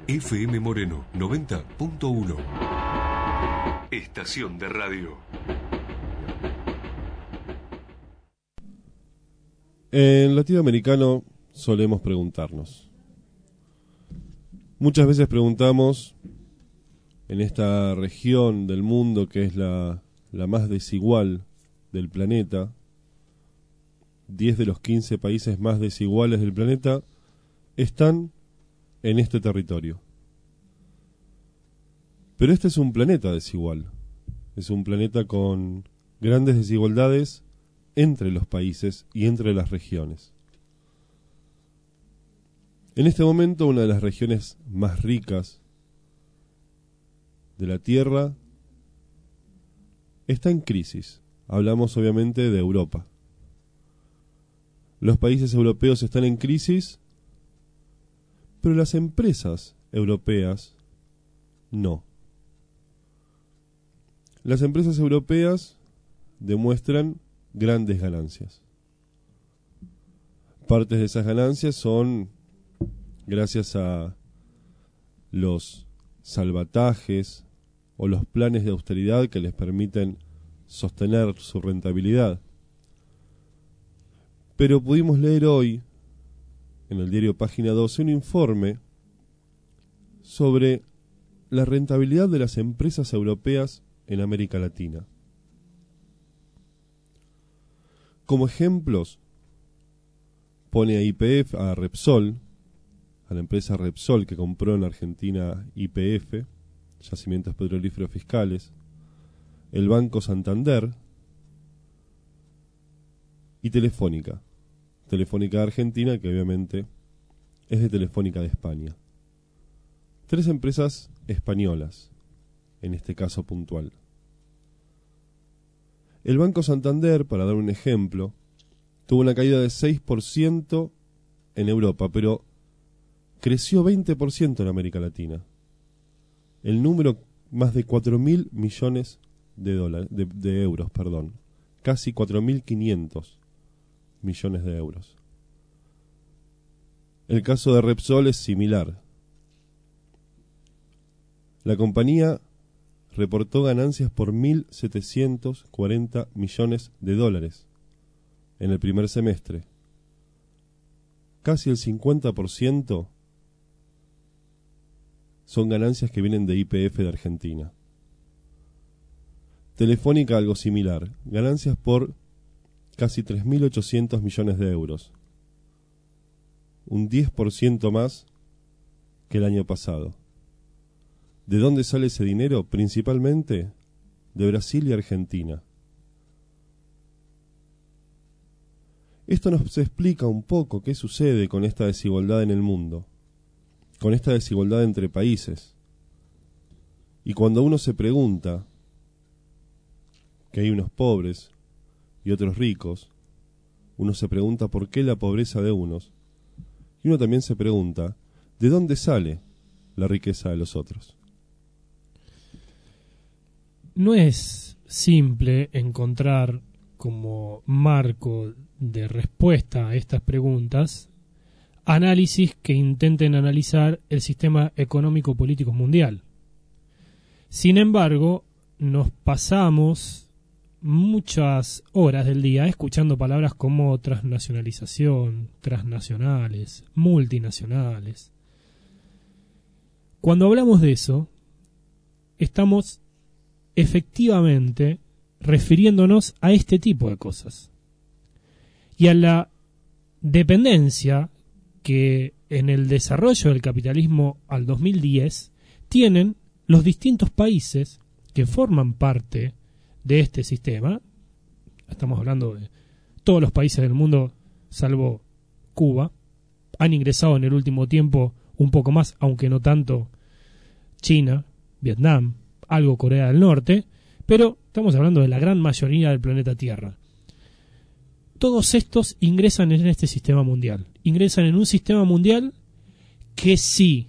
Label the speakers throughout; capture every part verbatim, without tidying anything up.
Speaker 1: F M Moreno noventa punto uno. Estación de radio.
Speaker 2: En latinoamericano solemos preguntarnos. Muchas veces preguntamos, en esta región del mundo que es la, la más desigual del planeta, diez de los quince países más desiguales del planeta están en este territorio. Pero este es un planeta desigual. Es un planeta con grandes desigualdades entre los países y entre las regiones. En este momento, una de las regiones más ricas de la Tierra está en crisis. Hablamos obviamente de Europa. Los países europeos están en crisis, pero las empresas europeas no. Las empresas europeas demuestran grandes ganancias. Partes de esas ganancias son gracias a los salvatajes o los planes de austeridad que les permiten sostener su rentabilidad. Pero pudimos leer hoy, en el diario Página doce, un informe sobre la rentabilidad de las empresas europeas en América Latina. Como ejemplos, pone a Y P F, a Repsol, a la empresa Repsol que compró en Argentina Y P F, Yacimientos Petrolíferos Fiscales, el Banco Santander y Telefónica. Telefónica de Argentina, que obviamente es de Telefónica de España. Tres empresas españolas, en este caso puntual. El Banco Santander, para dar un ejemplo, tuvo una caída de seis por ciento en Europa, pero creció veinte por ciento en América Latina. El número, más de cuatro mil millones de, dólares, de, de euros, perdón. Casi cuatro mil quinientos millones de euros. El caso de Repsol es similar. La compañía reportó ganancias por mil setecientos cuarenta millones de dólares en el primer semestre. Casi el cincuenta por ciento son ganancias que vienen de Y P F de Argentina. Telefónica algo similar, ganancias por casi tres mil ochocientos millones de euros, un diez por ciento más que el año pasado. ¿De dónde sale ese dinero? Principalmente de Brasil y Argentina. Esto nos explica un poco qué sucede con esta desigualdad en el mundo, con esta desigualdad entre países. Y cuando uno se pregunta que hay unos pobres y otros ricos, uno se pregunta por qué la pobreza de unos, y uno también se pregunta de dónde sale la riqueza de los otros.
Speaker 3: No es simple encontrar como marco de respuesta a estas preguntas análisis que intenten analizar el sistema económico-político mundial. Sin embargo, nos pasamos muchas horas del día escuchando palabras como transnacionalización, transnacionales, multinacionales. Cuando hablamos de eso, estamos efectivamente refiriéndonos a este tipo de cosas y a la dependencia que en el desarrollo del capitalismo al dos mil diez tienen los distintos países que forman parte de este sistema. Estamos hablando de todos los países del mundo salvo Cuba. Han ingresado en el último tiempo un poco más, aunque no tanto, China, Vietnam, algo Corea del Norte, pero estamos hablando de la gran mayoría del planeta Tierra. Todos estos ingresan en este sistema mundial. Ingresan en un sistema mundial que sí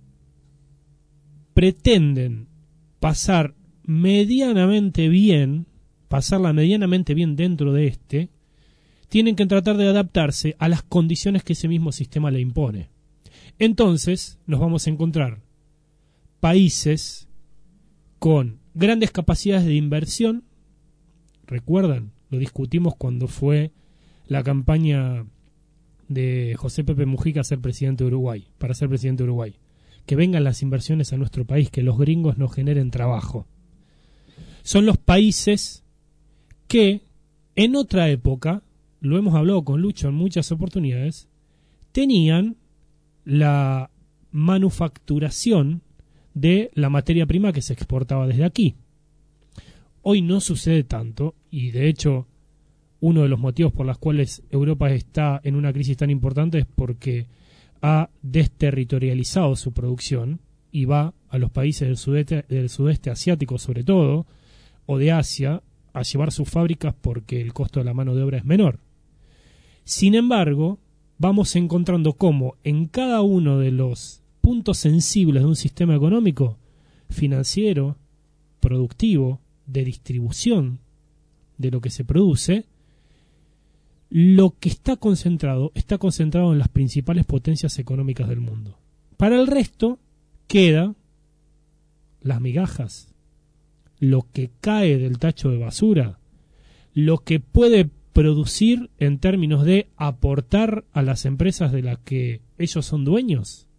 Speaker 3: pretenden pasar medianamente bien, pasarla medianamente bien dentro de este, tienen que tratar de adaptarse a las condiciones que ese mismo sistema le impone. Entonces nos vamos a encontrar países con grandes capacidades de inversión. ¿Recuerdan? Lo discutimos cuando fue la campaña de José Pepe Mujica a ser presidente de Uruguay, para ser presidente de Uruguay. Que vengan las inversiones a nuestro país, que los gringos nos generen trabajo. Son los países que en otra época, lo hemos hablado con Lucho en muchas oportunidades, tenían la manufacturación de la materia prima que se exportaba desde aquí. Hoy no sucede tanto, y de hecho uno de los motivos por los cuales Europa está en una crisis tan importante es porque ha desterritorializado su producción y va a los países del sudeste, del sudeste asiático sobre todo, o de Asia, a llevar sus fábricas porque el costo de la mano de obra es menor. Sin embargo, vamos encontrando cómo en cada uno de los puntos sensibles de un sistema económico, financiero, productivo, de distribución de lo que se produce, lo que está concentrado, está concentrado en las principales potencias económicas del mundo. Para el resto, queda las migajas, lo que cae del tacho de basura, lo que puede producir en términos de aportar a las empresas de las que ellos son dueños.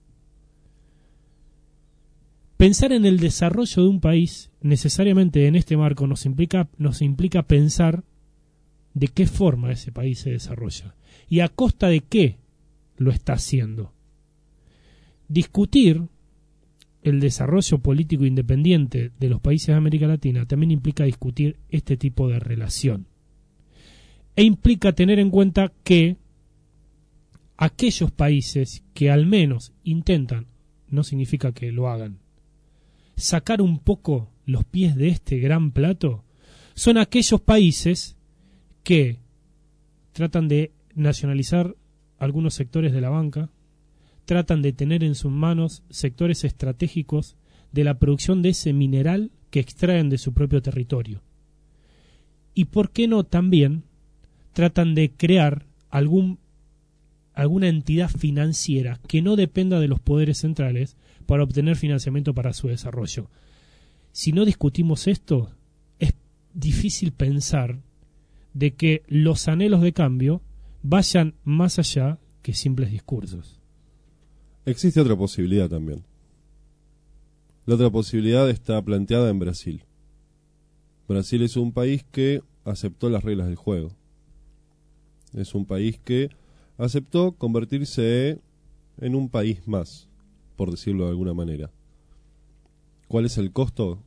Speaker 3: Pensar en el desarrollo de un país necesariamente en este marco nos implica, nos implica pensar de qué forma ese país se desarrolla y a costa de qué lo está haciendo. Discutir el desarrollo político independiente de los países de América Latina también implica discutir este tipo de relación. E implica tener en cuenta que aquellos países que al menos intentan, no significa que lo hagan, sacar un poco los pies de este gran plato, son aquellos países que tratan de nacionalizar algunos sectores de la banca, tratan de tener en sus manos sectores estratégicos de la producción de ese mineral que extraen de su propio territorio. Y por qué no también tratan de crear algún, alguna entidad financiera que no dependa de los poderes centrales para obtener financiamiento para su desarrollo. Si no discutimos esto, es difícil pensar de que los anhelos de cambio vayan más allá que simples discursos.
Speaker 2: Existe otra posibilidad también. La otra posibilidad está planteada en Brasil. Brasil es un país que aceptó las reglas del juego. Es un país que aceptó convertirse en un país más, por decirlo de alguna manera. ¿Cuál es el costo?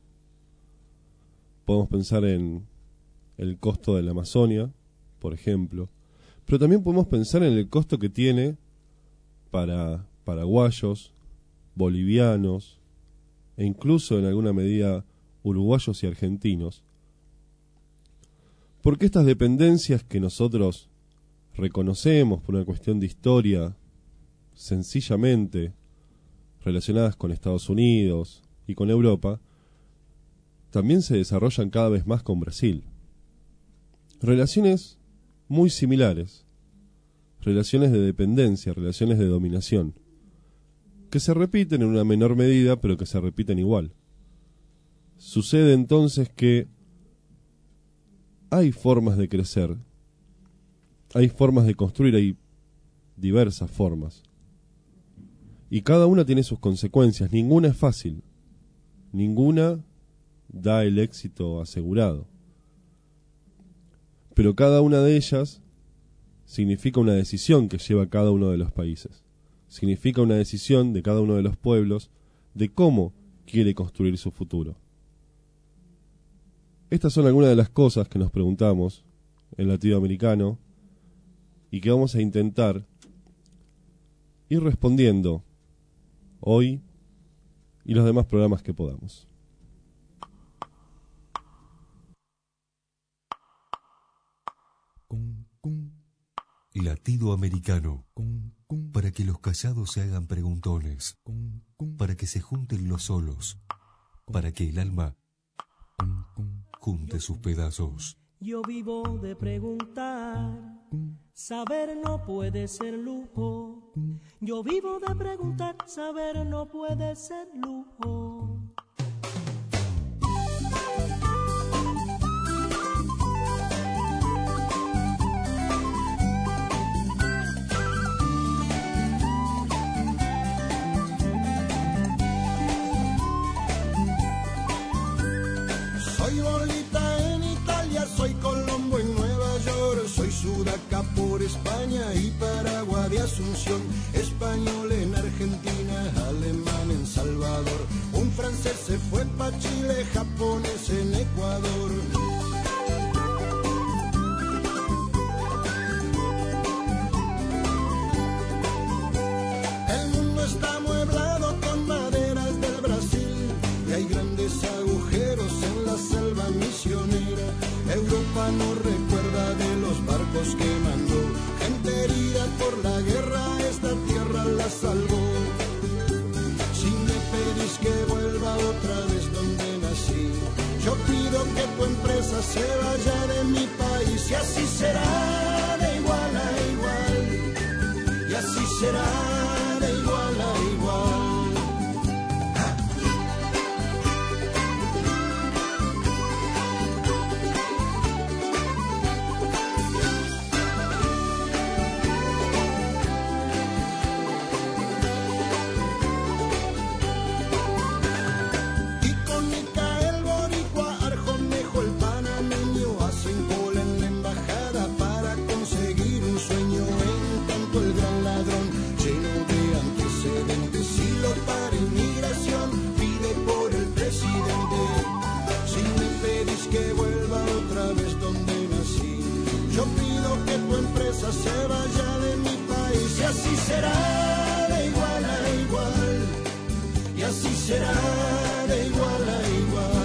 Speaker 2: Podemos pensar en el costo de la Amazonia, por ejemplo, pero también podemos pensar en el costo que tiene para paraguayos, bolivianos e incluso en alguna medida uruguayos y argentinos, porque estas dependencias que nosotros reconocemos por una cuestión de historia, sencillamente relacionadas con Estados Unidos y con Europa, también se desarrollan cada vez más con Brasil. Relaciones muy similares, relaciones de dependencia, relaciones de dominación, que se repiten en una menor medida, pero que se repiten igual. Sucede entonces que hay formas de crecer, hay formas de construir, hay diversas formas. Y cada una tiene sus consecuencias, ninguna es fácil, ninguna da el éxito asegurado. Pero cada una de ellas significa una decisión que lleva cada uno de los países. Significa una decisión de cada uno de los pueblos de cómo quiere construir su futuro. Estas son algunas de las cosas que nos preguntamos en Latinoamericano y que vamos a intentar ir respondiendo hoy y los demás programas que podamos.
Speaker 1: Latido americano, para que los callados se hagan preguntones, para que se junten los solos, para que el alma junte sus pedazos.
Speaker 4: Yo vivo de preguntar Saber no puede ser lujo. Yo vivo de preguntar, saber no puede ser lujo.
Speaker 5: Soy Bolita en Italia, soy Colombo en Nueva York, soy Sudaca por España y Paraguay de Asunción, español en Argentina, alemán en Salvador, un francés se fue pa' Chile, japonés en Ecuador. El mundo está amueblado con maderas del Brasil y hay grandes agujeros en la selva misionera. Europa no recuerda de los barcos que mandó, gente herida por la guerra, esta tierra la salvó. Si me pedís que vuelva otra vez donde nací, yo pido que tu empresa se vaya de mi país, y así será de igual a igual, y así será de igual a igual. Se vaya de mi país, y así será de igual a igual, y así será de igual a igual.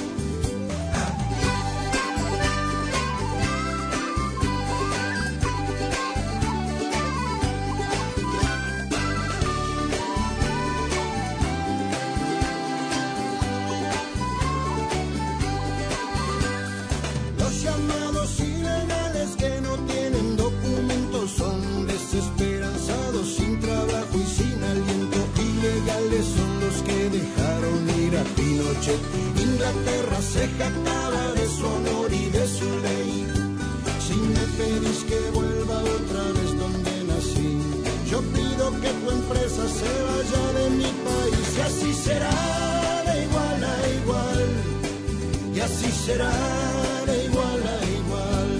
Speaker 5: Los llamados ilegales que no tienen documentos son desesperanzados, sin trabajo y sin aliento. Ilegales son los que dejaron ir a Pinochet. Inglaterra se jactaba de su honor y de su ley. Si me pedís que vuelva otra vez donde nací, yo pido que tu empresa se vaya de mi país, y así será de igual a igual, y así será de igual a igual.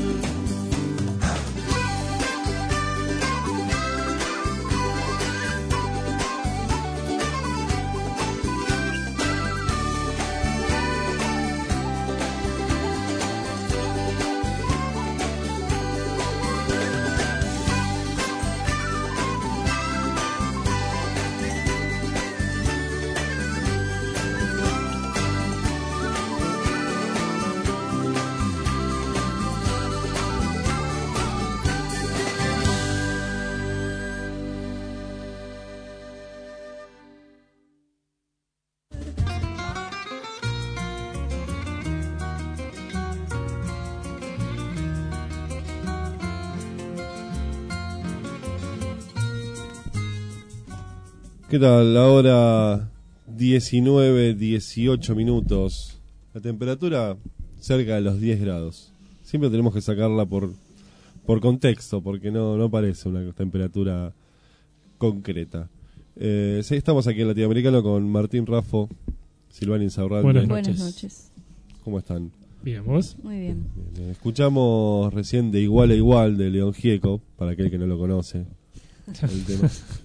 Speaker 2: ¿Qué tal? Ahora diecinueve, dieciocho minutos. La temperatura cerca de los diez grados. Siempre tenemos que sacarla por por contexto, porque no, no parece una temperatura concreta. Eh, sí, estamos aquí en Latinoamericano con Martín Raffo, Silvana Insaurralde.
Speaker 3: Buenas noches.
Speaker 6: Buenas noches.
Speaker 2: ¿Cómo están?
Speaker 3: Bien, ¿vos?
Speaker 6: Muy bien.
Speaker 2: Bien, escuchamos recién de Igual a Igual de León Gieco, para aquel que no lo conoce. El tema.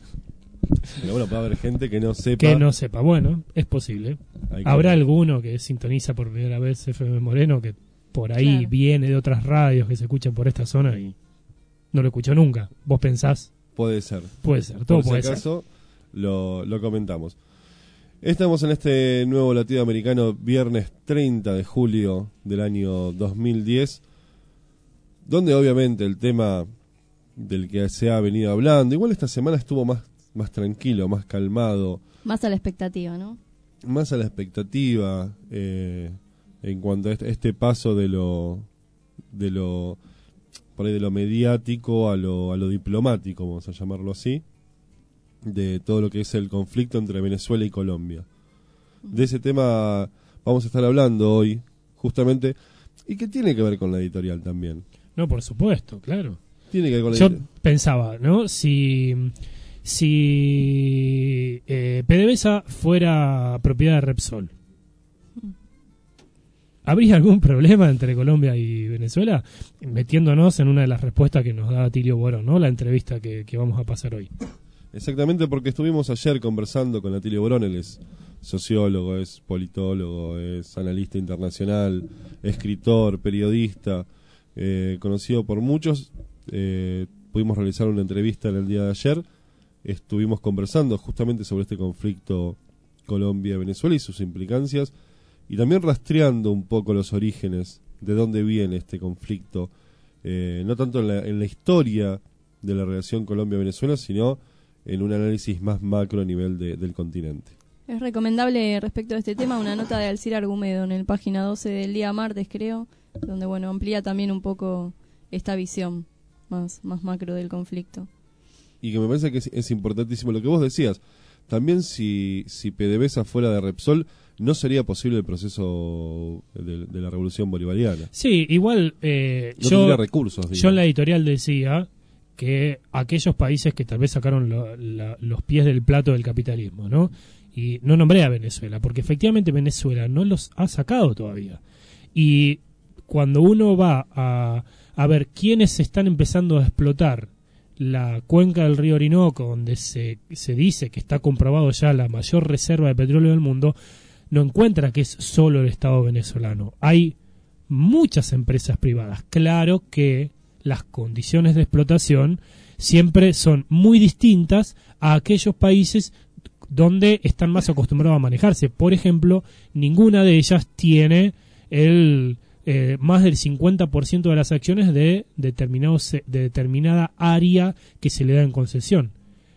Speaker 2: Pero bueno, puede haber gente que no sepa.
Speaker 3: Que no sepa, bueno, es posible.
Speaker 2: Hay que-
Speaker 3: Habrá alguno que sintoniza por primera vez F M Moreno, que por ahí
Speaker 6: Claro.
Speaker 3: viene de otras radios que se escuchan por esta zona y no lo escuchó nunca. ¿Vos pensás?
Speaker 2: Puede ser.
Speaker 3: Puede ser, todo
Speaker 2: Por
Speaker 3: puede
Speaker 2: si
Speaker 3: ser.
Speaker 2: acaso, lo, lo comentamos. Estamos en este nuevo latinoamericano, viernes treinta de julio del año dos mil diez, donde obviamente el tema del que se ha venido hablando, igual esta semana estuvo más, más tranquilo, más calmado,
Speaker 6: Más a la expectativa, ¿no?
Speaker 2: más a la expectativa eh, en cuanto a este, este paso de lo, de lo por ahí de lo mediático a lo, a lo diplomático, vamos a llamarlo así, de todo lo que es el conflicto entre Venezuela y Colombia. De ese tema vamos a estar hablando hoy, justamente, y que tiene que ver con la editorial también.
Speaker 3: No, por supuesto, claro.
Speaker 2: Tiene que ver con la
Speaker 3: Yo
Speaker 2: editorial.
Speaker 3: pensaba, ¿no? Si, si eh, PDVSA fuera propiedad de Repsol, ¿habría algún problema entre Colombia y Venezuela? Metiéndonos en una de las respuestas que nos da Atilio Borón, ¿no? La entrevista que, que vamos a pasar hoy.
Speaker 2: Exactamente, porque estuvimos ayer conversando con Atilio Borón. Él es sociólogo, es politólogo, es analista internacional, escritor, periodista, eh, conocido por muchos. Eh, pudimos realizar una entrevista en el día de ayer. Estuvimos conversando justamente sobre este conflicto Colombia-Venezuela y sus implicancias, y también rastreando un poco los orígenes de dónde viene este conflicto, eh, no tanto en la, en la historia de la relación Colombia-Venezuela, sino en un análisis más macro a nivel de, del continente.
Speaker 6: Es recomendable respecto a este tema una nota de Alcira Argumedo en el página doce del día martes, creo, donde bueno amplía también un poco esta visión más, más macro del conflicto.
Speaker 2: Y que me parece que es, es importantísimo lo que vos decías. También si, si PDVSA fuera de Repsol, no sería posible el proceso de, de la revolución bolivariana.
Speaker 3: Sí, igual eh,
Speaker 2: no
Speaker 3: yo,
Speaker 2: tendría recursos.
Speaker 3: Yo en la editorial decía que aquellos países que tal vez sacaron lo, la, los pies del plato del capitalismo, ¿no? Y no nombré a Venezuela, porque efectivamente Venezuela no los ha sacado todavía. Y cuando uno va a, a ver quiénes están empezando a explotar la cuenca del río Orinoco, donde se, se dice que está comprobado ya la mayor reserva de petróleo del mundo, no encuentra que es solo el Estado venezolano. Hay muchas empresas privadas. Claro que las condiciones de explotación siempre son muy distintas a aquellos países donde están más acostumbrados a manejarse. Por ejemplo, ninguna de ellas tiene el eh, más del cincuenta por ciento de las acciones de, determinados, de determinada área que se le da en concesión.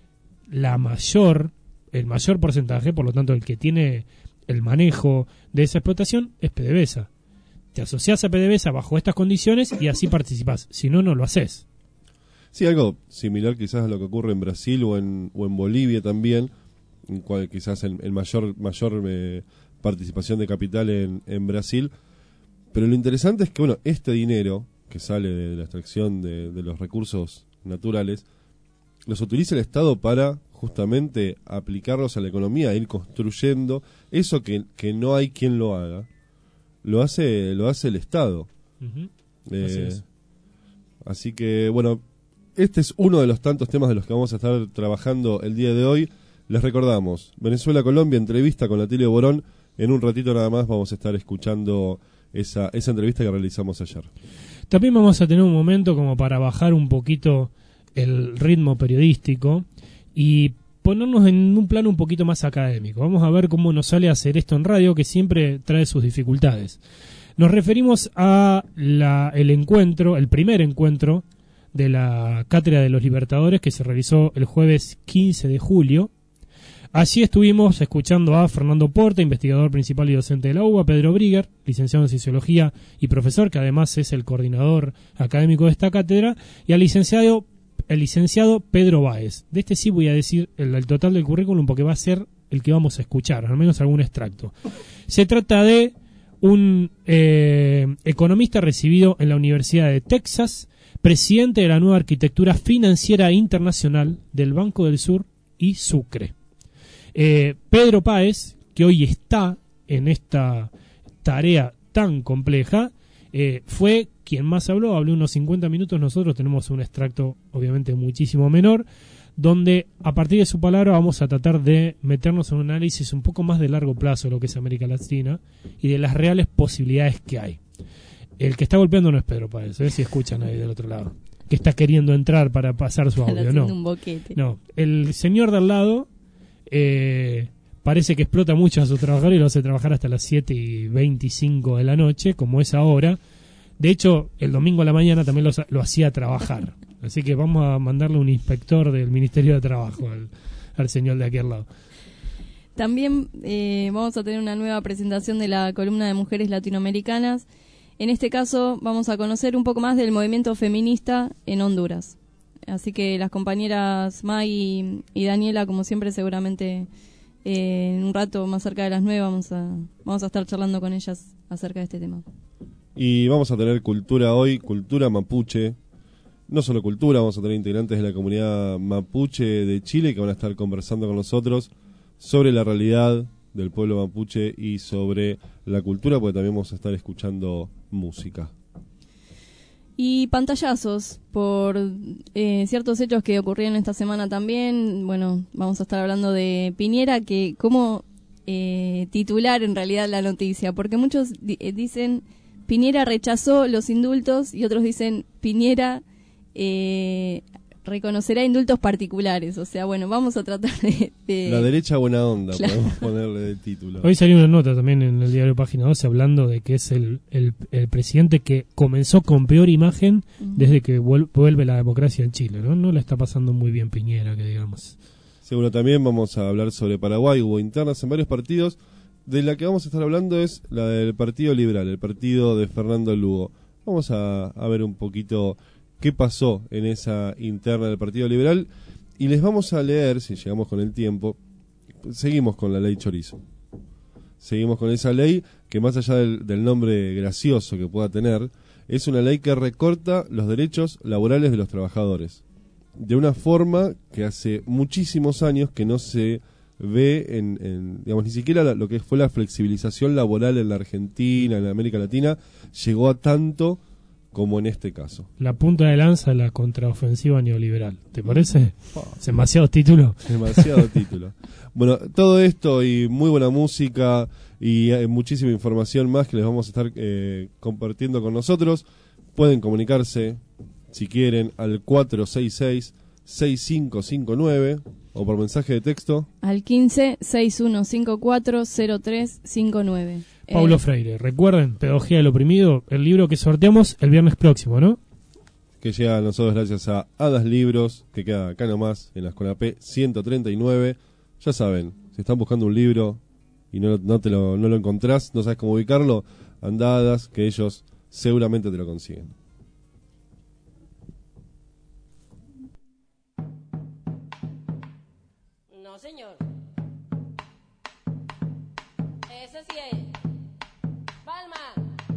Speaker 3: La mayor, el mayor porcentaje, por lo tanto, el que tiene el manejo de esa explotación es PDVSA. Te asociás a PDVSA bajo estas condiciones y así participás. Si no, no lo haces.
Speaker 2: Sí, algo similar quizás a lo que ocurre en Brasil o en, o en Bolivia también, en cual quizás el, el mayor mayor eh, participación de capital en, en Brasil. Pero lo interesante es que, bueno, este dinero que sale de la extracción de, de los recursos naturales, los utiliza el Estado para justamente aplicarlos a la economía, ir construyendo eso que, que no hay quien lo haga. Lo hace lo hace el Estado.
Speaker 3: Uh-huh.
Speaker 2: Eh,
Speaker 3: Así es.
Speaker 2: Así que, bueno, este es uno de los tantos temas de los que vamos a estar trabajando el día de hoy. Les recordamos, Venezuela-Colombia, entrevista con Atilio Borón. En un ratito nada más vamos a estar escuchando esa, esa entrevista que realizamos ayer.
Speaker 3: También vamos a tener un momento como para bajar un poquito el ritmo periodístico y ponernos en un plano un poquito más académico. Vamos a ver cómo nos sale a hacer esto en radio, que siempre trae sus dificultades. Nos referimos a la, el encuentro, el primer encuentro de la Cátedra de los Libertadores que se realizó el jueves quince de julio. Allí estuvimos escuchando a Fernando Porta, investigador principal y docente de la U B A, Pedro Brigger, licenciado en Sociología y profesor, que además es el coordinador académico de esta cátedra, y al licenciado el licenciado Pedro Báez. De este sí voy a decir el, el total del currículum porque va a ser el que vamos a escuchar, al menos algún extracto. Se trata de un eh, economista recibido en la Universidad de Texas, presidente de la nueva arquitectura financiera internacional del Banco del Sur y Sucre. Eh, Pedro Páez, que hoy está en esta tarea tan compleja, eh, fue quien más habló, habló unos cincuenta minutos. Nosotros tenemos un extracto obviamente muchísimo menor, donde a partir de su palabra vamos a tratar de meternos en un análisis un poco más de largo plazo de lo que es América Latina y de las reales posibilidades que hay. El que está golpeando no es Pedro Páez, ¿eh? Si escuchan ahí del otro lado, que está queriendo entrar para pasar su audio. No,
Speaker 6: un boquete.
Speaker 3: no, el señor de al lado eh, parece que explota mucho a su trabajador y lo hace trabajar hasta las siete y veinticinco de la noche, como es ahora. De hecho, el domingo a la mañana también lo, lo hacía trabajar. Así que vamos a mandarle un inspector del Ministerio de Trabajo al, al señor de aquí al lado.
Speaker 6: También eh, vamos a tener una nueva presentación de la columna de mujeres latinoamericanas. En este caso vamos a conocer un poco más del movimiento feminista en Honduras. Así que las compañeras May y, y Daniela, como siempre, seguramente eh, en un rato más cerca de las nueve vamos a, vamos a estar charlando con ellas acerca de este tema.
Speaker 2: Y vamos a tener cultura hoy, cultura mapuche. No solo cultura, vamos a tener integrantes de la comunidad mapuche de Chile que van a estar conversando con nosotros sobre la realidad del pueblo mapuche y sobre la cultura, porque también vamos a estar escuchando música.
Speaker 6: Y pantallazos por eh, ciertos hechos que ocurrieron esta semana también. Bueno, vamos a estar hablando de Piñera, que cómo eh, titular en realidad la noticia, porque muchos di- eh, dicen Piñera rechazó los indultos y otros dicen Piñera eh, reconocerá indultos particulares. O sea, bueno, vamos a tratar de... de...
Speaker 2: La derecha buena onda,
Speaker 6: Claro.
Speaker 2: podemos ponerle de título.
Speaker 3: Hoy salió una nota también en el diario Página doce hablando de que es el, el, el presidente que comenzó con peor imagen
Speaker 6: Ujú.
Speaker 3: desde que vuel- vuelve la democracia en Chile, ¿no? No le está pasando muy bien Piñera, que digamos.
Speaker 2: Seguro también vamos a hablar sobre Paraguay. Hubo internas en varios partidos. De la que vamos a estar hablando es la del Partido Liberal, el partido de Fernando Lugo. Vamos a, a ver un poquito qué pasó en esa interna del Partido Liberal y les vamos a leer, si llegamos con el tiempo, seguimos con la ley Chorizo. Seguimos con esa ley que, más allá del, del nombre gracioso que pueda tener, es una ley que recorta los derechos laborales de los trabajadores de una forma que hace muchísimos años que no se ve en, en digamos, ni siquiera la- lo que fue la flexibilización laboral en la Argentina, en la América Latina, llegó a tanto como en este caso.
Speaker 3: La punta de lanza de la contraofensiva neoliberal. ¿Te parece? Es demasiado título.
Speaker 2: Demasiado título. Bueno, todo esto y muy buena música y eh, muchísima información más que les vamos a estar eh, compartiendo con nosotros. Pueden comunicarse, si quieren, al cuatro seis seis, seis cinco cinco nueve o por mensaje de texto.
Speaker 6: Al quince, sesenta y uno cincuenta y cuatro, cero tres cincuenta y nueve.
Speaker 3: Paulo
Speaker 6: Eh,
Speaker 3: Freire, recuerden, Pedagogía del Oprimido, el libro que sorteamos el viernes próximo, ¿no?
Speaker 2: Que llega a nosotros gracias a Hadas Libros, que queda acá nomás, en la Escuela P ciento treinta y nueve. Ya saben, si están buscando un libro y no, no, te lo, no lo encontrás, no sabes cómo ubicarlo, anda a Hadas, que ellos seguramente te lo consiguen.
Speaker 7: No, señor. Ese sí es. Palma.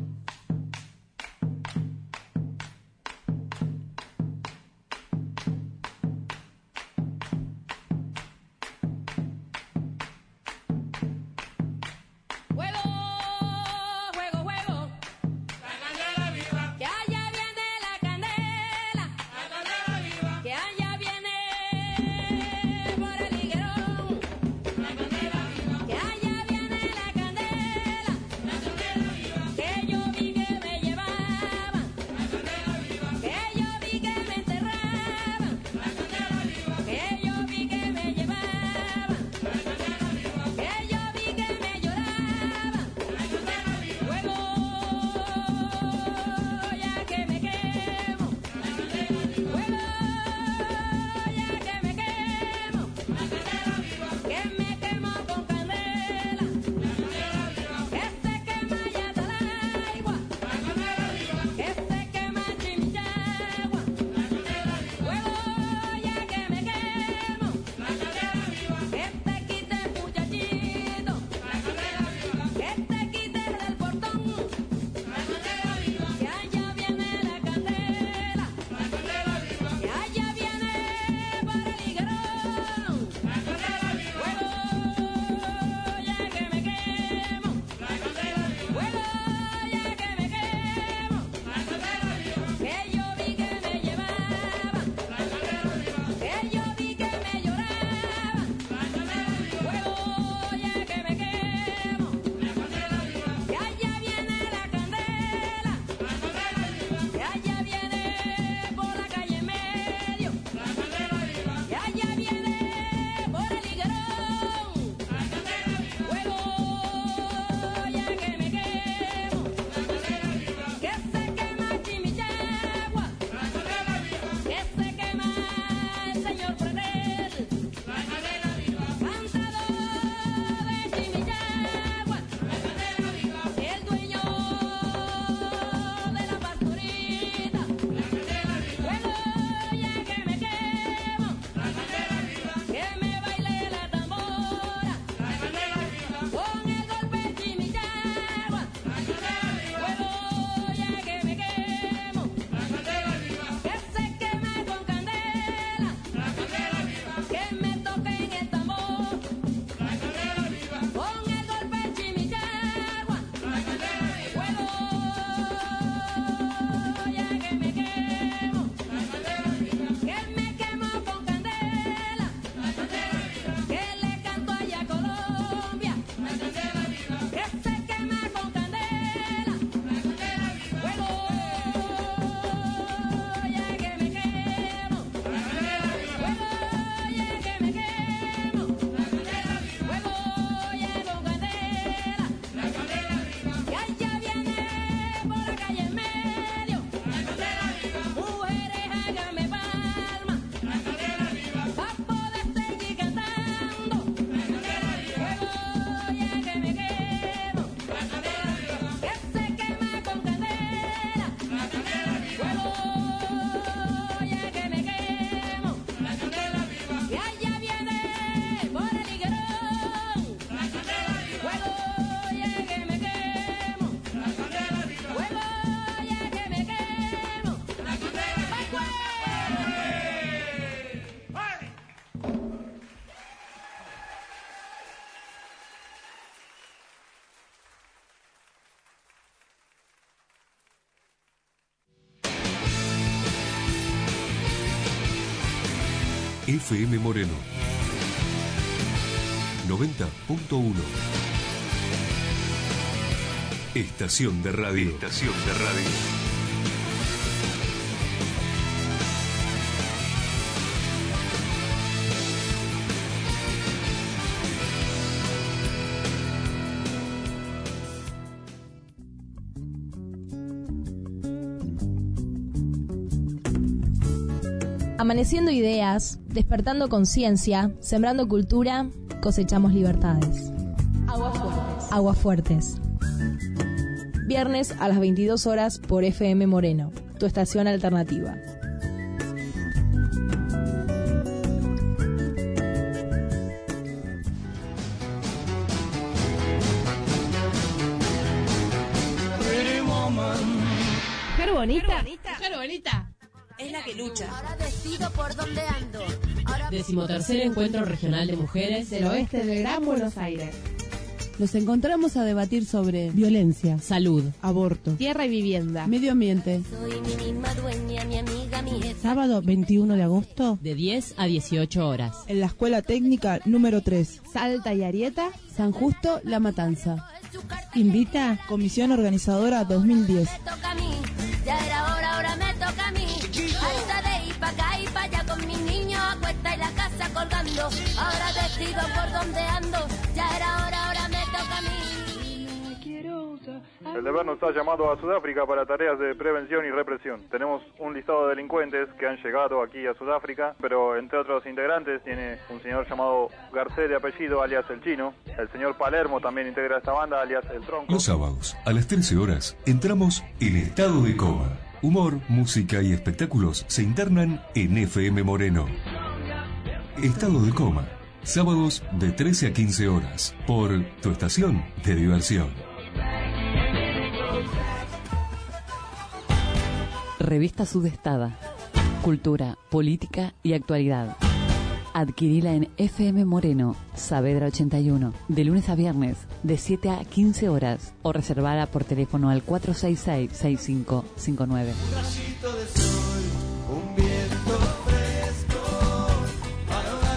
Speaker 7: Juego, juego, juego. La candela viva. Que allá viene la candela. La candela viva. Que allá viene por el higuerón. La candela viva. Que allá viene la candela. La candela viva.
Speaker 1: F M Moreno noventa punto uno. Estación de radio. Estación de radio.
Speaker 8: Amaneciendo ideas, despertando conciencia, sembrando cultura, cosechamos libertades. Aguas Fuertes. Aguas Fuertes. Viernes a las veintidós horas por F M Moreno, tu estación alternativa.
Speaker 9: Mujer bonita. Mujer bonita.
Speaker 10: Es la que lucha. Ahora decido por dónde ando. Ahora...
Speaker 9: Decimotercer Encuentro Regional de Mujeres del Oeste del Gran Buenos Aires.
Speaker 11: Nos encontramos a debatir sobre
Speaker 9: violencia, salud,
Speaker 11: aborto,
Speaker 9: tierra y vivienda,
Speaker 11: medio ambiente.
Speaker 10: Soy mi misma dueña, mi amiga, mi jefa.
Speaker 11: Sábado veintiuno de agosto,
Speaker 9: de diez a dieciocho horas.
Speaker 11: En la Escuela Técnica número tres.
Speaker 9: Salta y Arieta,
Speaker 11: San Justo, La Matanza. Invita Comisión Organizadora dos mil diez.
Speaker 10: Me toca a mí, ya era hora, ahora me toca a mí. Alta de ir pa' acá y pa' allá con mi niño a cuesta y la casa colgando. Ahora decido por dónde ando, ya era hora, ahora me toca a mí.
Speaker 12: El deber nos ha llamado a Sudáfrica para tareas de prevención y represión. Tenemos un listado de delincuentes que han llegado aquí a Sudáfrica, pero entre otros integrantes tiene un señor llamado Garcés de apellido, alias El Chino. El señor Palermo también integra esta banda, alias El Tronco.
Speaker 1: Los sábados, a las trece horas, entramos en estado de coma. Humor, música y espectáculos se internan en F M Moreno. Estado de coma. Sábados de trece a quince horas, por tu estación de diversión.
Speaker 13: Revista Sudestada. Cultura, política y actualidad. Adquirila en F M Moreno, Saavedra ochenta y uno, de lunes a viernes, de siete a quince horas, o reservada por teléfono al cuatro seis seis, seis cinco cinco nueve.
Speaker 14: Un rayito de sol, un viento fresco, para ahogar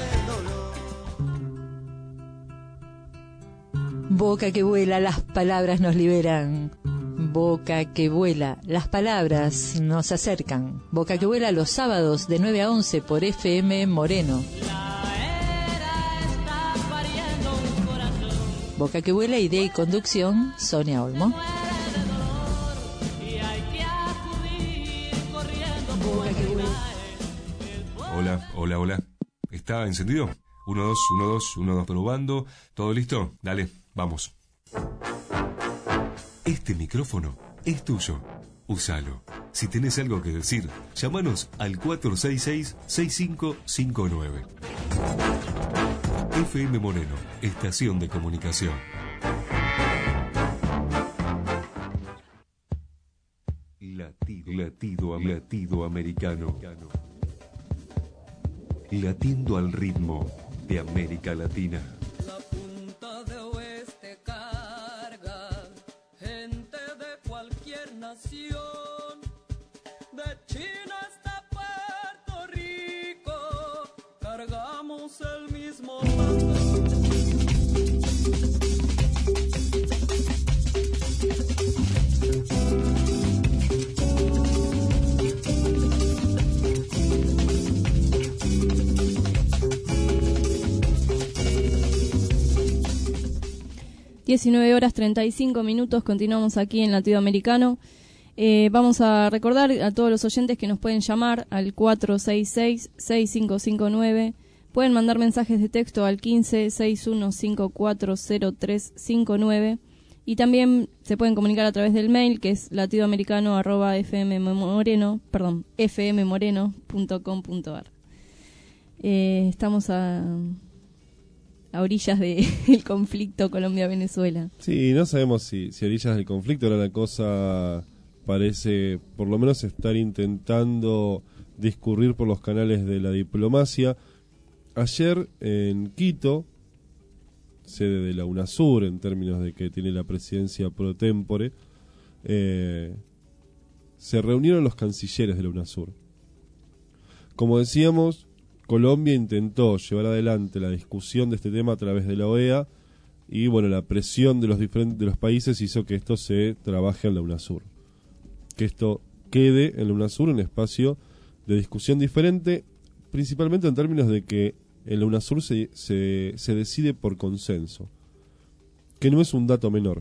Speaker 14: el dolor.
Speaker 15: Boca que vuela, las palabras nos liberan. Boca que vuela, las palabras nos acercan. Boca que vuela los sábados de nueve a once por F M Moreno. Boca que vuela, idea y conducción, Sonia Olmo.
Speaker 1: Hola, hola, hola. ¿Está encendido? Uno, dos, uno, dos, uno, dos, probando. ¿Todo listo? Dale, vamos. Este micrófono es tuyo. Úsalo. Si tenés algo que decir, llámanos al cuatro seis seis, seis cinco cinco nueve. F M Moreno, estación de comunicación. Latido, latido, latido americano. Latiendo al ritmo de América Latina.
Speaker 14: La punta de oeste carga gente de cualquier nación, de China hasta Puerto Rico, cargamos el mismo bando.
Speaker 6: diecinueve horas treinta y cinco minutos, continuamos aquí en Latido Americano. Eh, vamos a recordar a todos los oyentes que nos pueden llamar al cuatro seis seis, seis cinco cinco nueve. Pueden mandar mensajes de texto al quince, sesenta y uno cincuenta y cuatro cero tres cincuenta y nueve. Y también se pueden comunicar a través del mail, que es latidoamericano arroba fmmoreno, perdón, fmmoreno punto com punto ar. Eh, estamos a... a orillas del de conflicto Colombia-Venezuela.
Speaker 2: Sí, no sabemos si, si orillas del conflicto. Ahora la cosa parece, por lo menos, estar intentando discurrir por los canales de la diplomacia. Ayer en Quito, sede de la UNASUR, en términos de que tiene la presidencia pro tempore, eh, se reunieron los cancilleres de la UNASUR. Como decíamos, Colombia intentó llevar adelante la discusión de este tema a través de la O E A y bueno, la presión de los diferentes de los países hizo que esto se trabaje en la UNASUR, que esto quede en la UNASUR un espacio de discusión diferente, principalmente en términos de que en la UNASUR se, se, se decide por consenso, que no es un dato menor,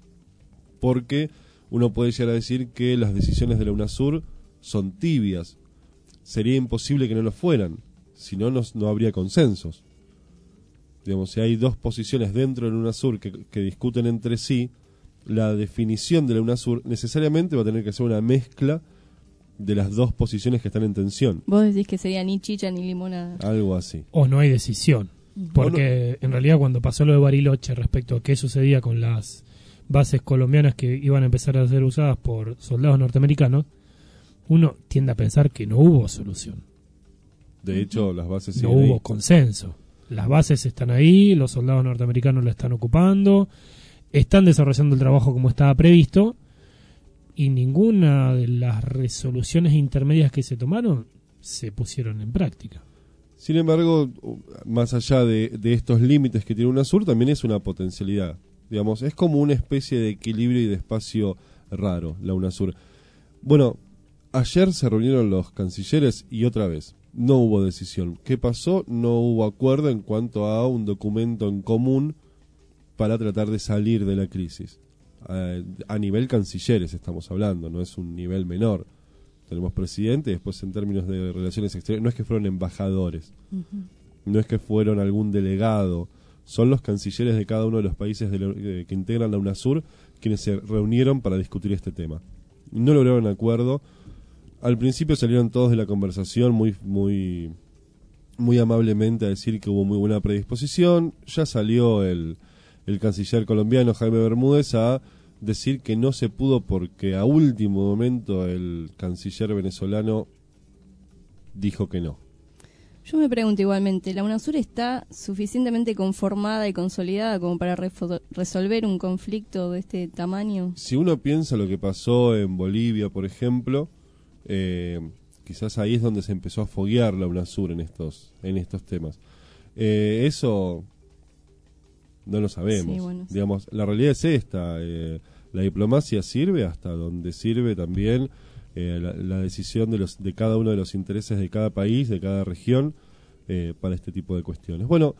Speaker 2: porque uno puede llegar a decir que las decisiones de la UNASUR son tibias. Sería imposible que no lo fueran, si no, no, no habría consensos. Digamos, si hay dos posiciones dentro de la UNASUR que, que discuten entre sí, la definición de la UNASUR necesariamente va a tener que ser una mezcla de las dos posiciones que están en tensión.
Speaker 6: Vos decís que sería ni chicha ni limonada.
Speaker 2: Algo así.
Speaker 3: O no hay decisión. Porque
Speaker 2: no.
Speaker 3: En realidad cuando pasó lo de Bariloche respecto a qué sucedía con las bases colombianas que iban a empezar a ser usadas por soldados norteamericanos, uno tiende a pensar que no hubo solución.
Speaker 2: De hecho, las bases
Speaker 3: no
Speaker 2: siguen
Speaker 3: hubo
Speaker 2: ahí.
Speaker 3: Consenso. Las bases están ahí, los soldados norteamericanos la están ocupando, están desarrollando el trabajo como estaba previsto, y ninguna de las resoluciones intermedias que se tomaron se pusieron en práctica.
Speaker 2: Sin embargo, más allá de, de estos límites que tiene UNASUR, también es una potencialidad. Digamos, es como una especie de equilibrio y de espacio raro, la UNASUR. Bueno, ayer se reunieron los cancilleres y otra vez no hubo decisión. ¿Qué pasó? No hubo acuerdo en cuanto a un documento en común para tratar de salir de la crisis. A, a nivel cancilleres estamos hablando, no es un nivel menor. Tenemos presidente, después en términos de relaciones exteriores, no es que fueron embajadores, uh-huh. no es que fueron algún delegado, son los cancilleres de cada uno de los países de lo, de, que integran la UNASUR quienes se reunieron para discutir este tema. No lograron acuerdo. Al principio salieron todos de la conversación muy muy muy amablemente a decir que hubo muy buena predisposición. Ya salió el, el canciller colombiano Jaime Bermúdez a decir que no se pudo porque a último momento el canciller venezolano dijo que no.
Speaker 6: Yo me pregunto igualmente, ¿la UNASUR está suficientemente conformada y consolidada como para refo- resolver un conflicto de este tamaño?
Speaker 2: Si uno piensa lo que pasó en Bolivia, por ejemplo, eh, quizás ahí es donde se empezó a foguear la UNASUR en estos en estos temas. Eh, eso no lo sabemos.
Speaker 6: Sí, bueno, sí.
Speaker 2: Digamos, la realidad es esta. Eh, la diplomacia sirve hasta donde sirve también eh, la, la decisión de los de cada uno de los intereses de cada país, de cada región, eh, para este tipo de cuestiones. Bueno,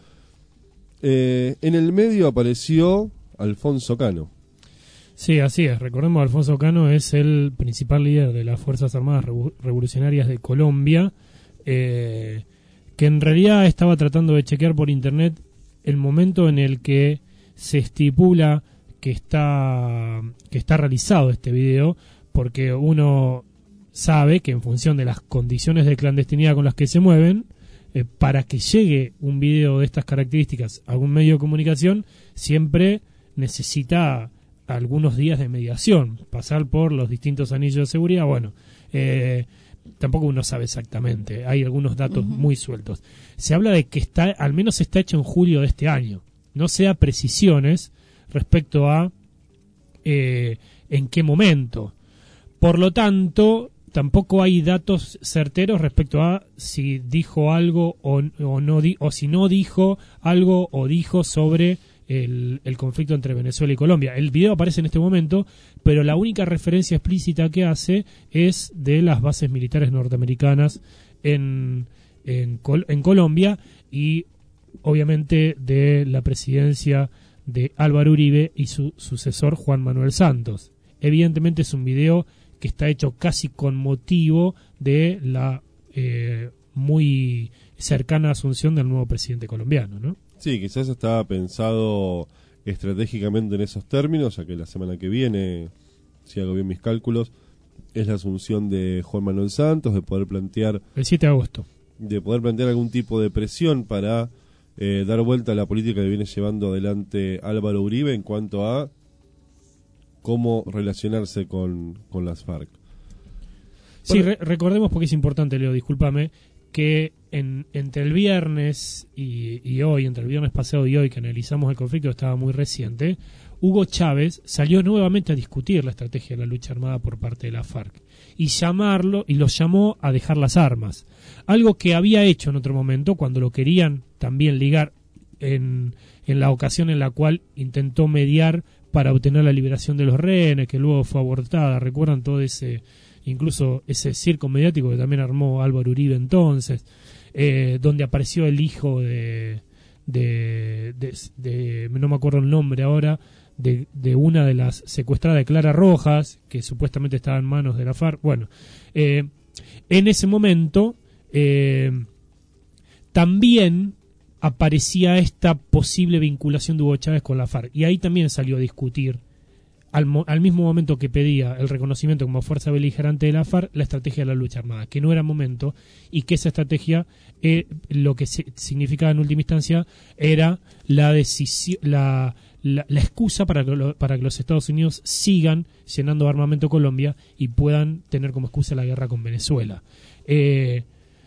Speaker 2: eh, en el medio apareció Alfonso Cano.
Speaker 3: Sí, así es. Recordemos, Alfonso Cano es el principal líder de las Fuerzas Armadas Revo- Revolucionarias de Colombia, eh, que en realidad estaba tratando de chequear por internet el momento en el que se estipula que está que está realizado este video, porque uno sabe que en función de las condiciones de clandestinidad con las que se mueven, eh, para que llegue un video de estas características a algún medio de comunicación, siempre necesita algunos días de mediación, pasar por los distintos anillos de seguridad. Bueno, eh, tampoco uno sabe exactamente, hay algunos datos uh-huh. muy sueltos. Se habla de que está, al menos está hecho en julio de este año. No se da precisiones respecto a eh, en qué momento. Por lo tanto, tampoco hay datos certeros respecto a si dijo algo o, o no di, o si no dijo algo o dijo sobre el, el conflicto entre Venezuela y Colombia. El video aparece en este momento, pero la única referencia explícita que hace es de las bases militares norteamericanas en, en, Col- en Colombia y obviamente de la presidencia de Álvaro Uribe y su sucesor Juan Manuel Santos. Evidentemente es un video que está hecho casi con motivo de la eh, muy cercana asunción del nuevo presidente colombiano, ¿no?
Speaker 2: Sí, quizás estaba pensado estratégicamente en esos términos, ya que la semana que viene, si hago bien mis cálculos, es la asunción de Juan Manuel Santos, de poder plantear...
Speaker 3: El siete de agosto.
Speaker 2: De poder plantear algún tipo de presión para eh, dar vuelta a la política que viene llevando adelante Álvaro Uribe en cuanto a cómo relacionarse con, con las FARC.
Speaker 3: Sí, bueno, re- recordemos, porque es importante, Leo, discúlpame, que en, entre el viernes y, y hoy, entre el viernes pasado y hoy que analizamos el conflicto, estaba muy reciente, Hugo Chávez salió nuevamente a discutir la estrategia de la lucha armada por parte de la FARC. y llamarlo, y los llamó a dejar las armas. Algo que había hecho en otro momento, cuando lo querían también ligar en, en la ocasión en la cual intentó mediar para obtener la liberación de los rehenes, que luego fue abortada. ¿Recuerdan todo ese, incluso ese circo mediático que también armó Álvaro Uribe entonces? Eh, donde apareció el hijo de, de, de, de, no me acuerdo el nombre ahora, de, de una de las secuestradas de Clara Rojas, que supuestamente estaba en manos de la FARC. Bueno, eh, en ese momento eh, también aparecía esta posible vinculación de Hugo Chávez con la FARC, y ahí también salió a discutir, al, mo al mismo momento que pedía el reconocimiento como fuerza beligerante de la FARC, la estrategia de la lucha armada, que no era momento, y que esa estrategia eh, lo que se significaba en última instancia era la decisión, la, la, la excusa para que, lo, para que los Estados Unidos sigan llenando de armamento Colombia y puedan tener como excusa la guerra con Venezuela. Eh,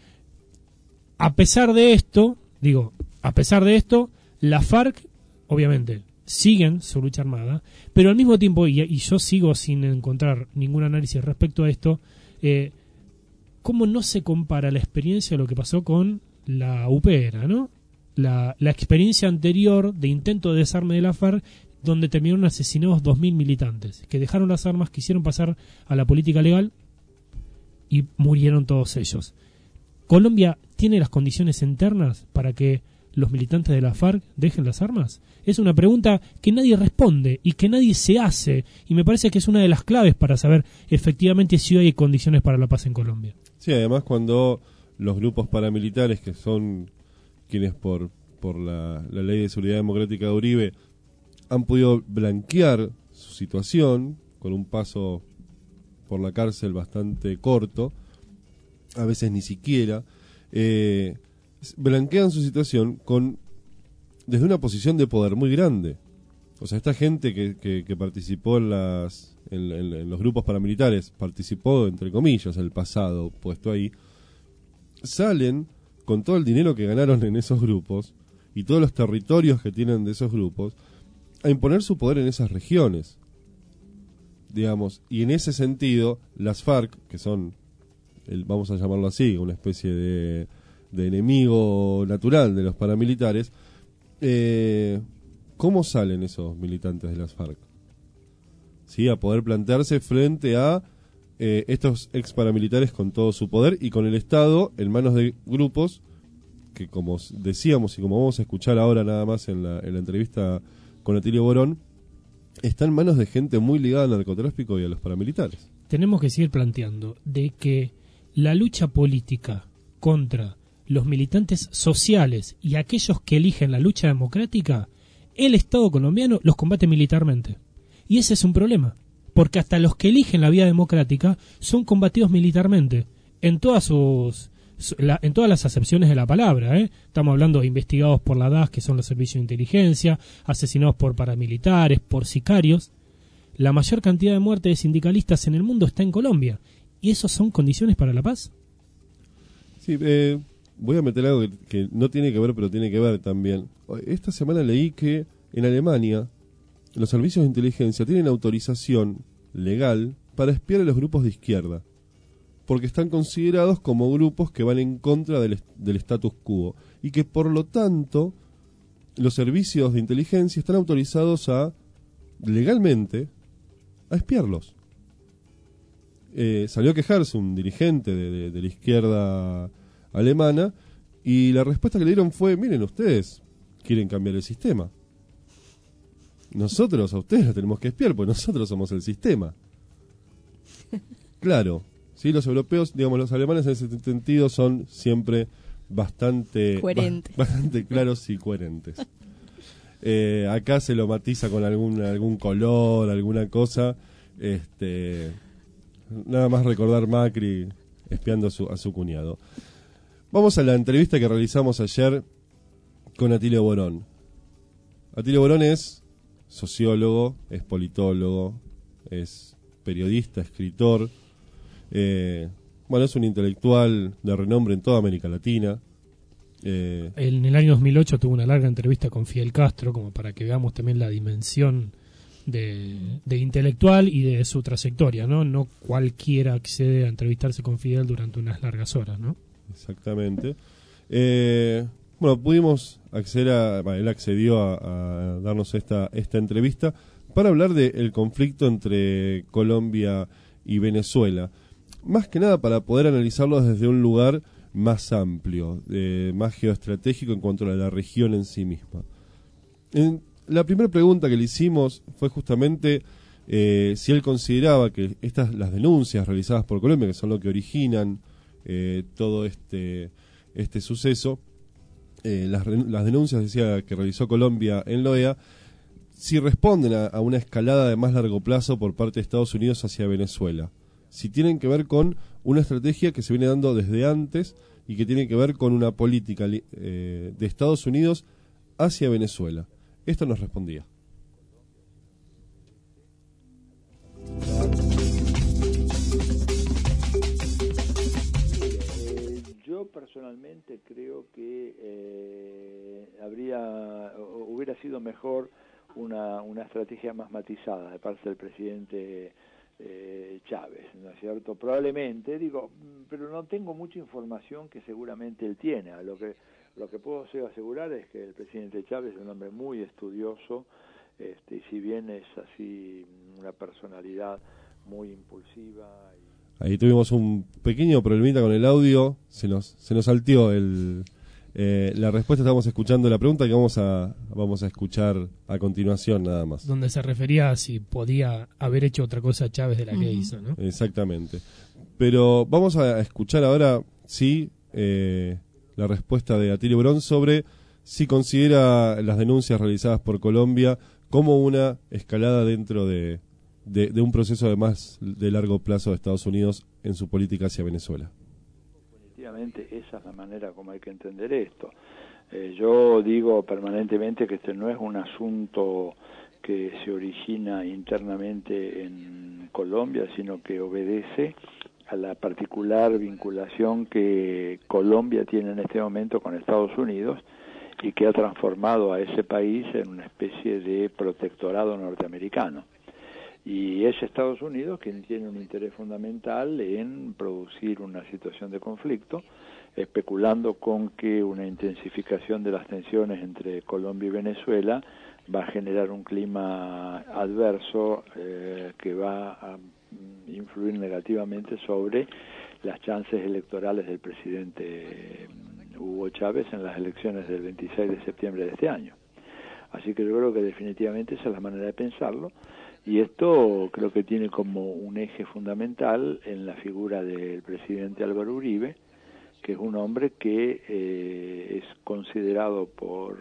Speaker 3: a pesar de esto, digo, a pesar de esto, la FARC, obviamente, siguen su lucha armada, pero al mismo tiempo, y, y yo sigo sin encontrar ningún análisis respecto a esto, eh, ¿cómo no se compara la experiencia de lo que pasó con la U P R, ¿no? La, la experiencia anterior de intento de desarme de la FARC, donde terminaron asesinados dos mil militantes, que dejaron las armas, quisieron pasar a la política legal y murieron todos ellos. ¿Colombia tiene las condiciones internas para que los militantes de la FARC dejen las armas? Es una pregunta que nadie responde y que nadie se hace, y me parece que es una de las claves para saber efectivamente si hoy hay condiciones para la paz en Colombia.
Speaker 2: Sí, además cuando los grupos paramilitares, que son quienes por, por la, la Ley de Seguridad Democrática de Uribe han podido blanquear su situación con un paso por la cárcel bastante corto, a veces ni siquiera, eh, blanquean su situación con desde una posición de poder muy grande. O sea, esta gente que, que, que participó en las en, en, en los grupos paramilitares, participó entre comillas el pasado puesto ahí, salen con todo el dinero que ganaron en esos grupos y todos los territorios que tienen de esos grupos a imponer su poder en esas regiones, digamos, y en ese sentido las FARC, que son el, vamos a llamarlo así, una especie de de enemigo natural de los paramilitares, eh, ¿cómo salen esos militantes de las FARC? ¿Sí? A poder plantearse frente a eh, estos ex paramilitares con todo su poder y con el Estado en manos de grupos que, como decíamos y como vamos a escuchar ahora nada más en la, en la entrevista con Atilio Borón, está en manos de gente muy ligada al narcotráfico y a los paramilitares.
Speaker 3: Tenemos que seguir planteando de que la lucha política contra los militantes sociales y aquellos que eligen la lucha democrática, el Estado colombiano los combate militarmente. Y ese es un problema, porque hasta los que eligen la vía democrática son combatidos militarmente, en todas sus la, en todas las acepciones de la palabra, ¿eh? Estamos hablando de investigados por la D A S, que son los servicios de inteligencia, asesinados por paramilitares, por sicarios. La mayor cantidad de muertes de sindicalistas en el mundo está en Colombia. ¿Y esos son condiciones para la paz?
Speaker 2: Sí, eh... voy a meter algo que, que no tiene que ver, pero tiene que ver también. Esta semana leí que en Alemania los servicios de inteligencia tienen autorización legal para espiar a los grupos de izquierda, porque están considerados como grupos que van en contra del, del status quo, y que por lo tanto los servicios de inteligencia están autorizados a, legalmente, a espiarlos. Eh, salió a quejarse un dirigente de, de, de la izquierda alemana, y la respuesta que le dieron fue: miren, ustedes quieren cambiar el sistema, nosotros a ustedes la tenemos que espiar porque nosotros somos el sistema. Claro, sí, los europeos, digamos, los alemanes en ese sentido son siempre bastante
Speaker 6: coherentes,
Speaker 2: ba bastante claros y coherentes. Eh, acá se lo matiza con algún algún color, alguna cosa. Este, nada más recordar Macri espiando a su, a su cuñado. Vamos a la entrevista que realizamos ayer con Atilio Borón. Atilio Borón es sociólogo, es politólogo, es periodista, escritor. Eh, bueno, es un intelectual de renombre en toda América Latina. Eh,
Speaker 3: en el año dos mil ocho tuvo una larga entrevista con Fidel Castro, como para que veamos también la dimensión de, de intelectual y de su trayectoria, ¿no? No cualquiera accede a entrevistarse con Fidel durante unas largas horas, ¿no?
Speaker 2: Exactamente. Eh, bueno, pudimos acceder a... Bueno, él accedió a, a darnos esta, esta entrevista para hablar del conflicto entre Colombia y Venezuela. Más que nada para poder analizarlo desde un lugar más amplio, eh, más geoestratégico en cuanto a la región en sí misma. En la primera pregunta que le hicimos fue justamente eh, si él consideraba que estas las denuncias realizadas por Colombia, que son lo que originan eh, todo este este suceso, eh, las, las denuncias, decía, que realizó Colombia en la O E A, si responden a, a una escalada de más largo plazo por parte de Estados Unidos hacia Venezuela, si tienen que ver con una estrategia que se viene dando desde antes y que tiene que ver con una política eh, de Estados Unidos hacia Venezuela. Esto nos respondía.
Speaker 16: Eh, yo personalmente creo que eh, habría o, hubiera sido mejor una, una estrategia más matizada de parte del presidente eh, Chávez, ¿no es cierto? Probablemente, digo, pero no tengo mucha información que seguramente él tiene. A lo que Lo que puedo asegurar es que el presidente Chávez es un hombre muy estudioso, este, y si bien es así una personalidad muy impulsiva. Y...
Speaker 2: Ahí tuvimos un pequeño problemita con el audio, se nos se nos salteó el, eh, la respuesta. Estábamos escuchando la pregunta que vamos a vamos a escuchar a continuación nada más.
Speaker 3: Donde se refería a si podía haber hecho otra cosa Chávez de la que uh-huh. hizo, ¿no?
Speaker 2: Exactamente. Pero vamos a escuchar ahora, sí, eh, la respuesta de Atilio Borón sobre si considera las denuncias realizadas por Colombia como una escalada dentro de, de, de un proceso de más de largo plazo de Estados Unidos en su política hacia Venezuela.
Speaker 16: Definitivamente esa es la manera como hay que entender esto. Eh, yo digo permanentemente que este no es un asunto que se origina internamente en Colombia, sino que obedece a la particular vinculación que Colombia tiene en este momento con Estados Unidos y que ha transformado a ese país en una especie de protectorado norteamericano. Y es Estados Unidos quien tiene un interés fundamental en producir una situación de conflicto, especulando con que una intensificación de las tensiones entre Colombia y Venezuela va a generar un clima adverso eh, que va a influir negativamente sobre las chances electorales del presidente Hugo Chávez en las elecciones del veintiséis de septiembre de este año. Así que yo creo que definitivamente esa es la manera de pensarlo, y esto creo que tiene como un eje fundamental en la figura del presidente Álvaro Uribe, que es un hombre que eh, es considerado por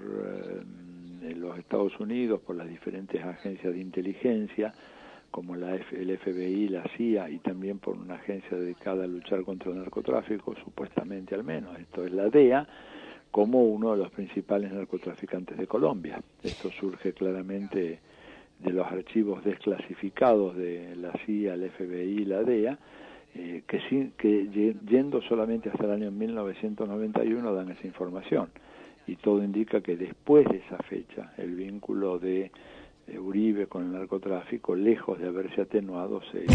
Speaker 16: eh, los Estados Unidos, por las diferentes agencias de inteligencia, como la F, el F B I, la C I A, y también por una agencia dedicada a luchar contra el narcotráfico, supuestamente al menos, esto es la D E A, como uno de los principales narcotraficantes de Colombia. Esto surge claramente de los archivos desclasificados de la C I A, el F B I y la D E A, eh, que, sí, que yendo solamente hasta el año mil novecientos noventa y uno dan esa información, y todo indica que después de esa fecha el vínculo de Uribe con el narcotráfico, lejos de haberse atenuado, se...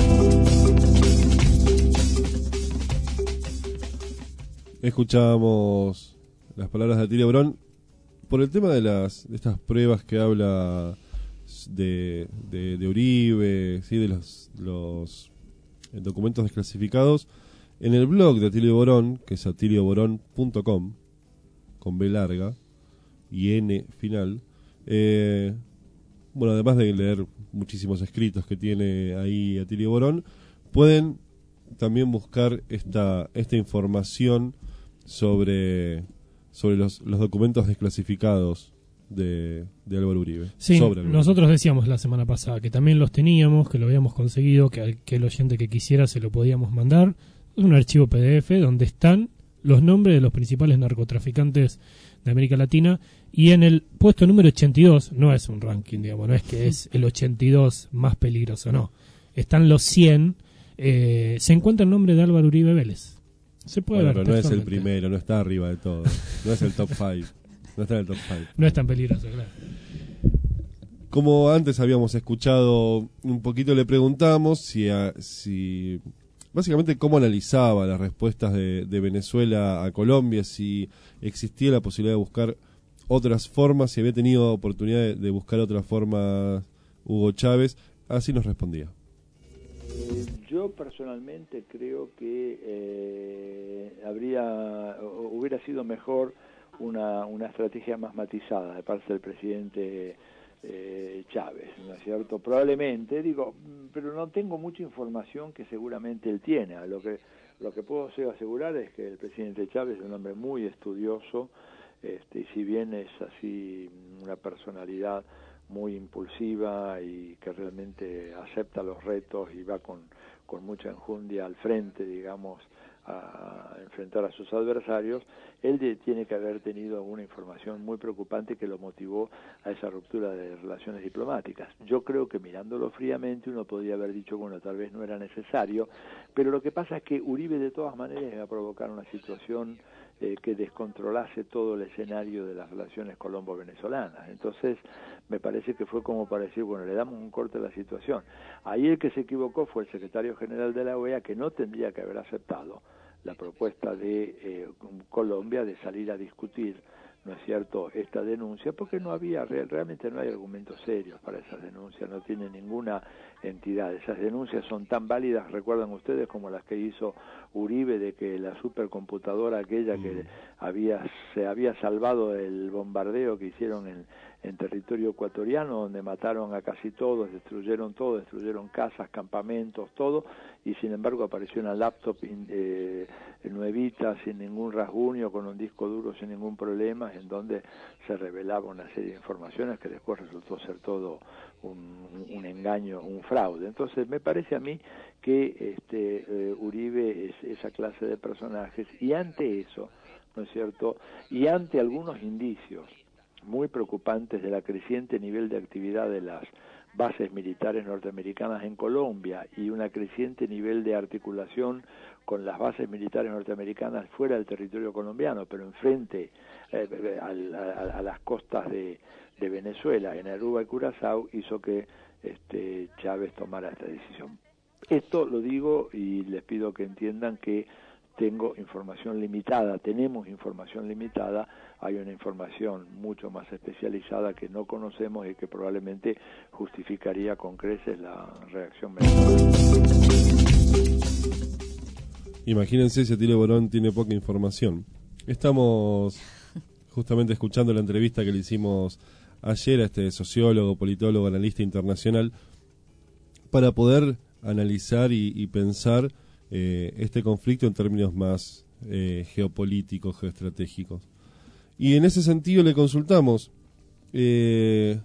Speaker 2: Escuchábamos las palabras de Atilio Borón por el tema de las de estas pruebas que habla de, de, de Uribe, ¿sí? De los, los documentos desclasificados. En el blog de Atilio Borón, que es atilio borón punto com, con B larga y N final, eh, bueno, además de leer muchísimos escritos que tiene ahí Atilio Borón, pueden también buscar esta esta información sobre sobre los, los documentos desclasificados de, de Álvaro Uribe.
Speaker 3: Sí,
Speaker 2: sobre Álvaro
Speaker 3: nosotros
Speaker 2: Uribe.
Speaker 3: decíamos la semana pasada que también los teníamos, que lo habíamos conseguido, que aquel oyente que quisiera se lo podíamos mandar. Es un archivo P D F donde están los nombres de los principales narcotraficantes de América Latina, y en el puesto número ochenta y dos, no es un ranking, digamos, no es que es el ochenta y dos más peligroso, no. Están los cien, eh, se encuentra el nombre de Álvaro Uribe Vélez. Se puede
Speaker 2: bueno,
Speaker 3: ver
Speaker 2: pero no es el primero, no está arriba de todo. No es el top cinco. No está en el top cinco.
Speaker 3: No es tan peligroso, claro.
Speaker 2: como antes habíamos escuchado un poquito, le preguntamos si, a, si básicamente cómo analizaba las respuestas de, de Venezuela a Colombia, si existía la posibilidad de buscar otras formas, si había tenido oportunidad de, de buscar otras formas Hugo Chávez. Así nos respondía.
Speaker 16: Yo personalmente creo que eh, habría hubiera sido mejor una, una estrategia más matizada de parte del presidente eh, Chávez, ¿no es cierto? Probablemente, digo, pero no tengo mucha información que seguramente él tiene. Lo que lo que puedo asegurar es que el presidente Chávez es un hombre muy estudioso, este, y si bien es así una personalidad muy impulsiva y que realmente acepta los retos y va con, con mucha enjundia al frente, digamos, a enfrentar a sus adversarios, él de, tiene que haber tenido alguna información muy preocupante que lo motivó a esa ruptura de relaciones diplomáticas. Yo creo que mirándolo fríamente uno podría haber dicho, bueno, tal vez no era necesario, pero lo que pasa es que Uribe de todas maneras iba a provocar una situación Eh, que descontrolase todo el escenario de las relaciones colombo-venezolanas. Entonces, me parece que fue como para decir, bueno, le damos un corte a la situación. Ahí el que se equivocó fue el secretario general de la O E A, que no tendría que haber aceptado la propuesta de eh, Colombia de salir a discutir, ¿no es cierto?, esta denuncia, porque no había, realmente no hay argumentos serios para esas denuncias, no tiene ninguna entidad. Esas denuncias son tan válidas, recuerdan ustedes, como las que hizo Uribe de que la supercomputadora aquella que había se había salvado del bombardeo que hicieron en, en territorio ecuatoriano, donde mataron a casi todos, destruyeron todo, destruyeron casas, campamentos, todo, y sin embargo apareció una laptop eh, nuevita, sin ningún rasguño, con un disco duro sin ningún problema, en donde se revelaba una serie de informaciones que después resultó ser todo un, un engaño, un fraude. Entonces me parece a mí que este eh, Uribe es esa clase de personajes, y ante eso, ¿no es cierto?, y ante algunos indicios muy preocupantes de la creciente nivel de actividad de las bases militares norteamericanas en Colombia y una creciente nivel de articulación con las bases militares norteamericanas fuera del territorio colombiano, pero enfrente eh, a, a, a las costas de, de Venezuela, en Aruba y Curazao, hizo que este, Chávez tomara esta decisión. Esto lo digo y les pido que entiendan que tengo información limitada, tenemos información limitada, hay una información mucho más especializada que no conocemos y que probablemente justificaría con creces la reacción venezolana.
Speaker 2: Imagínense si Atilio Borón tiene poca información. Estamos justamente escuchando la entrevista que le hicimos ayer a este sociólogo, politólogo, analista internacional, para poder analizar y, y pensar eh, este conflicto en términos más eh, geopolíticos, geoestratégicos. Y en ese sentido le consultamos, eh,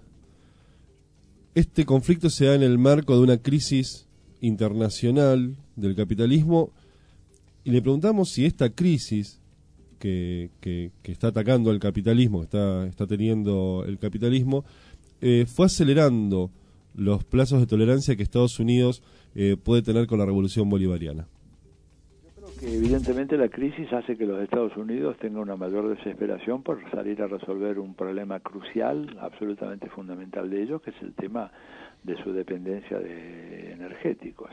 Speaker 2: este conflicto se da en el marco de una crisis internacional del capitalismo, y le preguntamos si esta crisis que, que, que está atacando al capitalismo, que está, está teniendo el capitalismo, eh, fue acelerando los plazos de tolerancia que Estados Unidos eh, puede tener con la revolución bolivariana.
Speaker 16: Yo creo que evidentemente la crisis hace que los Estados Unidos tengan una mayor desesperación por salir a resolver un problema crucial, absolutamente fundamental de ellos, que es el tema de su dependencia de energéticos.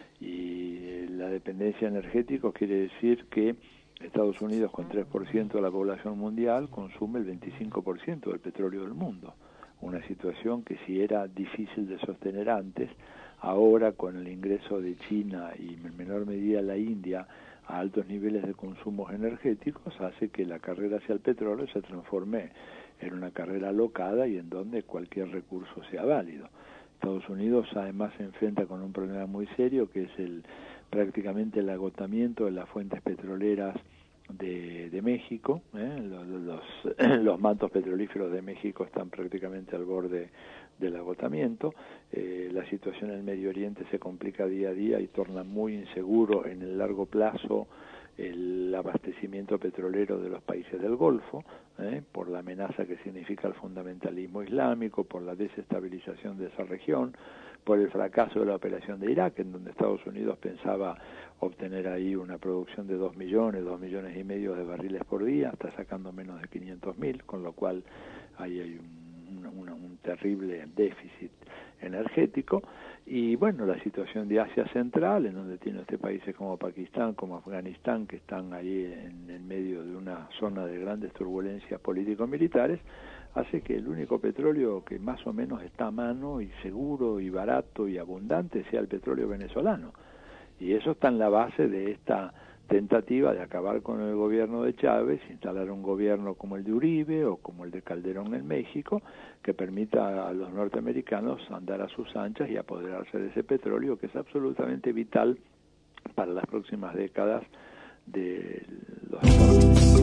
Speaker 16: Y la dependencia energética quiere decir que Estados Unidos, con tres por ciento de la población mundial, consume el veinticinco por ciento del petróleo del mundo. Una situación que si era difícil de sostener antes, ahora con el ingreso de China y en menor medida la India a altos niveles de consumos energéticos, hace que la carrera hacia el petróleo se transforme en una carrera alocada y en donde cualquier recurso sea válido. Estados Unidos además se enfrenta con un problema muy serio, que es el prácticamente el agotamiento de las fuentes petroleras de, de México. ¿eh? Los, los, los mantos petrolíferos de México están prácticamente al borde del agotamiento. Eh, la situación en el Medio Oriente se complica día a día y torna muy inseguro en el largo plazo el abastecimiento petrolero de los países del Golfo, ¿eh? por la amenaza que significa el fundamentalismo islámico, por la desestabilización de esa región, por el fracaso de la operación de Irak, en donde Estados Unidos pensaba obtener ahí una producción de dos millones, dos millones y medio de barriles por día, está sacando menos de quinientos mil, con lo cual ahí hay un un, un, un terrible déficit energético. Y bueno, la situación de Asia Central, en donde tiene este países como Pakistán, como Afganistán, que están ahí en, en medio de una zona de grandes turbulencias político-militares, hace que el único petróleo que más o menos está a mano y seguro y barato y abundante sea el petróleo venezolano. Y eso está en la base de esta tentativa de acabar con el gobierno de Chávez, instalar un gobierno como el de Uribe o como el de Calderón en México, que permita a los norteamericanos andar a sus anchas y apoderarse de ese petróleo que es absolutamente vital para las próximas décadas de los Estados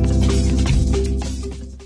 Speaker 16: Unidos.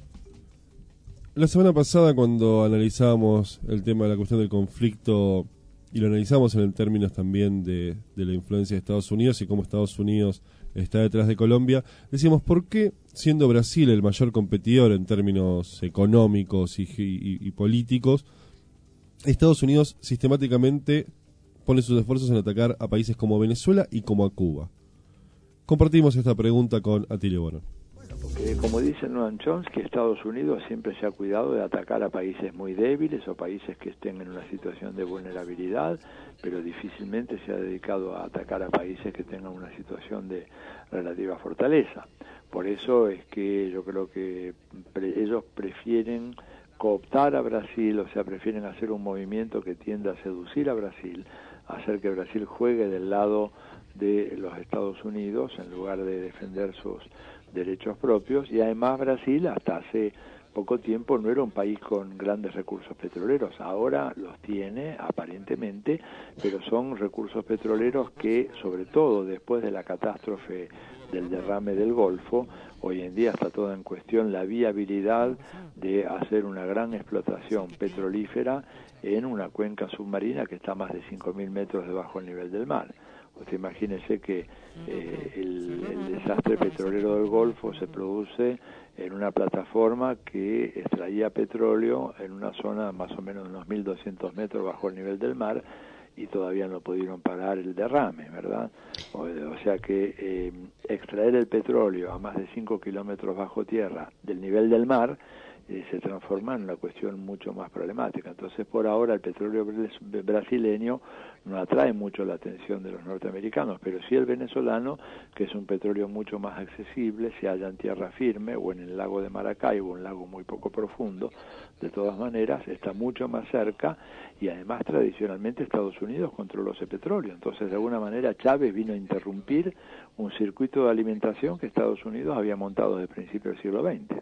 Speaker 2: La semana pasada, cuando analizábamos el tema de la cuestión del conflicto, y lo analizamos en términos también de, de la influencia de Estados Unidos y cómo Estados Unidos está detrás de Colombia, decíamos, ¿por qué, siendo Brasil el mayor competidor en términos económicos y, y, y políticos, Estados Unidos sistemáticamente pone sus esfuerzos en atacar a países como Venezuela y como a Cuba? Compartimos esta pregunta con Atilio Bono.
Speaker 16: Porque, como dice Noam Chomsky, Estados Unidos siempre se ha cuidado de atacar a países muy débiles o países que estén en una situación de vulnerabilidad, pero difícilmente se ha dedicado a atacar a países que tengan una situación de relativa fortaleza. Por eso es que yo creo que pre- ellos prefieren cooptar a Brasil, o sea, prefieren hacer un movimiento que tienda a seducir a Brasil, hacer que Brasil juegue del lado de los Estados Unidos en lugar de defender sus derechos propios. Y además Brasil hasta hace poco tiempo no era un país con grandes recursos petroleros, ahora los tiene aparentemente, pero son recursos petroleros que, sobre todo después de la catástrofe del derrame del Golfo, hoy en día está toda en cuestión la viabilidad de hacer una gran explotación petrolífera en una cuenca submarina que está a más de cinco mil metros debajo del nivel del mar. Usted imagínese que eh, el, el desastre petrolero del Golfo se produce en una plataforma que extraía petróleo en una zona más o menos de unos mil doscientos metros bajo el nivel del mar, y todavía no pudieron parar el derrame, ¿verdad? O, o sea que eh, extraer el petróleo a más de cinco kilómetros bajo tierra del nivel del mar eh, se transforma en una cuestión mucho más problemática. Entonces, por ahora, el petróleo brasileño no atrae mucho la atención de los norteamericanos, pero sí el venezolano, que es un petróleo mucho más accesible, se halla en tierra firme o en el lago de Maracaibo, un lago muy poco profundo. De todas maneras, está mucho más cerca, y además tradicionalmente Estados Unidos controló ese petróleo. Entonces, de alguna manera, Chávez vino a interrumpir un circuito de alimentación que Estados Unidos había montado desde principios del siglo veinte.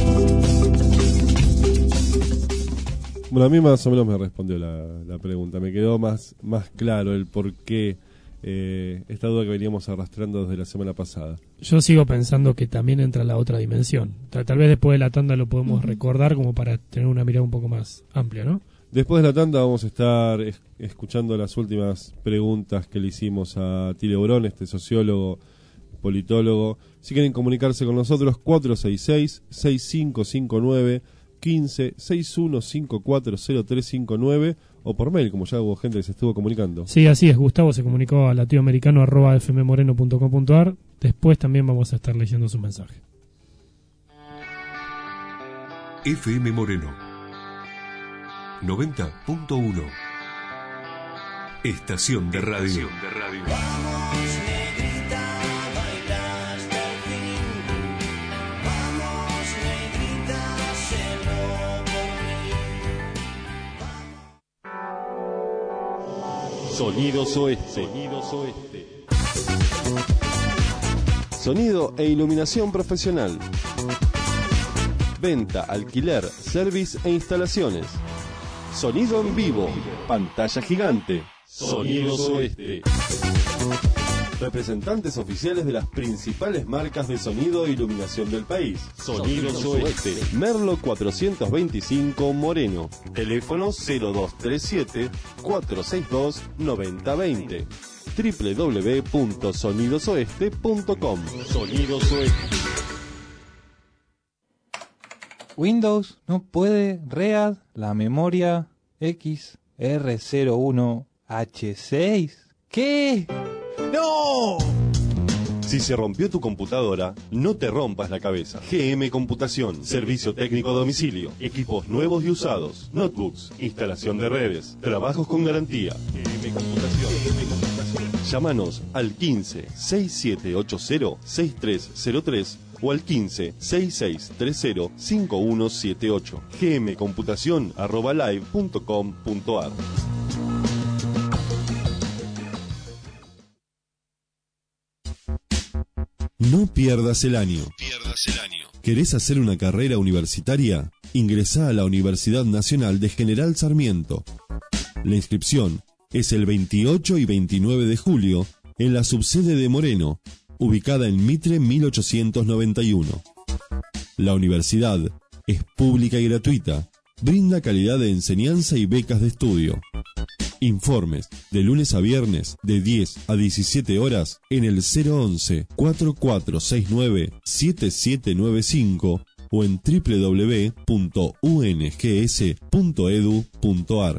Speaker 2: Bueno, a mí más o menos me respondió la, la pregunta. Me quedó más, más claro el por qué eh, esta duda que veníamos arrastrando desde la semana pasada.
Speaker 3: Yo sigo pensando que también entra la otra dimensión. Tal, tal vez después de la tanda lo podemos uh-huh. recordar como para tener una mirada un poco más amplia, ¿no?
Speaker 2: Después de la tanda vamos a estar es, escuchando las últimas preguntas que le hicimos a Atilio Borón, este sociólogo, politólogo. Si quieren comunicarse con nosotros, cuatro seis seis, seis cinco cinco nueve, quince, seis uno cinco cuatro cero tres cinco nueve, o por mail, como ya hubo gente que se estuvo comunicando.
Speaker 3: Sí, así es. Gustavo se comunicó a latinoamericano arroba fmmoreno punto com punto ar. Después también vamos a estar leyendo su mensaje.
Speaker 1: F M Moreno noventa punto uno. Estación de radio. Estación de radio.
Speaker 14: Vamos, negrita, a bailar hasta el fin. Vamos, negrita, hazlo por mí.
Speaker 17: Sonidos Oeste. Sonidos Oeste. Sonido e iluminación profesional. Venta, alquiler, service e instalaciones. Sonido en vivo. Pantalla gigante. Sonidos Oeste. Representantes oficiales de las principales marcas de sonido e iluminación del país. Sonidos Oeste. Merlo cuatrocientos veinticinco Moreno. Teléfono cero dos tres siete, cuatro seis dos, nueve cero dos cero. doble u doble u doble u punto sonidos oeste punto com. Sonidos Oeste.
Speaker 18: Windows no puede read la memoria X R cero uno H seis. ¿Qué? ¡No!
Speaker 17: Si se rompió tu computadora, no te rompas la cabeza. G M Computación, servicio técnico a domicilio, equipos nuevos y usados, notebooks, instalación de redes, trabajos con garantía. G M Computación. G M Computación. Llámanos al quince, sesenta y siete ochenta, sesenta y tres cero tres o al quince, sesenta y seis treinta, cincuenta y uno setenta y ocho. gmcomputación arroba live punto com punto ar. No pierdas el año.
Speaker 1: Pierdas el año.
Speaker 17: ¿Querés hacer una carrera universitaria? Ingresá a la Universidad Nacional de General Sarmiento. La inscripción es el veintiocho y veintinueve de julio en la subsede de Moreno, ubicada en Mitre mil ochocientos noventa y uno. La universidad es pública y gratuita. Brinda calidad de enseñanza y becas de estudio. Informes de lunes a viernes de diez a diecisiete horas en el cero once, cuarenta y cuatro sesenta y nueve, setenta y siete noventa y cinco o en doble u doble u doble u punto u n g s punto e d u punto a r.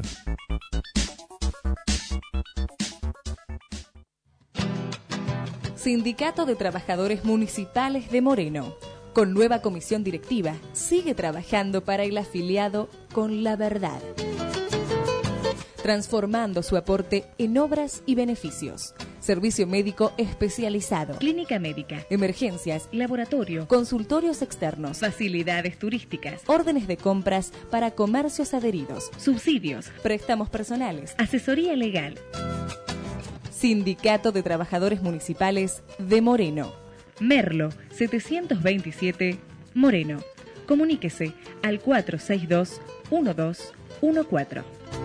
Speaker 19: Sindicato de Trabajadores Municipales de Moreno. Con nueva comisión directiva, sigue trabajando para el afiliado con la verdad, transformando su aporte en obras y beneficios. Servicio médico especializado,
Speaker 20: clínica médica,
Speaker 19: emergencias,
Speaker 20: laboratorio,
Speaker 19: consultorios externos,
Speaker 20: facilidades turísticas,
Speaker 19: órdenes de compras para comercios adheridos,
Speaker 20: subsidios,
Speaker 19: préstamos personales,
Speaker 20: asesoría legal.
Speaker 19: Sindicato de Trabajadores Municipales de Moreno.
Speaker 20: Merlo setecientos veintisiete, Moreno. Comuníquese al cuatro seis dos, uno dos uno cuatro.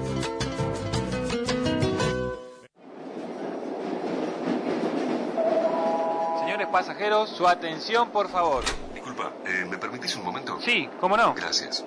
Speaker 21: Señores pasajeros, su atención, por favor.
Speaker 1: Disculpa, eh, ¿me permitís un momento?
Speaker 21: Sí, ¿cómo no?
Speaker 1: Gracias.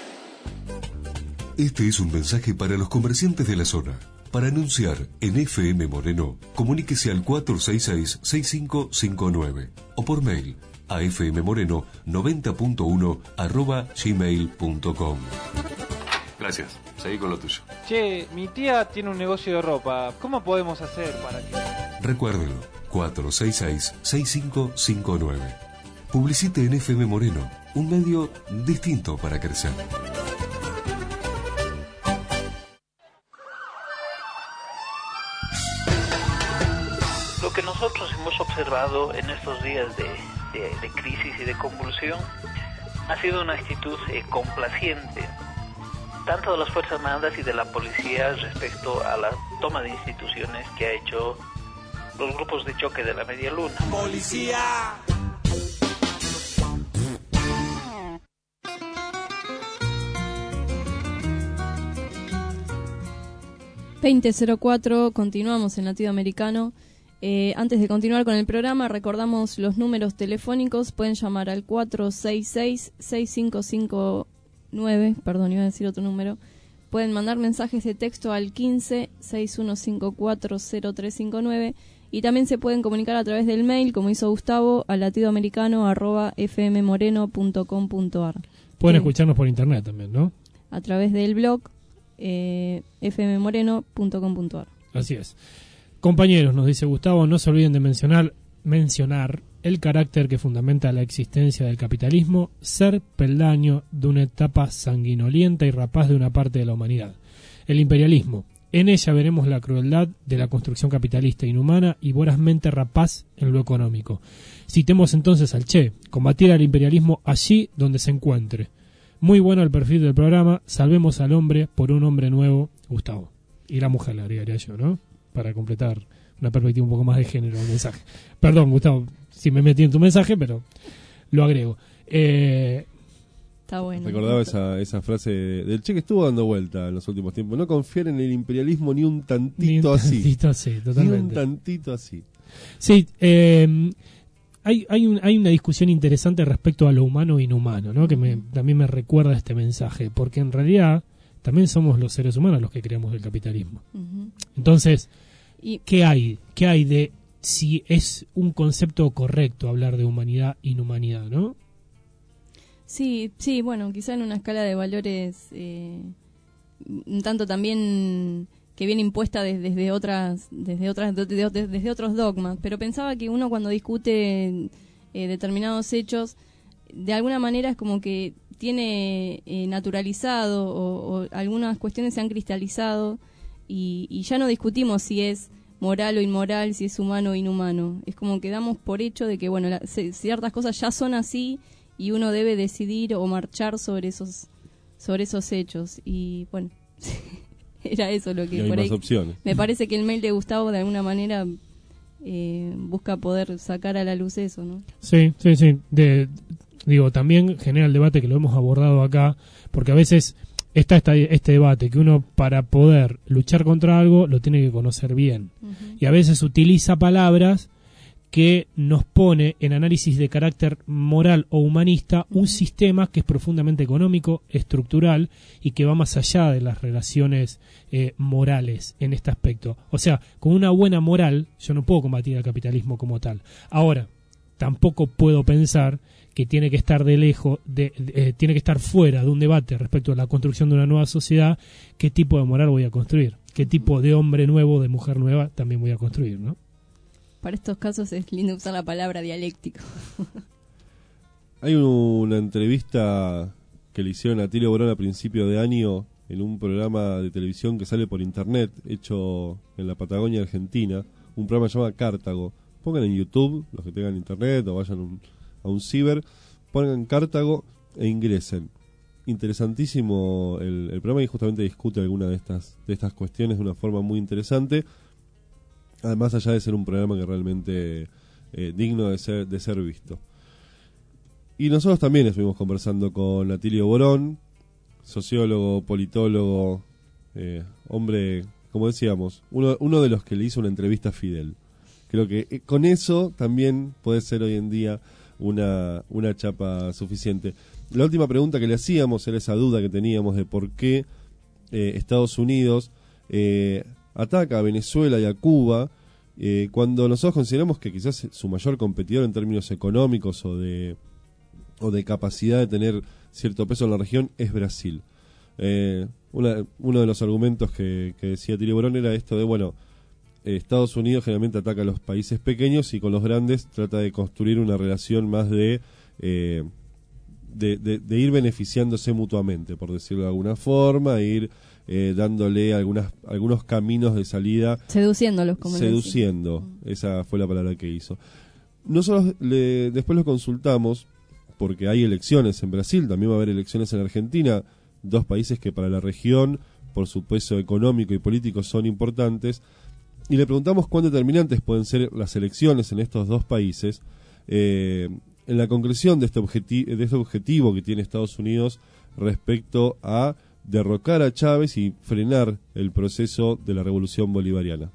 Speaker 1: Este es un mensaje para los comerciantes de la zona. Para anunciar en F M Moreno, comuníquese al cuatro seis seis, seis cinco cinco nueve o por mail a fmmoreno noventa punto uno arroba gmail punto com. Gracias, seguí con lo tuyo.
Speaker 21: Che, mi tía tiene un negocio de ropa. ¿Cómo podemos hacer para que...?
Speaker 1: Recuérdelo, cuatro seis seis, seis cinco cinco nueve. Publicite en F M Moreno, un medio distinto para crecer.
Speaker 22: Lo que nosotros hemos observado en estos días de, de, de crisis y de convulsión ha sido una actitud eh, complaciente, tanto de las Fuerzas Armadas y de la policía respecto a la toma de instituciones que ha hecho los grupos de choque de la Media Luna.
Speaker 14: ¡Policía!
Speaker 6: veinte cero cuatro, continuamos en Latinoamericano. Eh, antes de continuar con el programa, recordamos los números telefónicos. Pueden llamar al cuatro seis seis, seis cinco cinco nueve, perdón, iba a decir otro número. Pueden mandar mensajes de texto al quince, seis uno cinco cuatro, cero tres cinco nueve y también se pueden comunicar a través del mail, como hizo Gustavo, a latinoamericano arroba fmmoreno punto com punto ar.
Speaker 3: Pueden
Speaker 6: Bien.
Speaker 3: escucharnos por internet también, ¿no?
Speaker 6: A través del blog eh, fmmoreno punto com punto ar.
Speaker 3: Así es. Compañeros, nos dice Gustavo, no se olviden de mencionar, mencionar el carácter que fundamenta la existencia del capitalismo, ser peldaño de una etapa sanguinolienta y rapaz de una parte de la humanidad. El imperialismo. En ella veremos la crueldad de la construcción capitalista inhumana y vorazmente rapaz en lo económico. Citemos entonces al Che, combatir al imperialismo allí donde se encuentre. Muy bueno el perfil del programa, salvemos al hombre por un hombre nuevo, Gustavo. Y la mujer, le agregaría yo, ¿no? Para completar una perspectiva un poco más de género al mensaje. Perdón, Gustavo, si me metí en tu mensaje, pero lo agrego. Eh,
Speaker 6: Está bueno.
Speaker 2: Recordaba esa, esa frase del Che que estuvo dando vuelta en los últimos tiempos. No confiar en el imperialismo ni un tantito,
Speaker 3: ni un
Speaker 2: así.
Speaker 3: tantito así, totalmente.
Speaker 2: Ni un tantito así.
Speaker 3: Sí, eh, hay, hay, un, hay una discusión interesante respecto a lo humano e inhumano, ¿no? Que me, también me recuerda este mensaje, porque en realidad también somos los seres humanos los que creamos el capitalismo.
Speaker 6: Uh-huh.
Speaker 3: Entonces,
Speaker 6: y...
Speaker 3: ¿qué hay? ¿Qué hay de si es un concepto correcto hablar de humanidad e inhumanidad, no?
Speaker 6: Sí, sí, bueno, quizá en una escala de valores eh, un tanto también que viene impuesta desde, desde otras, desde otras, desde, desde otros dogmas. Pero pensaba que uno cuando discute eh, determinados hechos, de alguna manera es como que tiene eh, naturalizado o, o algunas cuestiones se han cristalizado y, y ya no discutimos si es moral o inmoral, si es humano o inhumano. Es como que damos por hecho de que bueno, la, c- ciertas cosas ya son así y uno debe decidir o marchar sobre esos sobre esos hechos. Y bueno, era eso lo que
Speaker 2: Y hay
Speaker 6: por
Speaker 2: más
Speaker 6: ahí
Speaker 2: opciones.
Speaker 6: me parece que el mail de Gustavo de alguna manera eh, busca poder sacar a la luz eso, ¿no?
Speaker 3: Sí, sí, sí. De, digo, también genera el debate que lo hemos abordado acá, porque a veces está esta, este debate que uno para poder luchar contra algo lo tiene que conocer bien. Uh-huh. Y a veces utiliza palabras que nos pone en análisis de carácter moral o humanista un sistema que es profundamente económico, estructural y que va más allá de las relaciones eh, morales en este aspecto. O sea, con una buena moral yo no puedo combatir al capitalismo como tal. Ahora, tampoco puedo pensar que tiene que estar de lejos, de, de, eh, tiene que estar fuera de un debate respecto a la construcción de una nueva sociedad, qué tipo de moral voy a construir, qué tipo de hombre nuevo, de mujer nueva también voy a construir, ¿no?
Speaker 6: Para estos casos es lindo usar la palabra dialéctico.
Speaker 2: Hay una entrevista que le hicieron a Tilio Borón a principio de año en un programa de televisión que sale por internet, hecho en la Patagonia Argentina, un programa que se llama Cartago. Pongan en YouTube, los que tengan internet, o vayan un, a un ciber, pongan Cartago e ingresen. Interesantísimo el, el programa y justamente discute alguna de estas, de estas cuestiones de una forma muy interesante. Además, allá de ser un programa que realmente eh, digno de ser, de ser visto. Y nosotros también estuvimos conversando con Atilio Borón, sociólogo, politólogo, eh, hombre, como decíamos, uno, uno de los que le hizo una entrevista a Fidel. Creo que eh, con eso también puede ser hoy en día una, una chapa suficiente. La última pregunta que le hacíamos era esa duda que teníamos de por qué eh, Estados Unidos eh, ataca a Venezuela y a Cuba, eh, cuando nosotros consideramos que quizás su mayor competidor en términos económicos o de o de capacidad de tener cierto peso en la región es Brasil. Eh, una, uno de los argumentos que, que decía Tilio Borón era esto de, bueno, eh, Estados Unidos generalmente ataca a los países pequeños y con los grandes trata de construir una relación más de, eh, de, de, de ir beneficiándose mutuamente, por decirlo de alguna forma, ir eh, dándole algunas, algunos caminos de salida.
Speaker 6: Seduciéndolos, como
Speaker 2: Seduciendo,
Speaker 6: decía.
Speaker 2: Esa fue la palabra que hizo. Nosotros le, después lo consultamos, porque hay elecciones en Brasil, también va a haber elecciones en Argentina, dos países que para la región, por su peso económico y político, son importantes, y le preguntamos cuán determinantes pueden ser las elecciones en estos dos países eh, en la concreción de este, objeti- de este objetivo que tiene Estados Unidos respecto a derrocar a Chávez y frenar el proceso de la revolución bolivariana.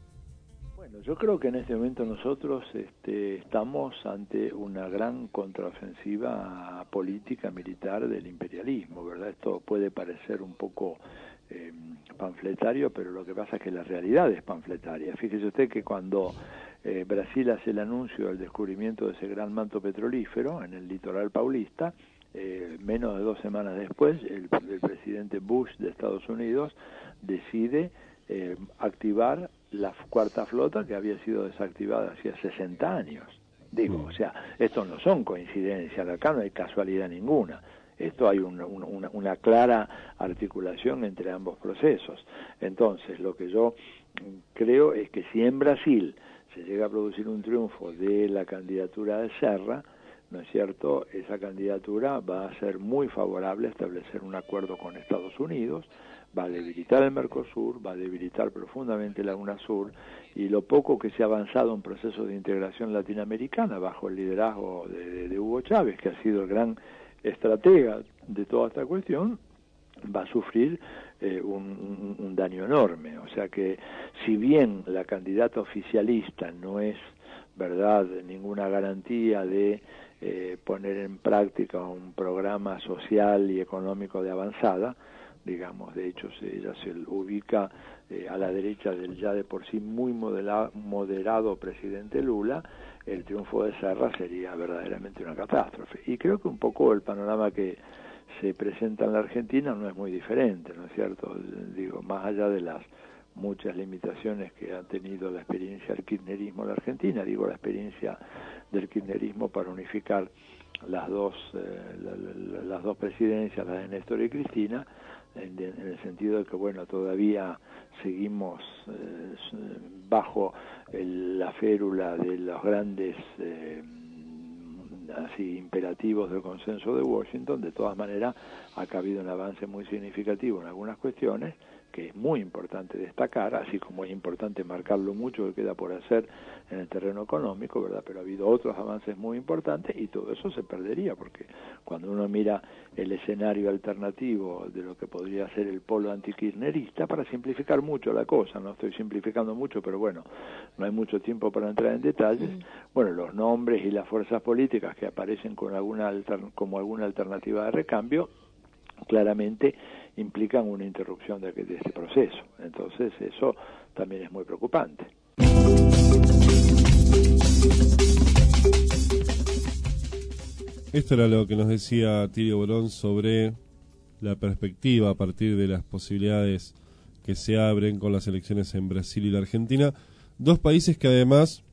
Speaker 16: Yo creo que en este momento nosotros este, estamos ante una gran contraofensiva política, militar del imperialismo, ¿verdad? Esto puede parecer un poco eh, panfletario, pero lo que pasa es que la realidad es panfletaria. Fíjese usted que cuando eh, Brasil hace el anuncio del descubrimiento de ese gran manto petrolífero en el litoral paulista, eh, menos de dos semanas después, el, el presidente Bush de Estados Unidos decide eh, activar la cuarta flota que había sido desactivada hacía sesenta años. Digo, o sea, esto no son coincidencias, acá no hay casualidad ninguna. Esto hay un, un, una, una clara articulación entre ambos procesos. Entonces, lo que yo creo es que si en Brasil se llega a producir un triunfo de la candidatura de Serra, ¿no es cierto?, esa candidatura va a ser muy favorable a establecer un acuerdo con Estados Unidos, va a debilitar el Mercosur, va a debilitar profundamente la UNASUR, y lo poco que se ha avanzado en procesos de integración latinoamericana bajo el liderazgo de, de, de Hugo Chávez, que ha sido el gran estratega de toda esta cuestión, va a sufrir eh, un, un, un daño enorme. O sea que, si bien la candidata oficialista no es, verdad, ninguna garantía de eh, poner en práctica un programa social y económico de avanzada, digamos, de hecho se, ella se ubica eh, a la derecha del ya de por sí muy modela, moderado presidente Lula, el triunfo de Serra sería verdaderamente una catástrofe. Y creo que un poco el panorama que se presenta en la Argentina no es muy diferente, ¿no es cierto? Digo, más allá de las muchas limitaciones que ha tenido la experiencia del kirchnerismo en la Argentina, digo la experiencia del kirchnerismo para unificar las dos eh, la, la, las dos presidencias, la de Néstor y Cristina, en, en el sentido de que bueno, todavía seguimos eh, bajo el, la férula de los grandes eh, así imperativos del consenso de Washington. De todas maneras ha habido un avance muy significativo en algunas cuestiones que es muy importante destacar, así como es importante marcar lo mucho que queda por hacer en el terreno económico, ¿verdad? Pero ha habido otros avances muy importantes y todo eso se perdería, porque cuando uno mira el escenario alternativo de lo que podría ser el polo antikirchnerista, para simplificar mucho la cosa, no estoy simplificando mucho, pero bueno, no hay mucho tiempo para entrar en detalles, mm. bueno, los nombres y las fuerzas políticas que aparecen con alguna altern- como alguna alternativa de recambio, claramente implican una interrupción de, de este proceso. Entonces eso también es muy preocupante.
Speaker 2: Esto era lo que nos decía Atilio Borón sobre la perspectiva a partir de las posibilidades que se abren con las elecciones en Brasil y la Argentina, dos países que además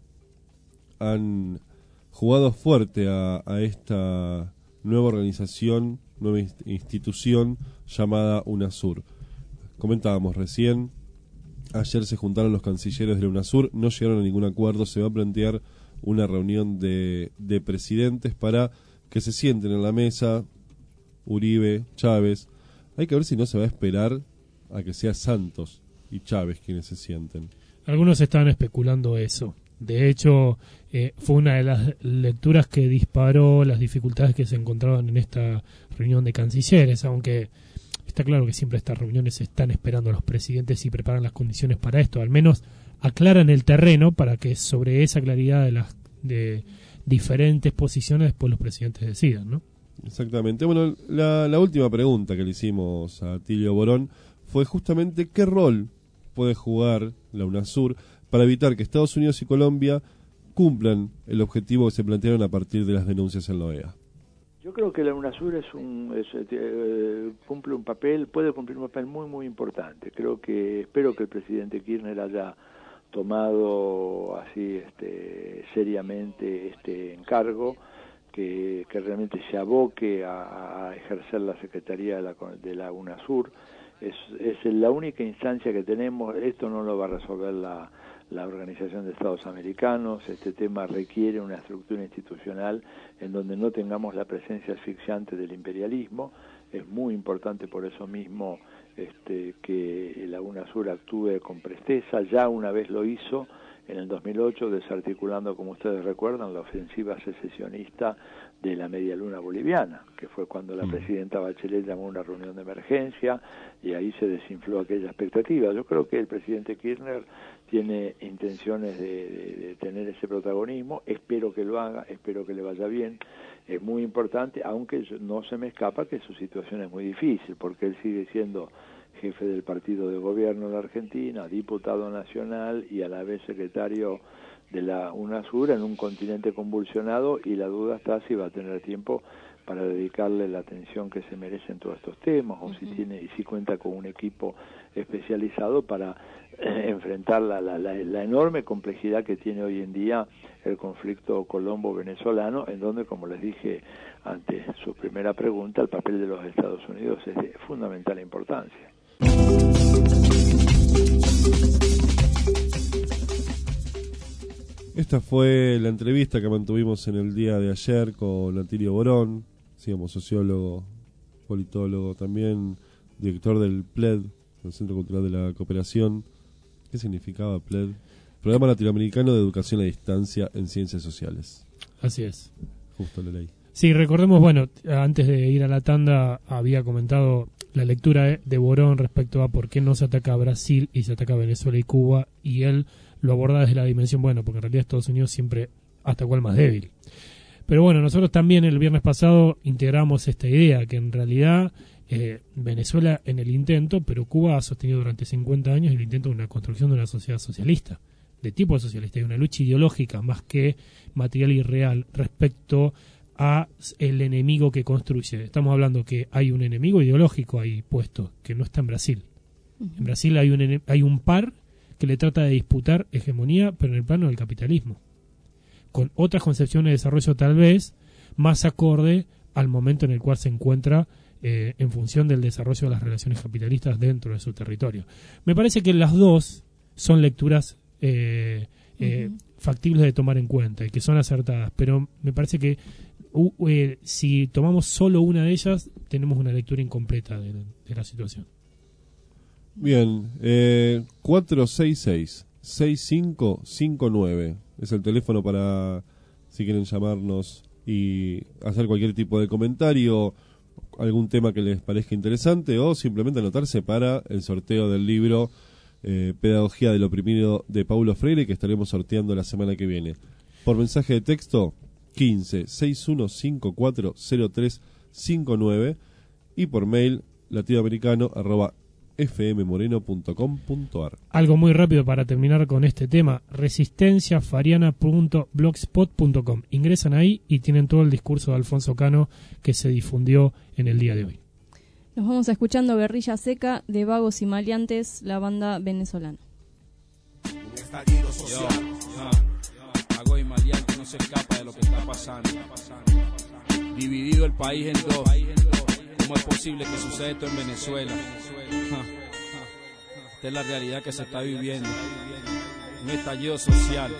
Speaker 2: han jugado fuerte a, a esta nueva organización, nueva institución llamada UNASUR. Comentábamos recién, ayer se juntaron los cancilleres de la UNASUR, no llegaron a ningún acuerdo, se va a plantear una reunión de, de presidentes para que se sienten en la mesa, Uribe, Chávez. Hay que ver si no se va a esperar a que sea Santos y Chávez quienes se sienten.
Speaker 3: Algunos estaban especulando eso. De hecho, eh, fue una de las lecturas que disparó las dificultades que se encontraban en esta reunión de cancilleres, aunque está claro que siempre estas reuniones están esperando a los presidentes y preparan las condiciones para esto, al menos aclaran el terreno para que sobre esa claridad de las de diferentes posiciones después los presidentes decidan, ¿no?
Speaker 2: Exactamente. Bueno, la, la última pregunta que le hicimos a Atilio Borón fue justamente qué rol puede jugar la UNASUR para evitar que Estados Unidos y Colombia cumplan el objetivo que se plantearon a partir de las denuncias en la O E A.
Speaker 16: Yo creo que la UNASUR es un, es, eh, cumple un papel, puede cumplir un papel muy muy importante. Creo que espero que el presidente Kirchner haya tomado así este, seriamente este encargo, que, que realmente se aboque a, a ejercer la secretaría de la, de la UNASUR. Es, es la única instancia que tenemos. Esto no lo va a resolver la la Organización de Estados Americanos. Este tema requiere una estructura institucional en donde no tengamos la presencia asfixiante del imperialismo. Es muy importante por eso mismo este, que la UNASUR actúe con presteza. Ya una vez lo hizo en el dos mil ocho, desarticulando, como ustedes recuerdan, la ofensiva secesionista de la Media Luna boliviana, que fue cuando la presidenta Bachelet llamó a una reunión de emergencia y ahí se desinfló aquella expectativa. Yo creo que el presidente Kirchner tiene intenciones de, de, de tener ese protagonismo, espero que lo haga, espero que le vaya bien. Es muy importante, aunque no se me escapa que su situación es muy difícil, porque él sigue siendo jefe del partido de gobierno de la Argentina, diputado nacional y a la vez secretario de la UNASUR en un continente convulsionado, y la duda está si va a tener tiempo para dedicarle la atención que se merecen todos estos temas, o uh-huh. si tiene y si cuenta con un equipo especializado para eh, enfrentar la, la, la, la enorme complejidad que tiene hoy en día el conflicto colombo-venezolano, en donde, como les dije ante su primera pregunta, el papel de los Estados Unidos es de fundamental importancia.
Speaker 2: Esta fue la entrevista que mantuvimos en el día de ayer con Atilio Borón, digamos, sociólogo, politólogo, también director del P L E D, el Centro Cultural de la Cooperación. ¿Qué significaba P L E D? Programa Latinoamericano de Educación a Distancia en Ciencias Sociales.
Speaker 3: Así es.
Speaker 2: Justo la ley.
Speaker 3: Sí, recordemos, bueno, antes de ir a la tanda había comentado la lectura de Borón respecto a por qué no se ataca a Brasil y se ataca a Venezuela y Cuba, y él lo aborda desde la dimensión, bueno, porque en realidad Estados Unidos siempre atacó al más débil. Pero bueno, nosotros también el viernes pasado integramos esta idea, que en realidad eh, Venezuela en el intento, pero Cuba ha sostenido durante cincuenta años el intento de una construcción de una sociedad socialista, de tipo socialista, y una lucha ideológica más que material y real respecto a el enemigo que construye. Estamos hablando que hay un enemigo ideológico ahí puesto, que no está en Brasil, En Brasil hay un, hay un par que le trata de disputar hegemonía, pero en el plano del capitalismo, con otras concepciones de desarrollo tal vez más acorde al momento en el cual se encuentra eh, en función del desarrollo de las relaciones capitalistas dentro de su territorio. Me parece que las dos son lecturas eh, eh, uh-huh. factibles de tomar en cuenta y que son acertadas, pero me parece que uh, eh, si tomamos solo una de ellas, tenemos una lectura incompleta de, de la situación.
Speaker 2: Bien, eh, cuatro seis seis, seis cinco cinco nueve es el teléfono para si quieren llamarnos y hacer cualquier tipo de comentario, algún tema que les parezca interesante o simplemente anotarse para el sorteo del libro eh, Pedagogía del Oprimido de Paulo Freire, que estaremos sorteando la semana que viene. Por mensaje de texto quince, sesenta y uno cincuenta y cuatro, cero tres cincuenta y nueve y por mail latinoamericano arroba f m moreno punto com punto a r.
Speaker 3: Algo muy rápido para terminar con este tema: resistencia fariana punto blogspot punto com. Ingresan ahí y tienen todo el discurso de Alfonso Cano que se difundió en el día de hoy.
Speaker 6: Nos vamos escuchando Guerrilla Seca de Vagos y Maleantes, la banda venezolana.
Speaker 4: Un estallido social. Yo, Vago y Maleante no se escapa de lo que está pasando. Dividido el país en dos. ¿Cómo es posible que suceda esto en Venezuela? Esta es la realidad que se está viviendo. Un estallido social.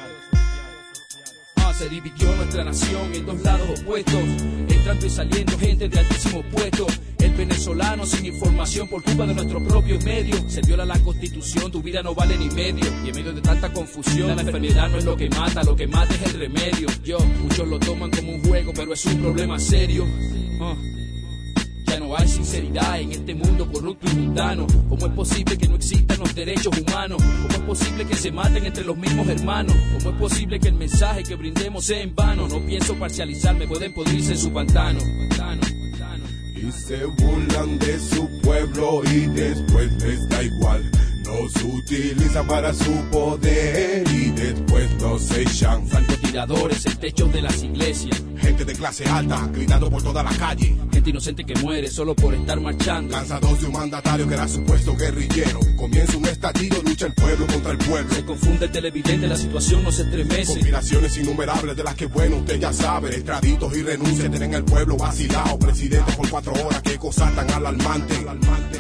Speaker 4: Ah, se dividió nuestra nación en dos lados opuestos, entrando y saliendo gente de altísimos puestos. El venezolano sin información por culpa de nuestros propios medios. Se viola la constitución, tu vida no vale ni medio. Y en medio de tanta confusión, la enfermedad no es lo que mata, lo que mata es el remedio. Yo, muchos lo toman como un juego, pero es un problema serio. Ah. Ya no hay sinceridad en este mundo corrupto y mundano. ¿Cómo es posible que no existan los derechos humanos? ¿Cómo es posible que se maten entre los mismos hermanos? ¿Cómo es posible que el mensaje que brindemos sea en vano? No pienso parcializarme, pueden podrirse en su pantano. pantano, pantano.
Speaker 14: Y se burlan de su pueblo y después les da igual. Nos utilizan para su poder y después nos echan.
Speaker 4: Francotiradores en techos de las iglesias.
Speaker 14: Gente de clase alta gritando por toda la calle.
Speaker 4: Gente inocente que muere solo por estar marchando.
Speaker 14: Cansados de un mandatario que era supuesto guerrillero. Comienza un estallido, lucha el pueblo contra el pueblo.
Speaker 4: Se confunde el televidente, la situación no se estremece.
Speaker 14: Conspiraciones innumerables de las que bueno usted ya sabe. Extraditos y renuncias tienen el pueblo vacilado. Presidente por cuatro horas, qué cosa tan alarmante. alarmante.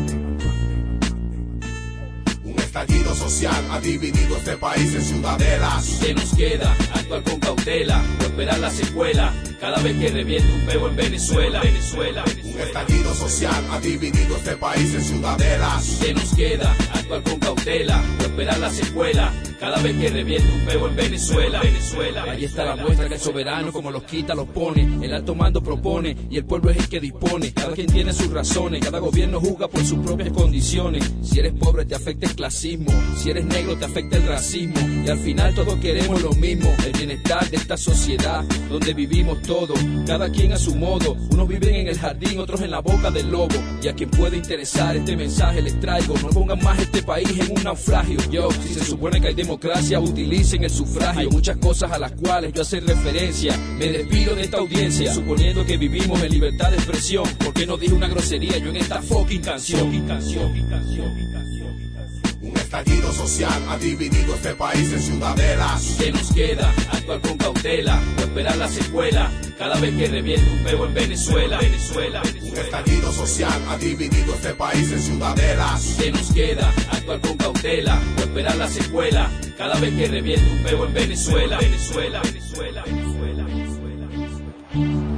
Speaker 14: Estallido social ha dividido este país en ciudadelas.
Speaker 4: ¿Qué nos queda? Actuar con cautela o esperar la secuela cada vez que reviente un peo en Venezuela. Venezuela.
Speaker 14: Un estallido social ha dividido este país en ciudadelas.
Speaker 4: ¿Qué nos queda? Actuar con cautela o esperar la secuela cada vez que reviente un peo en Venezuela. Venezuela. Ahí está la muestra que el soberano como los quita los pone. El alto mando propone y el pueblo es el que dispone. Cada quien tiene sus razones, cada gobierno juzga por sus propias condiciones. Si eres pobre te afecta el clasismo. Si eres negro te afecta el racismo. Y al final todos queremos lo mismo, el bienestar de esta sociedad donde vivimos todos, cada quien a su modo. Unos viven en el jardín, otros en la boca del lobo. Y a quien puede interesar este mensaje les traigo: no pongan más este país en un naufragio. Yo, si se supone que hay democracia, utilicen el sufragio. Hay muchas cosas a las cuales yo hacer referencia. Me despido de esta audiencia suponiendo que vivimos en libertad de expresión. ¿Por qué no dije una grosería yo en esta fucking canción? Fucking canción, fucking canción, fucking canción.
Speaker 14: Un estallido social ha dividido este país en ciudadelas.
Speaker 4: ¿Qué nos queda? Actuar con cautela o esperar la secuela cada vez que reviente un peo en Venezuela. Venezuela.
Speaker 14: Un estallido social ha dividido este país en ciudadelas.
Speaker 4: ¿Qué nos queda? Actuar con cautela o esperar la secuela cada vez que reviente un peo en Venezuela. Venezuela. Venezuela. Venezuela. Venezuela. Venezuela.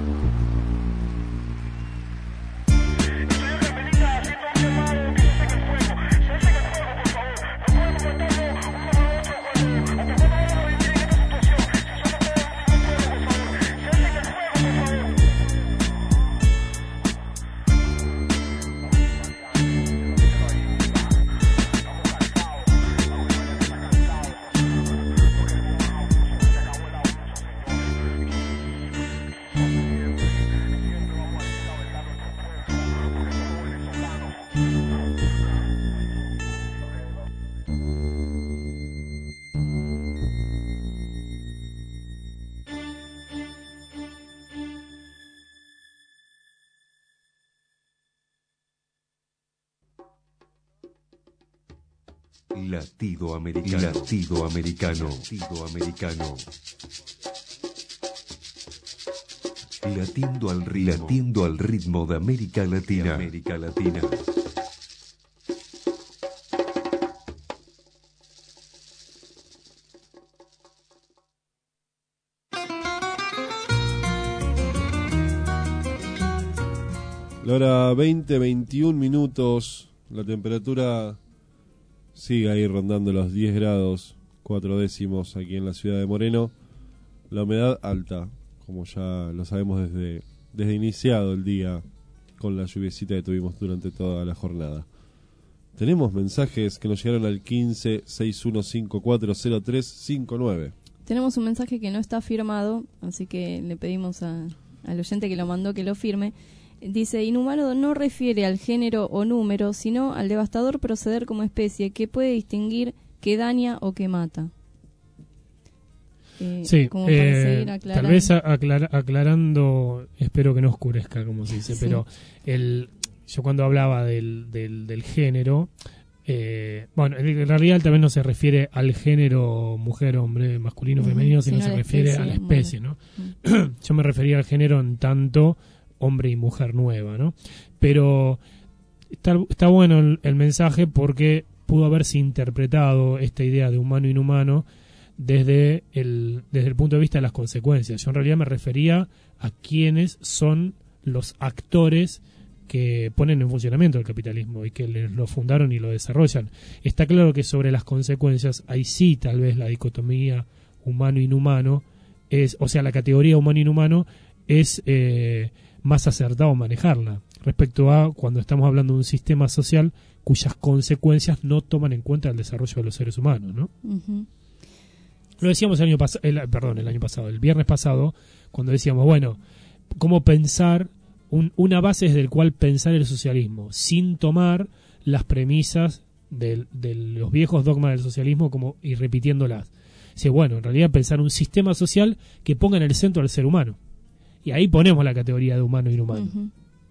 Speaker 1: Latido americano. Latido americano. Latido americano. Latiendo al ritmo. Latiendo al ritmo de América Latina. De América Latina.
Speaker 2: La hora veinte, veintiún minutos, la temperatura sigue ahí rondando los diez grados, cuatro décimos aquí en la ciudad de Moreno. La humedad alta, como ya lo sabemos desde, desde iniciado el día con la lluviecita que tuvimos durante toda la jornada. Tenemos mensajes que nos llegaron al quince, sesenta y uno cincuenta y cuatro, cero tres cincuenta y nueve.
Speaker 6: Tenemos un mensaje que no está firmado, así que le pedimos a, al oyente que lo mandó que lo firme. Dice, inhumano no refiere al género o número, sino al devastador proceder como especie que puede distinguir que daña o que mata. Eh,
Speaker 3: sí,
Speaker 6: como para
Speaker 3: eh,
Speaker 6: seguir aclarando.
Speaker 3: tal vez aclara, aclarando, espero que no oscurezca, como se dice, sí. Pero el, yo cuando hablaba del, del, del género, eh, bueno, en realidad tal vez no se refiere al género mujer-hombre, masculino, uh-huh, femenino, sino, sino se refiere especie, a la especie, bueno. ¿no? Uh-huh. Yo me refería al género en tanto hombre y mujer nueva, ¿no? Pero está, está bueno el, el mensaje porque pudo haberse interpretado esta idea de humano e inhumano desde el, desde el punto de vista de las consecuencias. Yo en realidad me refería a quiénes son los actores que ponen en funcionamiento el capitalismo y que lo fundaron y lo desarrollan. Está claro que sobre las consecuencias, ahí sí tal vez la dicotomía humano-inhumano es, o sea, la categoría humano-inhumano es eh, más acertado manejarla respecto a cuando estamos hablando de un sistema social cuyas consecuencias no toman en cuenta el desarrollo de los seres humanos, ¿no? Uh-huh. Lo decíamos el año pasado, perdón, el año pasado, el viernes pasado, cuando decíamos, bueno, cómo pensar un, una base desde el cual pensar el socialismo, sin tomar las premisas de, de los viejos dogmas del socialismo como y repitiéndolas. Sí, bueno, en realidad pensar un sistema social que ponga en el centro al ser humano. Y ahí ponemos la categoría de humano e inhumano. Uh-huh.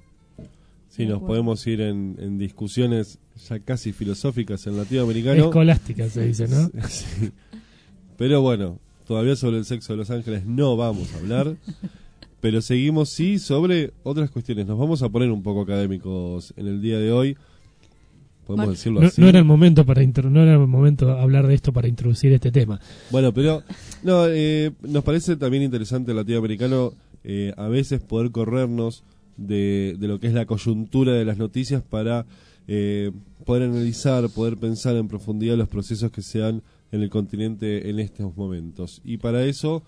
Speaker 2: Sí, nos podemos ir en, en discusiones ya casi filosóficas en latinoamericano.
Speaker 3: Escolásticas se dice, ¿no?
Speaker 2: Sí. Pero bueno, todavía sobre el sexo de los ángeles no vamos a hablar. Pero seguimos sí sobre otras cuestiones. Nos vamos a poner un poco académicos en el día de hoy. Podemos Mar- decirlo
Speaker 3: no,
Speaker 2: así.
Speaker 3: No era el momento para intro- no era el momento hablar de esto para introducir este tema.
Speaker 2: Bueno, pero no eh, nos parece también interesante el latinoamericano eh, a veces poder corrernos de, de lo que es la coyuntura de las noticias para eh, poder analizar, poder pensar en profundidad los procesos que se dan en el continente en estos momentos. Y para eso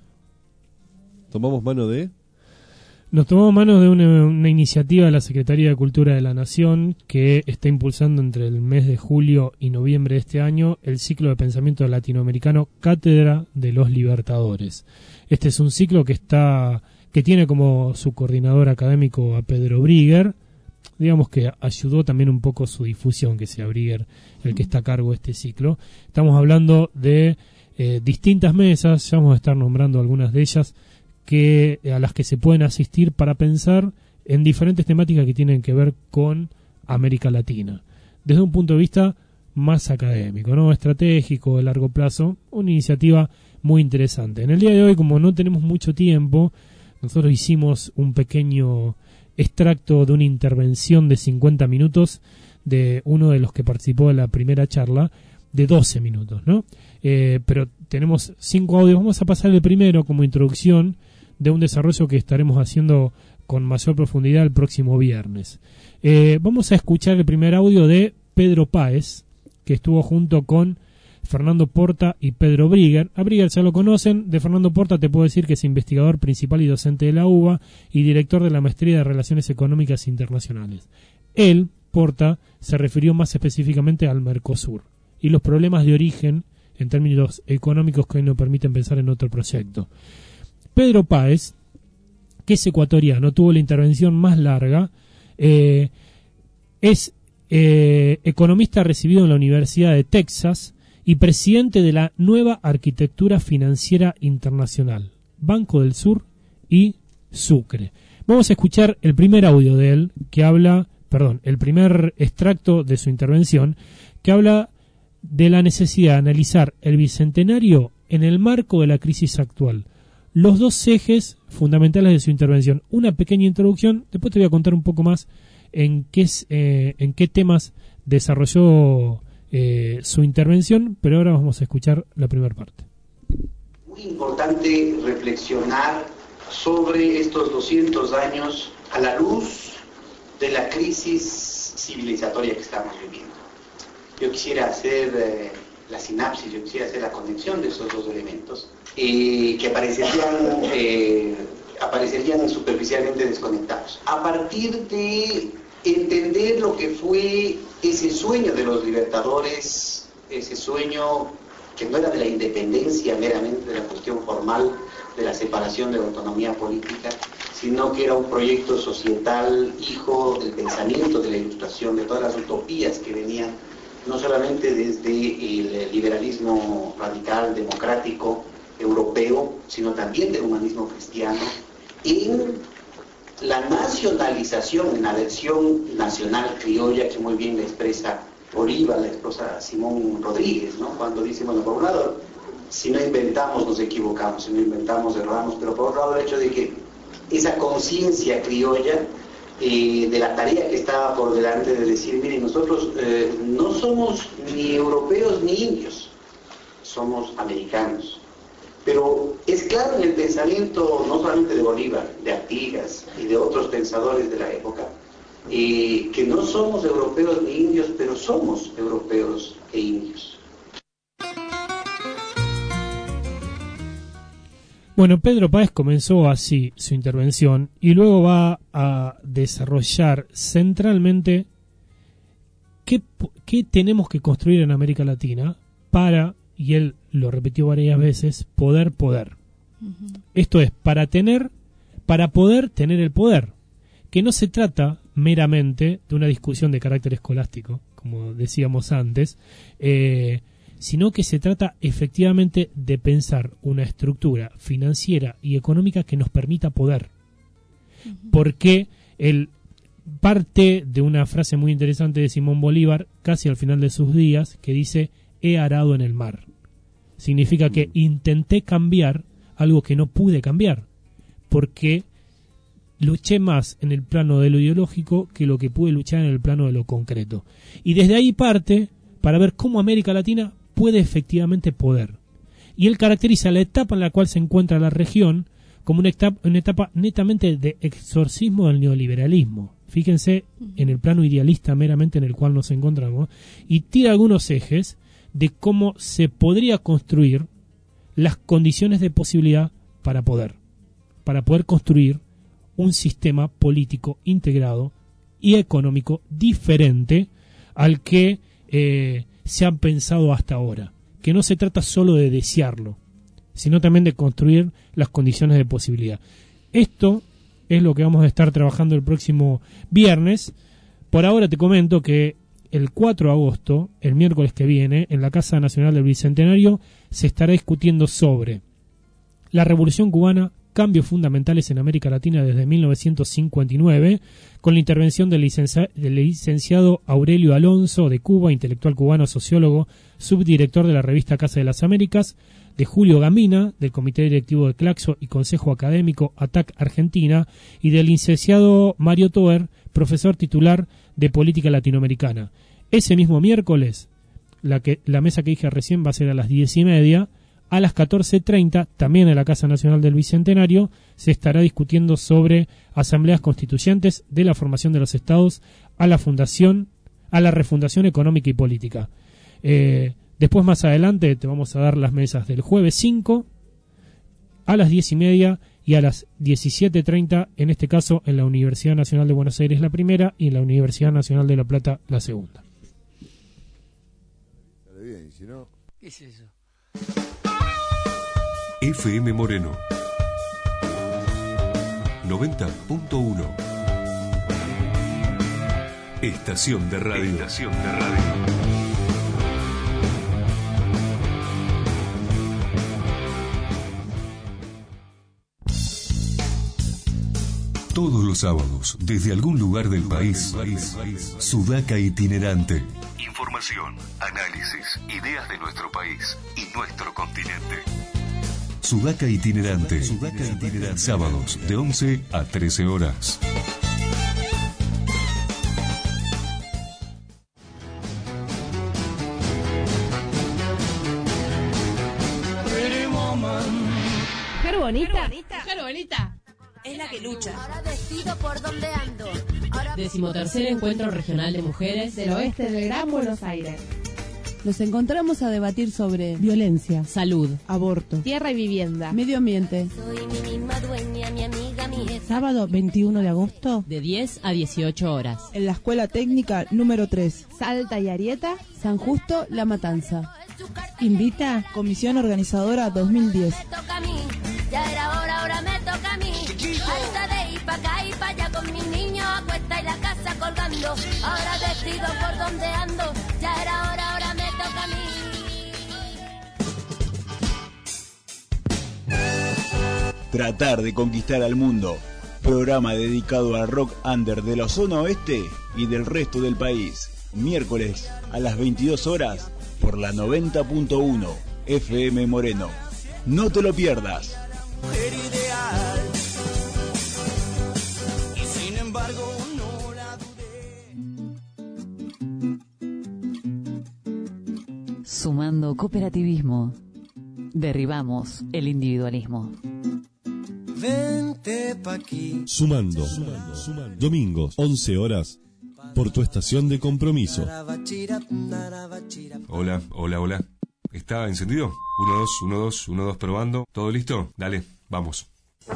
Speaker 2: tomamos mano de...
Speaker 3: Nos tomamos mano de una, una iniciativa de la Secretaría de Cultura de la Nación que está impulsando entre el mes de julio y noviembre de este año el ciclo de pensamiento latinoamericano Cátedra de los Libertadores. Este es un ciclo que está que tiene como su coordinador académico a Pedro Brigger, digamos que ayudó también un poco su difusión, que sea Brigger el que está a cargo de este ciclo. Estamos hablando de eh, distintas mesas, ya vamos a estar nombrando algunas de ellas, que a las que se pueden asistir para pensar en diferentes temáticas que tienen que ver con América Latina, desde un punto de vista más académico, no estratégico, de largo plazo, una iniciativa muy interesante. En el día de hoy, como no tenemos mucho tiempo, nosotros hicimos un pequeño extracto de una intervención de cincuenta minutos de uno de los que participó de la primera charla, de doce minutos, ¿no? Eh, pero tenemos cinco audios. Vamos a pasar el primero como introducción de un desarrollo que estaremos haciendo con mayor profundidad el próximo viernes. Eh, vamos a escuchar el primer audio de Pedro Páez, que estuvo junto con Fernando Porta y Pedro Brigger. A Brigger ya lo conocen. De Fernando Porta te puedo decir que es investigador principal y docente de la U B A y director de la Maestría de Relaciones Económicas Internacionales. Él, Porta, se refirió más específicamente al Mercosur y los problemas de origen en términos económicos que hoy nos permiten pensar en otro proyecto. Pedro Páez, que es ecuatoriano, tuvo la intervención más larga, eh, es eh, economista recibido en la Universidad de Texas y presidente de la Nueva Arquitectura Financiera Internacional, Banco del Sur y Sucre. Vamos a escuchar el primer audio de él, que habla, perdón, el primer extracto de su intervención, que habla de la necesidad de analizar el bicentenario en el marco de la crisis actual. Los dos ejes fundamentales de su intervención. Una pequeña introducción, después te voy a contar un poco más en qué, eh, en qué temas desarrolló eh, su intervención, pero ahora vamos a escuchar la primera parte.
Speaker 5: Muy importante reflexionar sobre estos doscientos años a la luz de la crisis civilizatoria que estamos viviendo. Yo quisiera hacer eh, la sinapsis, yo quisiera hacer la conexión de estos dos elementos eh, que aparecerían, eh, aparecerían superficialmente desconectados. A partir de entender lo que fue ese sueño de los libertadores, ese sueño que no era de la independencia meramente de la cuestión formal, de la separación de la autonomía política, sino que era un proyecto societal, hijo del pensamiento de la Ilustración, de todas las utopías que venían, no solamente desde el liberalismo radical, democrático, europeo, sino también del humanismo cristiano, en la nacionalización, en la versión nacional criolla que muy bien la expresa Bolívar, la esposa Simón Rodríguez, ¿no? Cuando dice, bueno, por un lado, si no inventamos nos equivocamos, si no inventamos erramos, pero por otro lado el hecho de que esa conciencia criolla eh, de la tarea que estaba por delante de decir, miren, nosotros eh, no somos ni europeos ni indios, somos americanos. Pero es claro en el pensamiento no solamente de Bolívar, de Artigas y de otros pensadores de la época, eh, que no somos europeos ni indios, pero somos europeos e indios.
Speaker 3: Bueno, Pedro Páez comenzó así su intervención y luego va a desarrollar centralmente qué, qué tenemos que construir en América Latina para, y él lo repitió varias veces, poder poder. Uh-huh. Esto es, para tener, para poder tener el poder, que no se trata meramente de una discusión de carácter escolástico, como decíamos antes, eh, sino que se trata efectivamente de pensar una estructura financiera y económica que nos permita poder. Uh-huh. Porque el parte de una frase muy interesante de Simón Bolívar, casi al final de sus días, que dice, he arado en el mar. Significa que intenté cambiar algo que no pude cambiar, porque luché más en el plano de lo ideológico que lo que pude luchar en el plano de lo concreto. Y desde ahí parte para ver cómo América Latina puede efectivamente poder. Y él caracteriza la etapa en la cual se encuentra la región como una etapa, una etapa netamente de exorcismo del neoliberalismo. Fíjense en el plano idealista meramente en el cual nos encontramos, y tira algunos ejes de cómo se podría construir las condiciones de posibilidad para poder, para poder construir un sistema político integrado y económico diferente al que eh, se han pensado hasta ahora, que no se trata solo de desearlo, sino también de construir las condiciones de posibilidad. Esto es lo que vamos a estar trabajando el próximo viernes. Por ahora te comento que el cuatro de agosto, el miércoles que viene, en la Casa Nacional del Bicentenario, se estará discutiendo sobre la Revolución Cubana, cambios fundamentales en América Latina desde mil novecientos cincuenta y nueve, con la intervención del, licencia, del licenciado Aurelio Alonso de Cuba, intelectual cubano, sociólogo, subdirector de la revista Casa de las Américas, de Julio Gambina, del Comité Directivo de Claxo y Consejo Académico A T A C Argentina, y del licenciado Mario Toer, profesor titular de Política Latinoamericana. Ese mismo miércoles, la, que, la mesa que dije recién va a ser a las diez y media. A las catorce treinta, también en la Casa Nacional del Bicentenario, se estará discutiendo sobre asambleas constituyentes de la formación de los estados a la fundación, a la refundación económica y política. Eh, después, más adelante, te vamos a dar las mesas del jueves cinco, a las diez y media y a las diecisiete treinta, en este caso en la Universidad Nacional de Buenos Aires la primera y en la Universidad Nacional de La Plata la segunda.
Speaker 7: Bien, si no...
Speaker 23: ¿Qué es eso?
Speaker 1: F M Moreno noventa punto uno. Estación de radio. Estación de radio. Todos los sábados, desde algún lugar del país, Sudaca itinerante. Informa Información, análisis, ideas de nuestro país y nuestro continente. Sudaca Itinerante. Sudaca Itinerante. Sábados de once a trece horas.
Speaker 9: Mujer bonita. Mujer bonita.
Speaker 10: Es la que lucha. Ahora decido por dónde ando. Ahora...
Speaker 9: Decimotercer Encuentro Regional de Mujeres del Oeste del Gran Buenos Aires.
Speaker 11: Nos encontramos a debatir sobre violencia,
Speaker 9: salud,
Speaker 11: aborto,
Speaker 9: tierra y vivienda,
Speaker 11: medio ambiente.
Speaker 10: Soy mi misma dueña, mi amiga, mi jefa.
Speaker 11: Sábado veintiuno de agosto,
Speaker 9: de diez a dieciocho horas.
Speaker 11: En la Escuela Técnica número tres,
Speaker 9: Salta y Arieta,
Speaker 11: San Justo, La Matanza. Invita Comisión Organizadora dos mil diez.
Speaker 10: Me toca a mí, ya era hora, ahora me toca a mí. Alta de ir pa' acá y pa' allá con mis niños a cuesta y la casa colgando. Ahora decido por dónde ando, ya era hora, ahora me toca a mí.
Speaker 7: Tratar de conquistar al mundo. Programa dedicado al rock under de la zona oeste y del resto del país. Miércoles a las veintidós horas por la noventa punto uno F M Moreno. No te lo pierdas.
Speaker 8: Mujer ideal. Y sin embargo no la
Speaker 13: dudé. Sumando cooperativismo, derribamos el individualismo.
Speaker 8: Vente pa' aquí.
Speaker 2: Sumando. Sumando. Sumando. Domingos, once horas, por tu estación de compromiso.
Speaker 1: Hola, hola, hola. ¿Está encendido? uno, dos, uno, dos, uno, dos, probando. ¿Todo listo? Dale, vamos.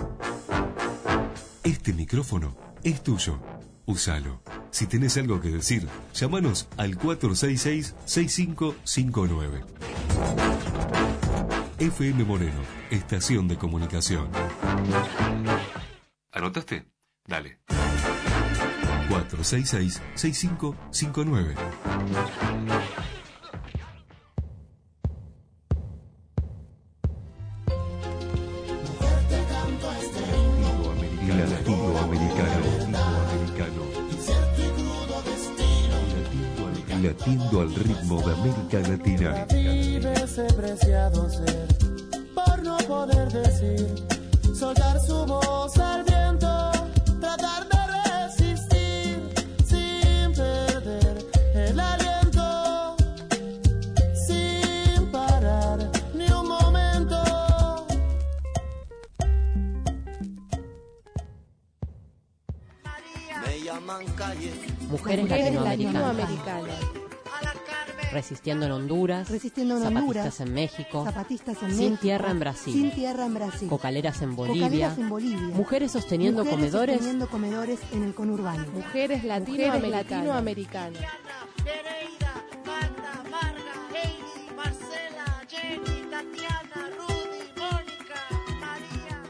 Speaker 1: Este micrófono es tuyo. Úsalo. Si tenés algo que decir, llámanos al cuatro seis seis, seis cinco cinco nueve. F M Moreno, estación de comunicación. ¿Anotaste? Dale. cuatro seis seis, seis cinco cinco nueve. Latiendo al ritmo de América Latina.
Speaker 8: Vive ese preciado ser, por no poder decir, soltar su voz al viento, tratar de resistir, sin perder el aliento, sin parar ni un momento. Me llaman calle.
Speaker 9: Mujeres, Mujeres latinoamericanas. latinoamericanas. Resistiendo en Honduras,
Speaker 23: Resistiendo en
Speaker 9: zapatistas
Speaker 23: Honduras,
Speaker 9: en México,
Speaker 23: zapatistas en
Speaker 9: sin
Speaker 23: México,
Speaker 9: tierra en Brasil,
Speaker 23: sin tierra en Brasil,
Speaker 9: cocaleras en Bolivia,
Speaker 23: cocaleras en Bolivia,
Speaker 9: mujeres sosteniendo
Speaker 23: mujeres
Speaker 9: comedores,
Speaker 23: sosteniendo comedores en el conurbano,
Speaker 9: mujeres latinoamericanas.
Speaker 8: Nereida, Marta, Marga, Heidi, Marcela, Jenny, Tatiana, Rudy, Mónica, María.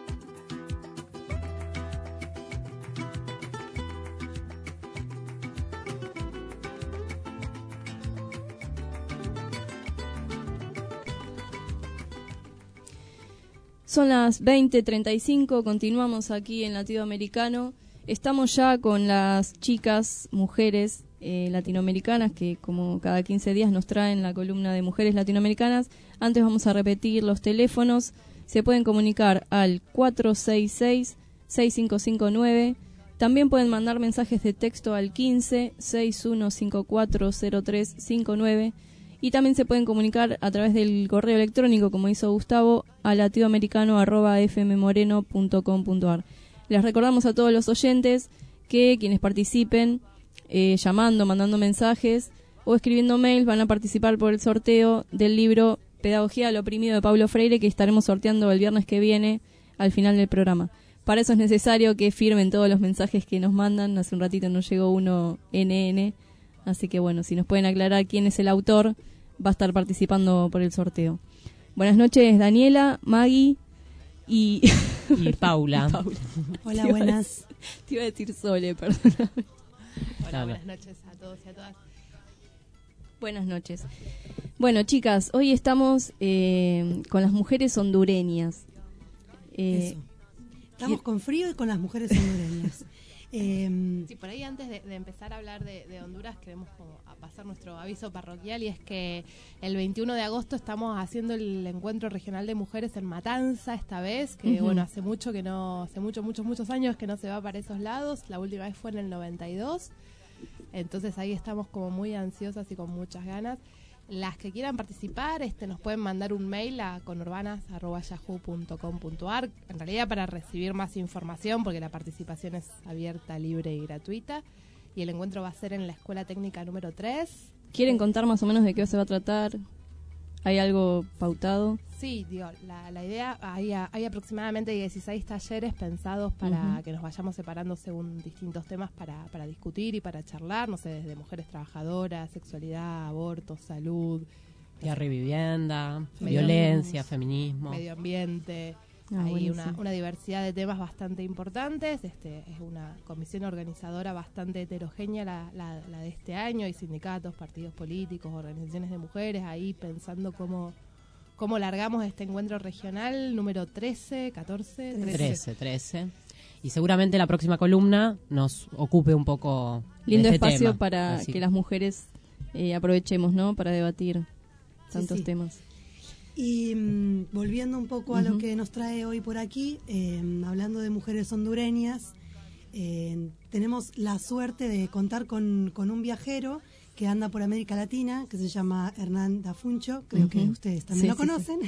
Speaker 6: Son las veinte treinta y cinco, continuamos aquí en Latido Americano. Estamos ya con las chicas, mujeres eh, latinoamericanas que como cada quince días nos traen la columna de mujeres latinoamericanas. Antes vamos a repetir los teléfonos. Se pueden comunicar al cuatro seis seis, seis cinco cinco nueve. También pueden mandar mensajes de texto al quince, sesenta y uno cincuenta y cuatro cero tres cincuenta y nueve. Y también se pueden comunicar a través del correo electrónico, como hizo Gustavo, a latidoamericano arroba f m moreno punto com punto a r. Les recordamos a todos los oyentes que quienes participen eh, llamando, mandando mensajes o escribiendo mails van a participar por el sorteo del libro Pedagogía al oprimido de Paulo Freire, que estaremos sorteando el viernes que viene al final del programa. Para eso es necesario que firmen todos los mensajes que nos mandan. Hace un ratito nos llegó uno N N. Así que bueno, si nos pueden aclarar quién es el autor, va a estar participando por el sorteo. Buenas noches, Daniela, Maggie y...
Speaker 9: y Paula.
Speaker 6: y Paula.
Speaker 23: Hola,
Speaker 6: te
Speaker 23: buenas.
Speaker 6: Iba a, te iba a decir Sole, perdóname.
Speaker 9: Hola,
Speaker 23: buenas noches a todos y a todas.
Speaker 6: Buenas noches. Bueno, chicas, hoy estamos eh, con las mujeres hondureñas.
Speaker 23: Eh, Eso. Estamos y... con frío y con las mujeres hondureñas.
Speaker 12: Eh, sí, por ahí antes de, de empezar a hablar de, de Honduras queremos como a pasar nuestro aviso parroquial, y es que el veintiuno de agosto estamos haciendo el encuentro regional de mujeres en Matanza esta vez, que
Speaker 6: Uh-huh.
Speaker 12: bueno, hace mucho que no, hace muchos, muchos, muchos años que no se va para esos lados. La última vez fue en el noventa y dos, entonces ahí estamos como muy ansiosas y con muchas ganas. Las que quieran participar, este, nos pueden mandar un mail a conurbanas arroba yahoo punto com punto ar, en realidad para recibir más información, porque la participación es abierta, libre y gratuita, y el encuentro va a ser en la Escuela Técnica número tres.
Speaker 6: ¿Quieren contar más o menos de qué se va a tratar? ¿Hay algo pautado?
Speaker 12: Sí, digo, la, la idea, hay, hay aproximadamente dieciséis talleres pensados para
Speaker 6: Ujú.
Speaker 12: que nos vayamos separando según distintos temas para, para discutir y para charlar, no sé, desde mujeres trabajadoras, sexualidad, aborto, salud,
Speaker 15: Tierra y vivienda,
Speaker 12: Medio-
Speaker 15: violencia, feminismo.
Speaker 12: medio ambiente.
Speaker 6: Ah,
Speaker 12: Hay
Speaker 6: buenísimo.
Speaker 12: una, una diversidad de temas bastante importantes. Este es una comisión organizadora bastante heterogénea la, la, la de este año. Hay sindicatos, partidos políticos, organizaciones de mujeres ahí pensando cómo, cómo largamos este encuentro regional número trece, catorce,
Speaker 15: trece, trece. Y seguramente la próxima columna nos ocupe un poco de
Speaker 6: Lindo
Speaker 15: este
Speaker 6: espacio
Speaker 15: tema.
Speaker 6: para
Speaker 15: Así
Speaker 6: que las mujeres eh, aprovechemos, ¿no? Para debatir tantos
Speaker 23: sí.
Speaker 6: temas.
Speaker 23: Y mm, volviendo un poco a lo
Speaker 6: Ujú.
Speaker 23: que nos trae hoy por aquí, eh, hablando de mujeres hondureñas, eh, tenemos la suerte de contar con, con un viajero que anda por América Latina, que se llama Hernán Dafuncho, creo que
Speaker 6: Ujú.
Speaker 23: ustedes también
Speaker 6: Sí,
Speaker 23: lo
Speaker 6: sí,
Speaker 23: conocen.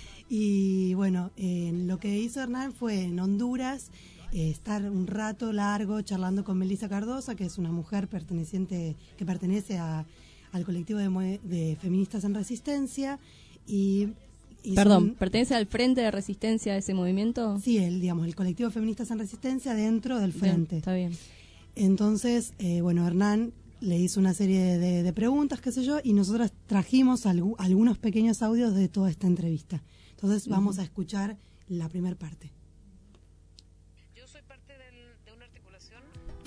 Speaker 23: Y bueno, eh, lo que hizo Hernán fue en Honduras eh, estar un rato largo charlando con Melissa Cardosa, que es una mujer perteneciente que pertenece a, al colectivo de, mue- de feministas en resistencia. Y hizo
Speaker 6: Perdón,
Speaker 23: un-
Speaker 6: ¿pertenece al Frente de Resistencia a ese movimiento?
Speaker 23: Sí, el, digamos, el colectivo Feministas en Resistencia dentro del
Speaker 6: Bien,
Speaker 23: Frente.
Speaker 6: está bien.
Speaker 23: Entonces, eh, bueno, Hernán le hizo una serie de, de preguntas, qué sé yo, y nosotros trajimos algu- algunos pequeños audios de toda esta entrevista. Entonces, vamos
Speaker 6: Ujú.
Speaker 23: a escuchar la primera parte.
Speaker 18: Yo soy parte del- de una articulación.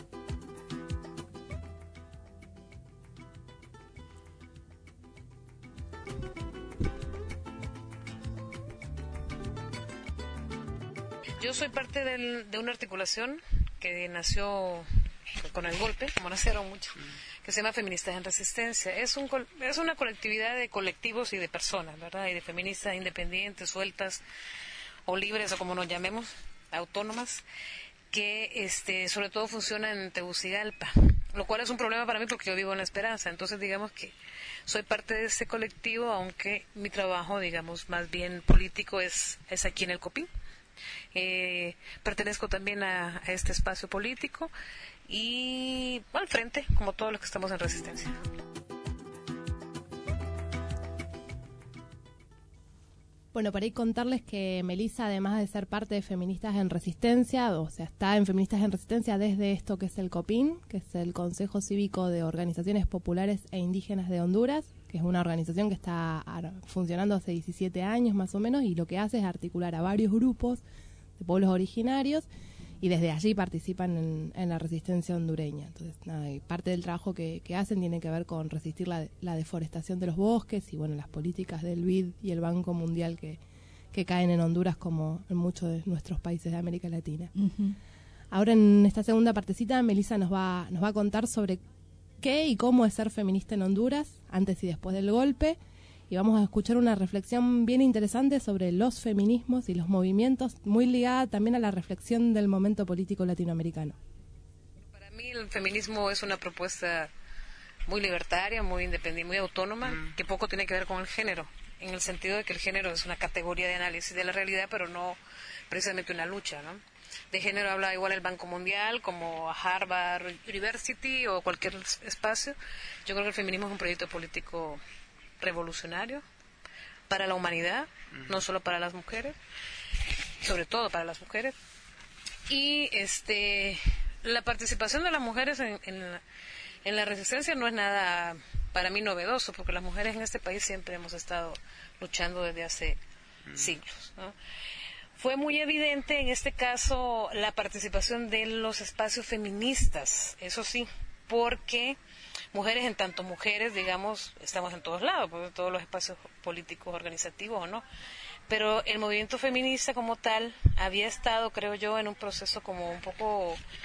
Speaker 18: Yo soy parte del- de una articulación que nació con el golpe, como nacieron muchos, que se llama Feministas en Resistencia. Es, un, col- es una colectividad de colectivos y de personas, ¿verdad? Y de feministas independientes, sueltas o libres, o como nos llamemos, autónomas, que este, sobre todo funciona en Tegucigalpa, lo cual es un problema para mí porque yo vivo en La Esperanza. Entonces, digamos que soy parte de ese colectivo, aunque mi trabajo, digamos, más bien político es, es aquí en el Copín. Eh, pertenezco también a, a este espacio político y al frente, como todos los que estamos en resistencia.
Speaker 12: Bueno, para ahí contarles que Melissa, además de ser parte de Feministas en Resistencia, o sea, está en Feministas en Resistencia desde esto que es el COPIN, que es el Consejo Cívico de Organizaciones Populares e Indígenas de Honduras, que es una organización que está ar- funcionando hace diecisiete años más o menos, y lo que hace es articular a varios grupos de pueblos originarios, y desde allí participan en, en la resistencia hondureña. Entonces, nada, y parte del trabajo que, que hacen tiene que ver con resistir la, la deforestación de los bosques y, bueno, las políticas del B I D y el Banco Mundial que, que caen en Honduras como en muchos de nuestros países de América Latina.
Speaker 6: Ujú.
Speaker 12: Ahora, en esta segunda partecita, Melissa nos va, nos va a contar sobre qué y cómo es ser feminista en Honduras, antes y después del golpe, y vamos a escuchar una reflexión bien interesante sobre los feminismos y los movimientos, muy ligada también a la reflexión del momento político latinoamericano.
Speaker 18: Para mí el feminismo es una propuesta muy libertaria, muy independiente, muy autónoma, que poco tiene que ver con el género, en el sentido de que el género es una categoría de análisis de la realidad, pero no precisamente una lucha, ¿no? De género habla igual el Banco Mundial, como Harvard University o cualquier espacio. Yo creo que el feminismo es un proyecto político revolucionario para la humanidad, no solo para las mujeres, sobre todo para las mujeres. Y este la participación de las mujeres en, en, la, en la resistencia no es nada para mí novedoso, porque las mujeres en este país siempre hemos estado luchando desde hace siglos, ¿no? Fue muy evidente en este caso la participación de los espacios feministas, eso sí, porque mujeres en tanto mujeres, digamos, estamos en todos lados, pues, en todos los espacios políticos, organizativos o no, pero el movimiento feminista como tal había estado, creo yo, en un proceso como un poco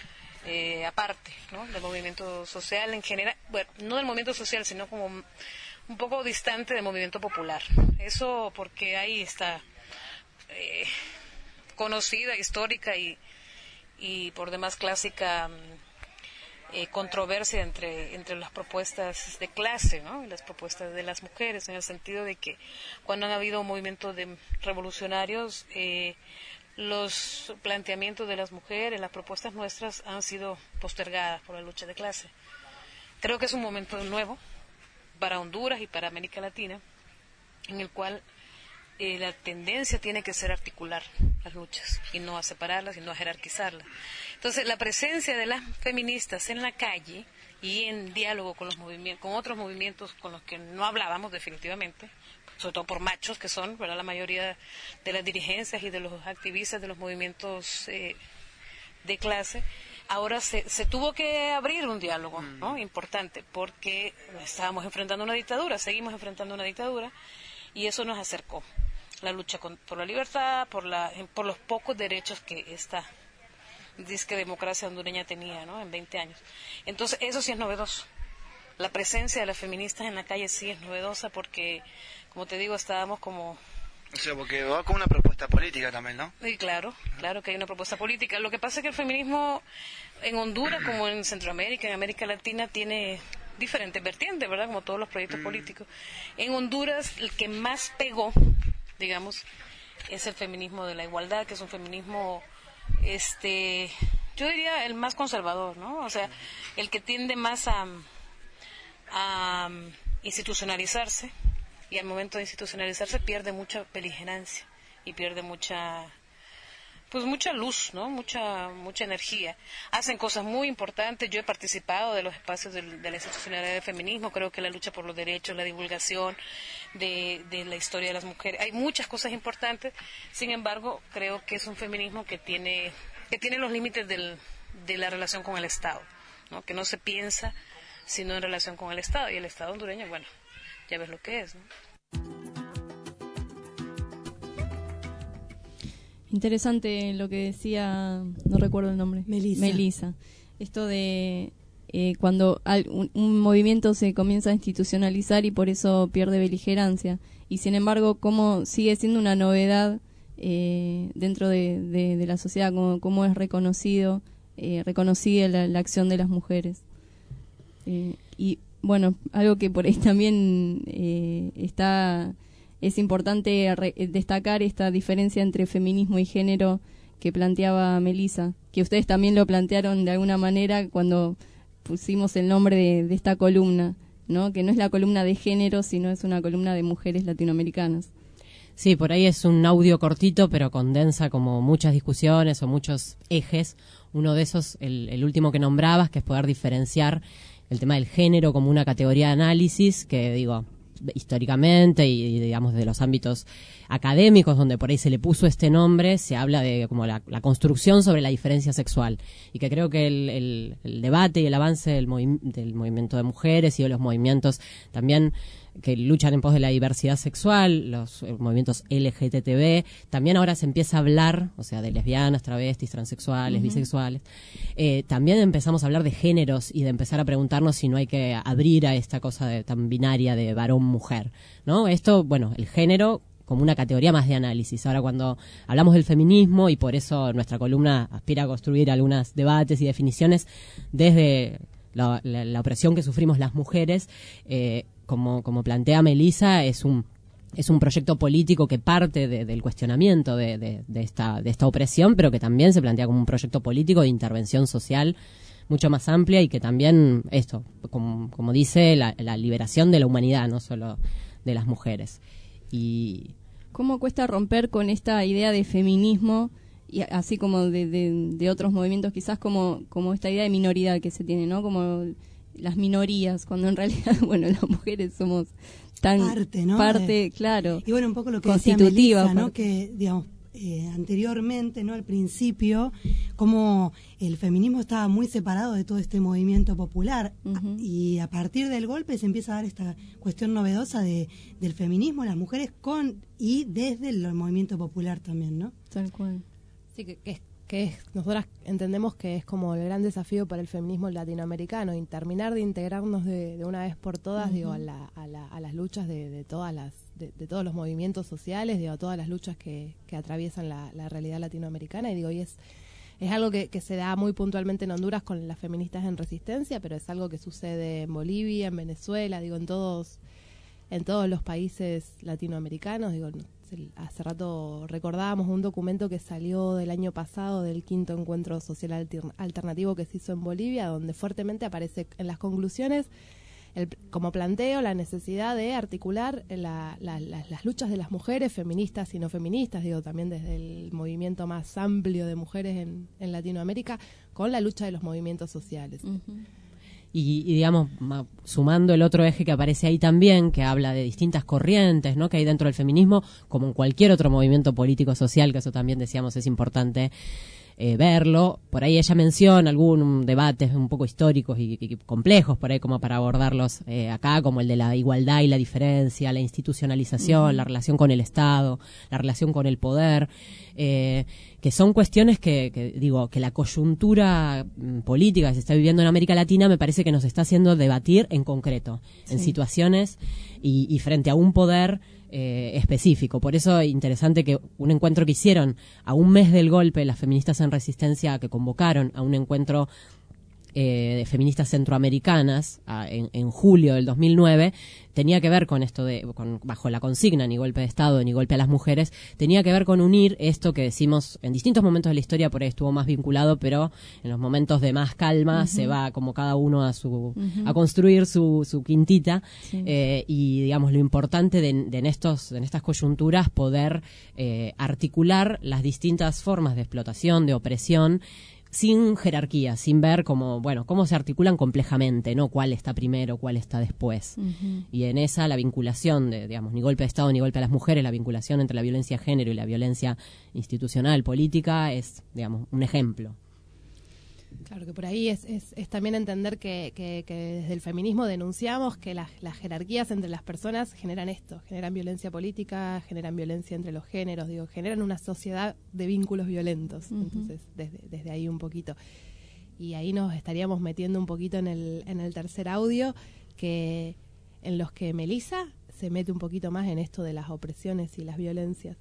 Speaker 18: eh, aparte, ¿no?, del movimiento social en general, bueno, no del movimiento social, sino como un poco distante del movimiento popular. Eso porque hay esta eh, conocida, histórica y, y por demás clásica eh, controversia entre, entre las propuestas de clase, ¿no?, y las propuestas de las mujeres, en el sentido de que cuando han habido movimientos de revolucionarios, eh, los planteamientos de las mujeres, las propuestas nuestras han sido postergadas por la lucha de clase. Creo que es un momento nuevo para Honduras y para América Latina, en el cual eh, la tendencia tiene que ser articular las luchas y no a separarlas y no a jerarquizarlas. Entonces, la presencia de las feministas en la calle y en diálogo con los movimientos, con otros movimientos con los que no hablábamos definitivamente, sobre todo por machos que son, ¿verdad?, la mayoría de las dirigencias y de los activistas de los movimientos eh, de clase. Ahora se, se tuvo que abrir un diálogo, ¿no?, importante, porque estábamos enfrentando una dictadura, seguimos enfrentando una dictadura, y eso nos acercó. La lucha con, por la libertad, por, la, por los pocos derechos que esta disque democracia hondureña tenía, ¿no?, en veinte años. Entonces, eso sí es novedoso. La presencia de las feministas en la calle sí es novedosa porque, como te digo, estábamos como...
Speaker 17: O sea, porque va con una propuesta política también, ¿no?
Speaker 18: Sí, claro, claro que hay una propuesta política. Lo que pasa es que el feminismo en Honduras, como en Centroamérica, en América Latina, tiene diferentes vertientes, ¿verdad?, como todos los proyectos mm. políticos. En Honduras, el que más pegó, digamos, es el feminismo de la igualdad, que es un feminismo, este, yo diría, el más conservador, ¿no? O sea, el que tiende más a, a institucionalizarse, y al momento de institucionalizarse pierde mucha beligerancia y pierde mucha, pues mucha luz, ¿no?, mucha mucha energía. Hacen cosas muy importantes. Yo he participado de los espacios de, de la institucionalidad del feminismo. Creo que la lucha por los derechos, la divulgación de, de la historia de las mujeres, hay muchas cosas importantes. Sin embargo, creo que es un feminismo que tiene que tiene los límites del, de la relación con el Estado, ¿no?, que no se piensa sino en relación con el Estado, y el Estado hondureño, bueno, ya ves lo que es, ¿no?
Speaker 6: Interesante lo que decía, no recuerdo el nombre.
Speaker 23: Melissa.
Speaker 6: Melissa. Esto de eh, cuando al, un, un movimiento se comienza a institucionalizar y por eso pierde beligerancia. Y sin embargo, cómo sigue siendo una novedad eh, dentro de, de, de la sociedad, cómo, cómo es reconocido, eh, reconocida la, la acción de las mujeres. Eh, y bueno, algo que por ahí también eh, está, es importante re- destacar esta diferencia entre feminismo y género que planteaba Melissa, que ustedes también lo plantearon de alguna manera cuando pusimos el nombre de, de esta columna, ¿no?, que no es la columna de género, sino es una columna de mujeres latinoamericanas.
Speaker 15: Sí, por ahí es un audio cortito, pero condensa como muchas discusiones o muchos ejes. Uno de esos, el, el último que nombrabas, que es poder diferenciar el tema del género como una categoría de análisis que, digo, históricamente y, y digamos de los ámbitos académicos donde por ahí se le puso este nombre, se habla de como la, la construcción sobre la diferencia sexual, y que creo que el, el, el debate y el avance del, movi- del movimiento de mujeres y de los movimientos también que luchan en pos de la diversidad sexual, los eh, movimientos L G B T, también ahora se empieza a hablar, o sea, de lesbianas, travestis, transexuales, uh-huh. bisexuales. Eh, también empezamos a hablar de géneros y de empezar a preguntarnos si no hay que abrir a esta cosa de, tan binaria de varón-mujer, ¿no? Esto, bueno, el género como una categoría más de análisis. Ahora, cuando hablamos del feminismo, y por eso nuestra columna aspira a construir algunos debates y definiciones desde la, la, la opresión que sufrimos las mujeres, eh, como, como plantea Melissa, es un es un proyecto político que parte de, del cuestionamiento de, de, de, esta, de esta opresión, pero que también se plantea como un proyecto político de intervención social mucho más amplia, y que también, esto, como, como dice, la, la liberación de la humanidad, no solo de las mujeres. Y
Speaker 6: ¿cómo cuesta romper con esta idea de feminismo, y así como de, de, de otros movimientos, quizás como, como esta idea de minoridad que se tiene, ¿no? Como las minorías, cuando en realidad, bueno, las mujeres somos tan
Speaker 23: parte, ¿no?
Speaker 6: parte
Speaker 23: de,
Speaker 6: claro,
Speaker 23: y bueno, un poco lo que
Speaker 6: constitutiva,
Speaker 23: decía Melissa, ¿no? Que, digamos, eh, anteriormente, ¿no? Al principio, como el feminismo estaba muy separado de todo este movimiento popular, uh-huh. y a partir del golpe se empieza a dar esta cuestión novedosa de del feminismo, las mujeres con y desde el movimiento popular también, ¿no?
Speaker 6: Tal cual.
Speaker 12: Sí, que, que es que es, nosotras entendemos que es como el gran desafío para el feminismo latinoamericano, y terminar de integrarnos de, de una vez por todas, uh-huh. digo, a, la, a, la, a las luchas de, de todas las de, de todos los movimientos sociales, digo, a todas las luchas que, que atraviesan la, la realidad latinoamericana, y digo, y es es algo que, que se da muy puntualmente en Honduras con las feministas en resistencia, pero es algo que sucede en Bolivia, en Venezuela, digo, en todos en todos los países latinoamericanos. Digo, hace rato recordábamos un documento que salió del año pasado del quinto encuentro social alter- alternativo que se hizo en Bolivia, donde fuertemente aparece en las conclusiones el, como planteo la necesidad de articular la, la, la, las luchas de las mujeres, feministas y no feministas, digo, también desde el movimiento más amplio de mujeres en, en Latinoamérica, con la lucha de los movimientos sociales.
Speaker 15: Uh-huh. Y, y digamos, sumando el otro eje que aparece ahí también, que habla de distintas corrientes, ¿no?, que hay dentro del feminismo, como en cualquier otro movimiento político social, que eso también decíamos es importante eh, verlo. Por ahí ella menciona algún debates un poco históricos y, y complejos por ahí como para abordarlos eh, acá, como el de la igualdad y la diferencia, la institucionalización, uh-huh. la relación con el Estado, la relación con el poder, eh, que son cuestiones que, que, digo, que la coyuntura mm, política que se está viviendo en América Latina me parece que nos está haciendo debatir en concreto, sí. en situaciones y, y frente a un poder eh, específico. Por eso es interesante que un encuentro que hicieron a un mes del golpe, las feministas en resistencia, que convocaron a un encuentro eh, de feministas centroamericanas a, en, en julio del dos mil nueve, tenía que ver con esto de, con, bajo la consigna ni golpe de Estado ni golpe a las mujeres, tenía que ver con unir esto que decimos en distintos momentos de la historia, por ahí estuvo más vinculado, pero en los momentos de más calma uh-huh. se va como cada uno a su uh-huh. a construir su, su quintita, sí. eh, y digamos lo importante de, de en estos en estas coyunturas poder eh, articular las distintas formas de explotación, de opresión, sin jerarquía, sin ver cómo, bueno, cómo se articulan complejamente, ¿no? Cuál está primero, cuál está después. Uh-huh. Y en esa la vinculación de, digamos, ni golpe de Estado ni golpe a las mujeres, la vinculación entre la violencia de género y la violencia institucional, política, es, digamos, un ejemplo.
Speaker 12: Claro, que por ahí es, es, es también entender que, que, que desde el feminismo denunciamos que las, las jerarquías entre las personas generan esto, generan violencia política, generan violencia entre los géneros, digo, generan una sociedad de vínculos violentos. Uh-huh. Entonces, desde, desde ahí un poquito. Y ahí nos estaríamos metiendo un poquito en el, en el tercer audio, que en los que Melissa se mete un poquito más en esto de las opresiones y las violencias.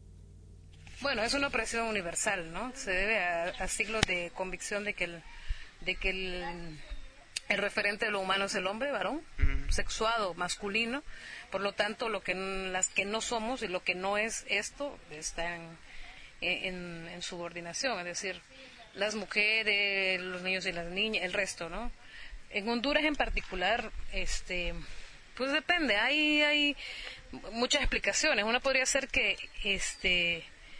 Speaker 18: Bueno, es una opresión universal, ¿no? Se debe a, a siglos de convicción de que el, de que el, el referente de lo humano es el hombre, varón, uh-huh. sexuado, masculino. Por lo tanto, lo que las que no somos y lo que no es esto está en, en, en subordinación, es decir, las mujeres, los niños y las niñas, el resto, ¿no? En Honduras en particular, este, pues depende, hay, hay muchas explicaciones. Una podría ser que, este...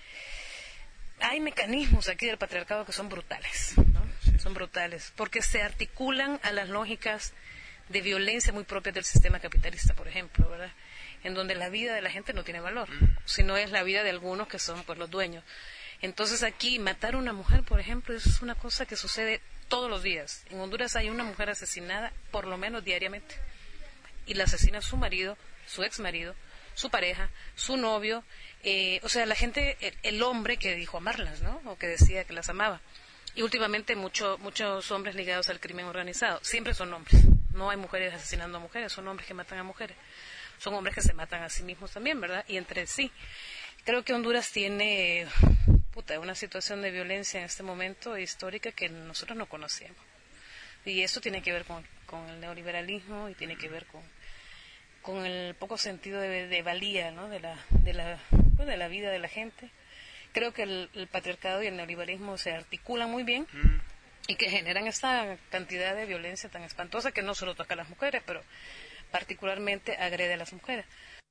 Speaker 18: hay mecanismos aquí del patriarcado que son brutales, ¿no? Sí. Son brutales, porque se articulan a las lógicas de violencia muy propias del sistema capitalista, por ejemplo, ¿verdad? En donde la vida de la gente no tiene valor, mm. sino es la vida de algunos que son pues los dueños. Entonces aquí matar a una mujer, por ejemplo, eso es una cosa que sucede todos los días. En Honduras hay una mujer asesinada por lo menos diariamente, y la asesina su marido, su ex marido, su pareja, su novio, eh, o sea, la gente, el, el hombre que dijo amarlas, ¿no? O que decía que las amaba. Y últimamente mucho, muchos hombres ligados al crimen organizado, siempre son hombres. No hay mujeres asesinando a mujeres, son hombres que matan a mujeres. Son hombres que se matan a sí mismos también, ¿verdad? Y entre sí. Creo que Honduras tiene, puta, una situación de violencia en este momento histórica que nosotros no conocíamos. Y esto tiene que ver con, con el neoliberalismo y tiene que ver con con el poco sentido de, de valía, ¿no? de la de la pues de la vida de la gente. Creo que el, el patriarcado y el neoliberalismo se articulan muy bien mm. y que generan esta cantidad de violencia tan espantosa que no solo toca a las mujeres, pero particularmente agrede a las mujeres.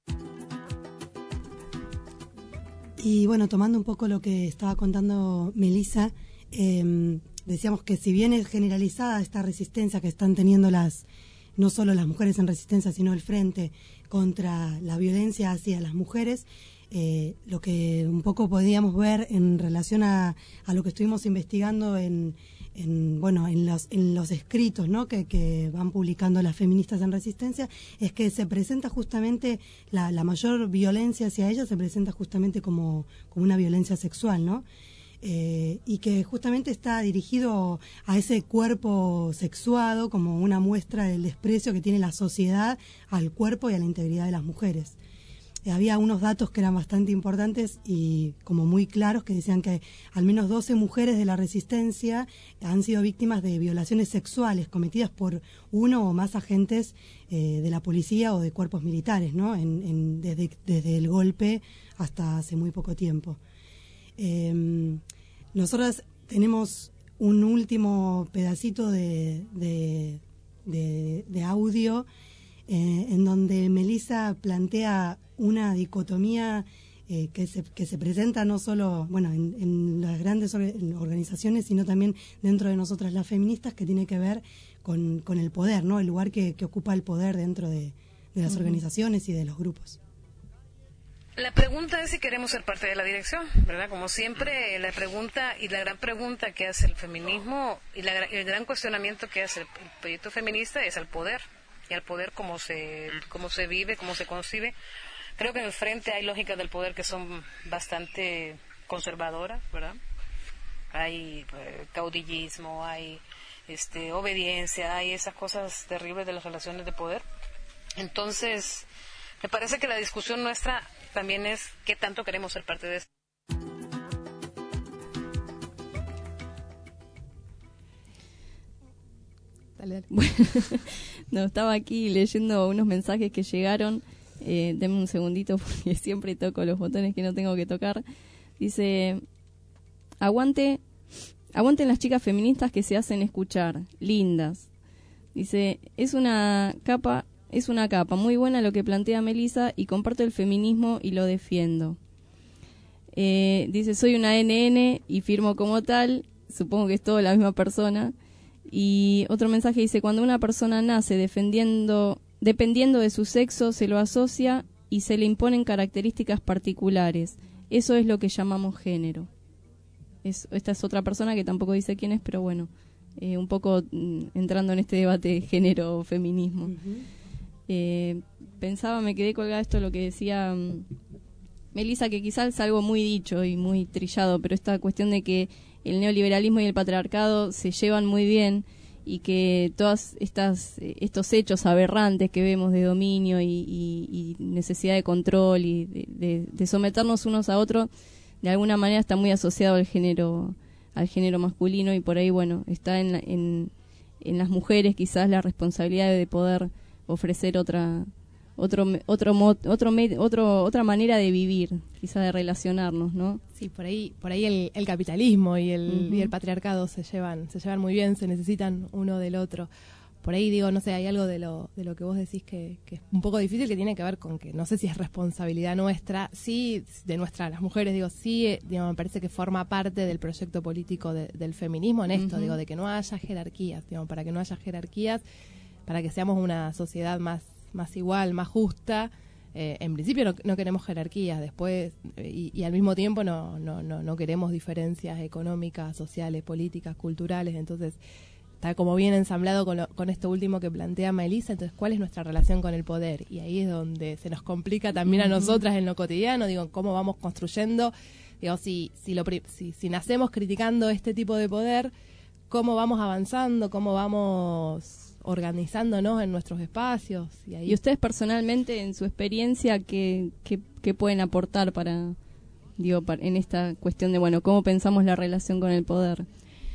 Speaker 23: Y bueno, tomando un poco lo que estaba contando Melissa, eh, decíamos que si bien es generalizada esta resistencia que están teniendo las no solo las mujeres en resistencia, sino el frente contra la violencia hacia las mujeres, eh, lo que un poco podíamos ver en relación a, a lo que estuvimos investigando en, en bueno en los, en los escritos, ¿no? que, que van publicando las feministas en resistencia, es que se presenta justamente la, la mayor violencia hacia ellas se presenta justamente como, como una violencia sexual, ¿no? eh, y que justamente está dirigido a ese cuerpo sexuado como una muestra del desprecio que tiene la sociedad al cuerpo y a la integridad de las mujeres. Eh, había unos datos que eran bastante importantes y como muy claros, que decían que al menos doce mujeres de la Resistencia han sido víctimas de violaciones sexuales cometidas por uno o más agentes eh, de la policía o de cuerpos militares, ¿no? En, en, desde, desde el golpe hasta hace muy poco tiempo. Eh, nosotras tenemos un último pedacito de, de, de, de audio eh, en donde Melissa plantea una dicotomía eh, que, se, que se presenta no solo bueno en, en las grandes organizaciones, sino también dentro de nosotras las feministas, que tiene que ver con, con el poder, ¿no? El lugar que, que ocupa el poder dentro de, de las uh-huh. organizaciones y de los grupos.
Speaker 18: La pregunta es si queremos ser parte de la dirección, ¿verdad? Como siempre, la pregunta y la gran pregunta que hace el feminismo y la, el gran cuestionamiento que hace el, el proyecto feminista es al poder, y al poder cómo se, cómo se vive, cómo se concibe. Creo que en el frente hay lógicas del poder que son bastante conservadoras, ¿verdad? Hay eh, caudillismo, hay este, obediencia, hay esas cosas terribles de las relaciones de poder. Entonces, me parece que la discusión nuestra también es qué tanto queremos ser parte de eso.
Speaker 6: Dale, dale. Bueno, no, estaba aquí leyendo unos mensajes que llegaron. Eh, denme un segundito porque siempre toco los botones que no tengo que tocar. Dice, aguante, aguanten las chicas feministas que se hacen escuchar, lindas. Dice, es una capa... Es una capa muy buena lo que plantea Melissa y comparto el feminismo y lo defiendo. Eh, dice, soy una N N y firmo como tal. Supongo que es todo la misma persona. Y otro mensaje dice, cuando una persona nace defendiendo, dependiendo de su sexo, se lo asocia y se le imponen características particulares. Eso es lo que llamamos género. Es, esta es otra persona que tampoco dice quién es, pero bueno, eh, un poco mm, entrando en este debate de género-feminismo. Uh-huh. Eh, pensaba, me quedé colgada esto lo que decía um, Melissa, que quizás es algo muy dicho y muy trillado, pero esta cuestión de que el neoliberalismo y el patriarcado se llevan muy bien y que todas estas estos hechos aberrantes que vemos de dominio y, y, y necesidad de control y de, de, de someternos unos a otros, de alguna manera está muy asociado al género al género masculino, y por ahí bueno está en, en, en las mujeres quizás la responsabilidad de poder ofrecer otra otro otro otro otro otra manera de vivir, quizá de relacionarnos, ¿no?
Speaker 12: Sí, por ahí por ahí el, el capitalismo y el uh-huh. y el patriarcado se llevan se llevan muy bien, se necesitan uno del otro. Por ahí digo, no sé, hay algo de lo de lo que vos decís que, que es un poco difícil, que tiene que ver con que no sé si es responsabilidad nuestra, sí, de nuestra, las mujeres, digo, sí, digo, me parece que forma parte del proyecto político de, del feminismo en esto, uh-huh. digo, de que no haya jerarquías, digo, para que no haya jerarquías, para que seamos una sociedad más, más igual, más justa. Eh, en principio no, no queremos jerarquías, después eh, y, y al mismo tiempo no, no, no, no queremos diferencias económicas, sociales, políticas, culturales. Entonces está como bien ensamblado con, lo, con esto último que plantea Melissa. Entonces, ¿cuál es nuestra relación con el poder? Y ahí es donde se nos complica también a nosotras en lo cotidiano. Digo, cómo vamos construyendo, digo, si, si, lo, si, si nacemos criticando este tipo de poder, cómo vamos avanzando, cómo vamos organizándonos en nuestros espacios. Y, ahí...
Speaker 6: ¿Y ustedes personalmente, en su experiencia, qué, qué, qué pueden aportar para, digo, para, en esta cuestión de, bueno, cómo pensamos la relación con el poder?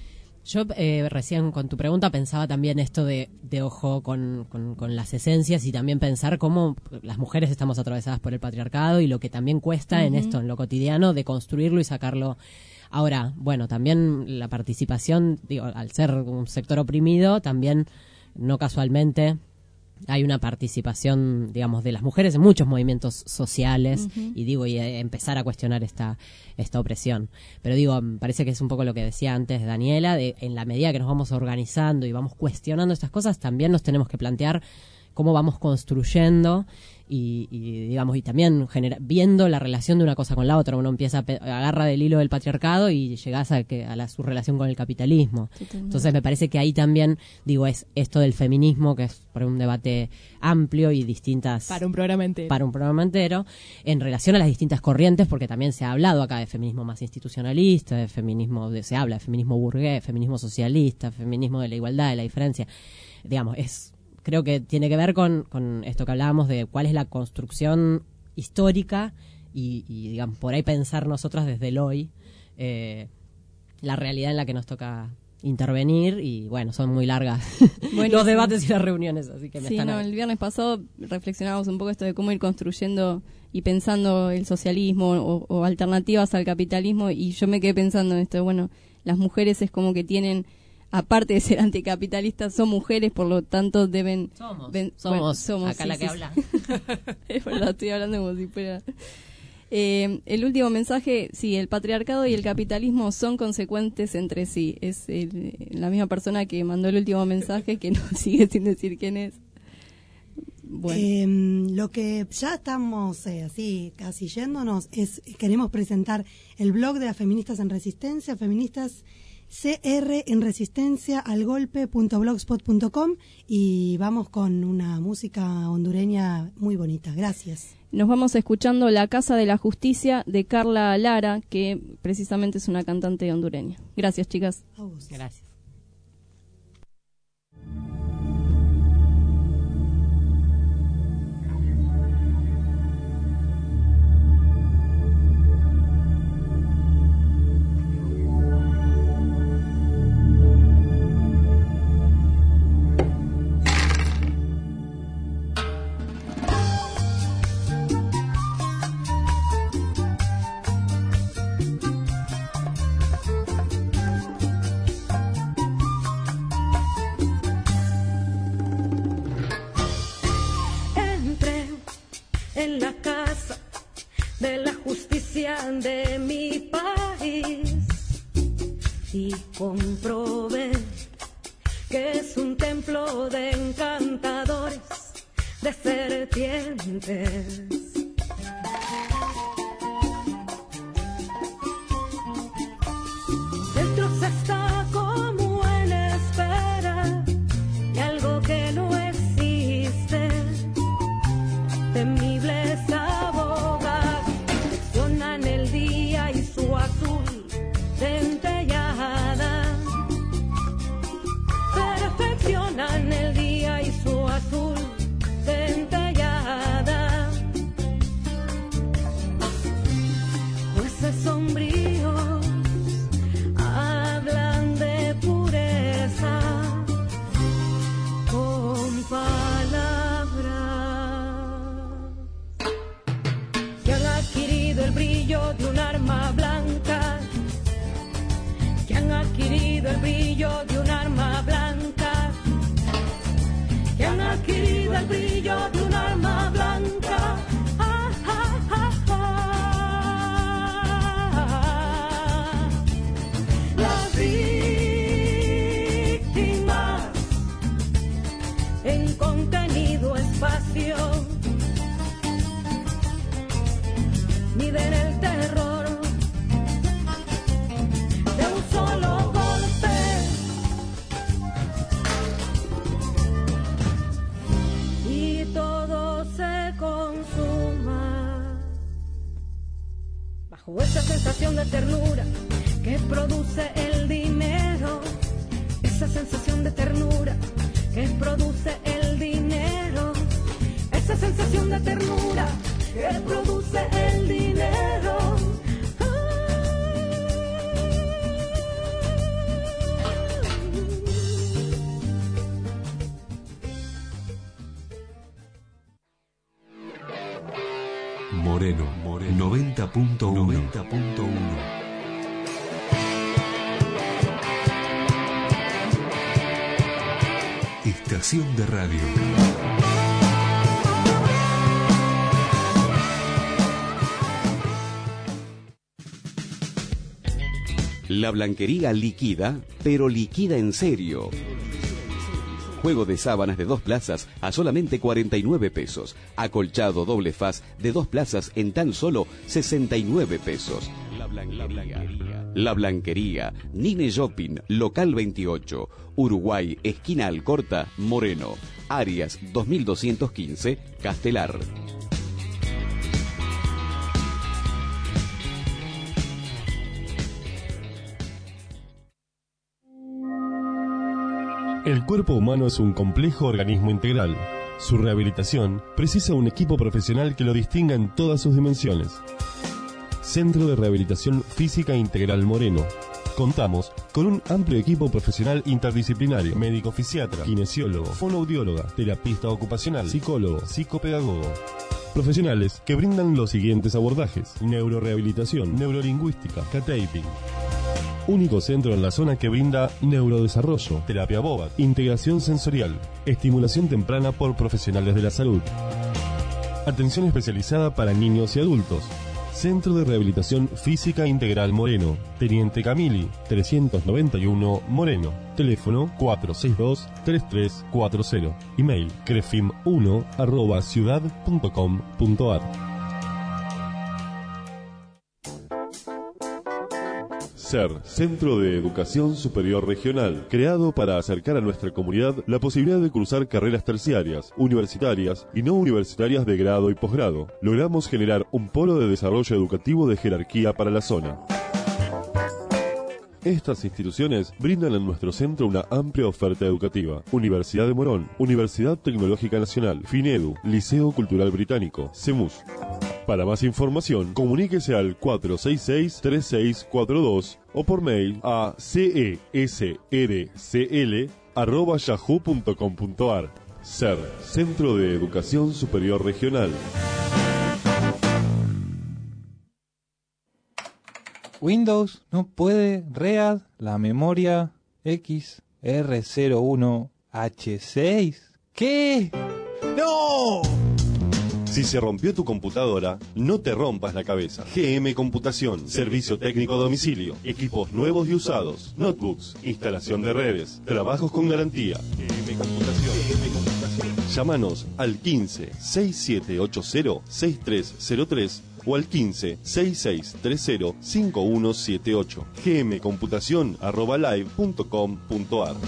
Speaker 15: Yo eh, recién con tu pregunta pensaba también esto de, de ojo con, con, con las esencias, y también pensar cómo las mujeres estamos atravesadas por el patriarcado y lo que también cuesta uh-huh. en esto, en lo cotidiano, de construirlo y sacarlo. Ahora, bueno, también la participación, digo, al ser un sector oprimido, también no casualmente hay una participación, digamos, de las mujeres en muchos movimientos sociales, uh-huh. y digo, y empezar a cuestionar esta esta opresión. Pero digo, me parece que es un poco lo que decía antes Daniela, de en la medida que nos vamos organizando y vamos cuestionando estas cosas, también nos tenemos que plantear cómo vamos construyendo Y, y digamos y también genera, viendo la relación de una cosa con la otra, uno empieza a pe- agarra del hilo del patriarcado y llegás a que a la su relación con el capitalismo. Totalmente. Entonces me parece que ahí también digo es esto del feminismo, que es por un debate amplio y distintas
Speaker 12: para un programa entero
Speaker 15: para un programa entero en relación a las distintas corrientes, porque también se ha hablado acá de feminismo más institucionalista, de feminismo de, se habla de feminismo burgués, feminismo socialista, feminismo de la igualdad, de la diferencia, digamos es creo que tiene que ver con, con esto que hablábamos de cuál es la construcción histórica y, y digamos, por ahí pensar nosotros desde el hoy eh, la realidad en la que nos toca intervenir y bueno, son muy largas los debates y las reuniones, así que me
Speaker 6: sí,
Speaker 15: están
Speaker 6: no,
Speaker 15: ahí.
Speaker 6: El viernes pasado reflexionábamos un poco esto de cómo ir construyendo y pensando el socialismo o, o alternativas al capitalismo y yo me quedé pensando en esto, bueno, las mujeres es como que tienen aparte de ser anticapitalistas, son mujeres, por lo tanto deben...
Speaker 15: Somos,
Speaker 6: ven,
Speaker 15: somos,
Speaker 6: bueno, somos
Speaker 15: acá
Speaker 6: sí,
Speaker 15: la
Speaker 6: sí,
Speaker 15: que
Speaker 6: sí.
Speaker 15: habla.
Speaker 6: Es verdad, estoy hablando como si fuera... Eh, el último mensaje, sí, el patriarcado y el capitalismo son consecuentes entre sí. Es el, la misma persona que mandó el último mensaje que no sigue sin decir quién es.
Speaker 23: Bueno. Eh, lo que ya estamos eh, así casi yéndonos es, queremos presentar el blog de las feministas en resistencia, feministas C R en resistencia al golpe punto blogspot punto com y vamos con una música hondureña muy bonita. Gracias.
Speaker 6: Nos vamos escuchando La Casa de la Justicia de Carla Lara, que precisamente es una cantante hondureña. Gracias, chicas.
Speaker 23: A vos.
Speaker 15: Gracias.
Speaker 19: En la casa de la justicia de mi país y comprobé que es un templo de encantadores, de serpientes. Dentro se está como en espera de algo que no existe. Temibles abogados leccionan el día y su azul centellada. Perfeccionan el día y su azul centellada. Jueces sombríos hablan de pureza con palabras que han adquirido el brillo de un arma blanca, que han adquirido el brillo de un arma blanca, que han adquirido el brillo de un arma blanca. Ah, ah, ah, ah. Las víctimas en contenido espacio miden el terror de un solo golpe. Y todo se consuma bajo esa sensación de ternura que produce el dinero, esa sensación de ternura que produce el dinero, esa sensación de ternura que produce el dinero.
Speaker 1: Moreno, Moreno noventa punto uno. Estación de radio.
Speaker 20: La blanquería liquida, pero liquida en serio. Juego de sábanas de dos plazas a solamente cuarenta y nueve pesos. Acolchado doble faz de dos plazas en tan solo sesenta y nueve pesos. La Blanquería. La Blanquería. Nine Shopping, local veintiocho. Uruguay, esquina Alcorta, Moreno. Arias dos mil doscientos quince, Castelar.
Speaker 2: El cuerpo humano es un complejo organismo integral. Su rehabilitación precisa un equipo profesional que lo distinga en todas sus dimensiones. Centro de Rehabilitación Física Integral Moreno. Contamos con un amplio equipo profesional interdisciplinario: médico fisiatra, kinesiólogo, fonoaudióloga, terapista ocupacional, psicólogo, psicopedagogo. Profesionales que brindan los siguientes abordajes: neurorehabilitación, neurolingüística, K-taping. Único centro en la zona que brinda neurodesarrollo, terapia boba, integración sensorial, estimulación temprana por profesionales de la salud. Atención especializada para niños y adultos. Centro de Rehabilitación Física Integral Moreno, Teniente Camili, trescientos noventa y uno, Moreno. Teléfono cuatro seis dos, tres tres cuatro cero. Email crefim uno arroba ciudad punto com punto ar. C E R, Centro de Educación Superior Regional, creado para acercar a nuestra comunidad la posibilidad de cursar carreras terciarias, universitarias y no universitarias de grado y posgrado. Logramos generar un polo de desarrollo educativo de jerarquía para la zona. Estas instituciones brindan en nuestro centro una amplia oferta educativa: Universidad de Morón, Universidad Tecnológica Nacional, FINEDU, Liceo Cultural Británico, CEMUS. Para más información, comuníquese al cuatro seis seis, tres seis cuatro dos o por mail a cesrcl arroba yahoo punto com punto ar. C E R, Centro de Educación Superior Regional.
Speaker 21: Windows no puede read la memoria X R cero uno H seis. ¿Qué? ¡No!
Speaker 2: Si se rompió tu computadora, no te rompas la cabeza. G M Computación, servicio técnico a domicilio, equipos nuevos y usados, notebooks, instalación de redes, trabajos con garantía. G M Computación. G M Computación. Llámanos al quince, sesenta y siete ochenta, sesenta y tres cero tres o al quince, sesenta y seis treinta, cincuenta y uno setenta y ocho. gmcomputación arroba live punto com punto ar.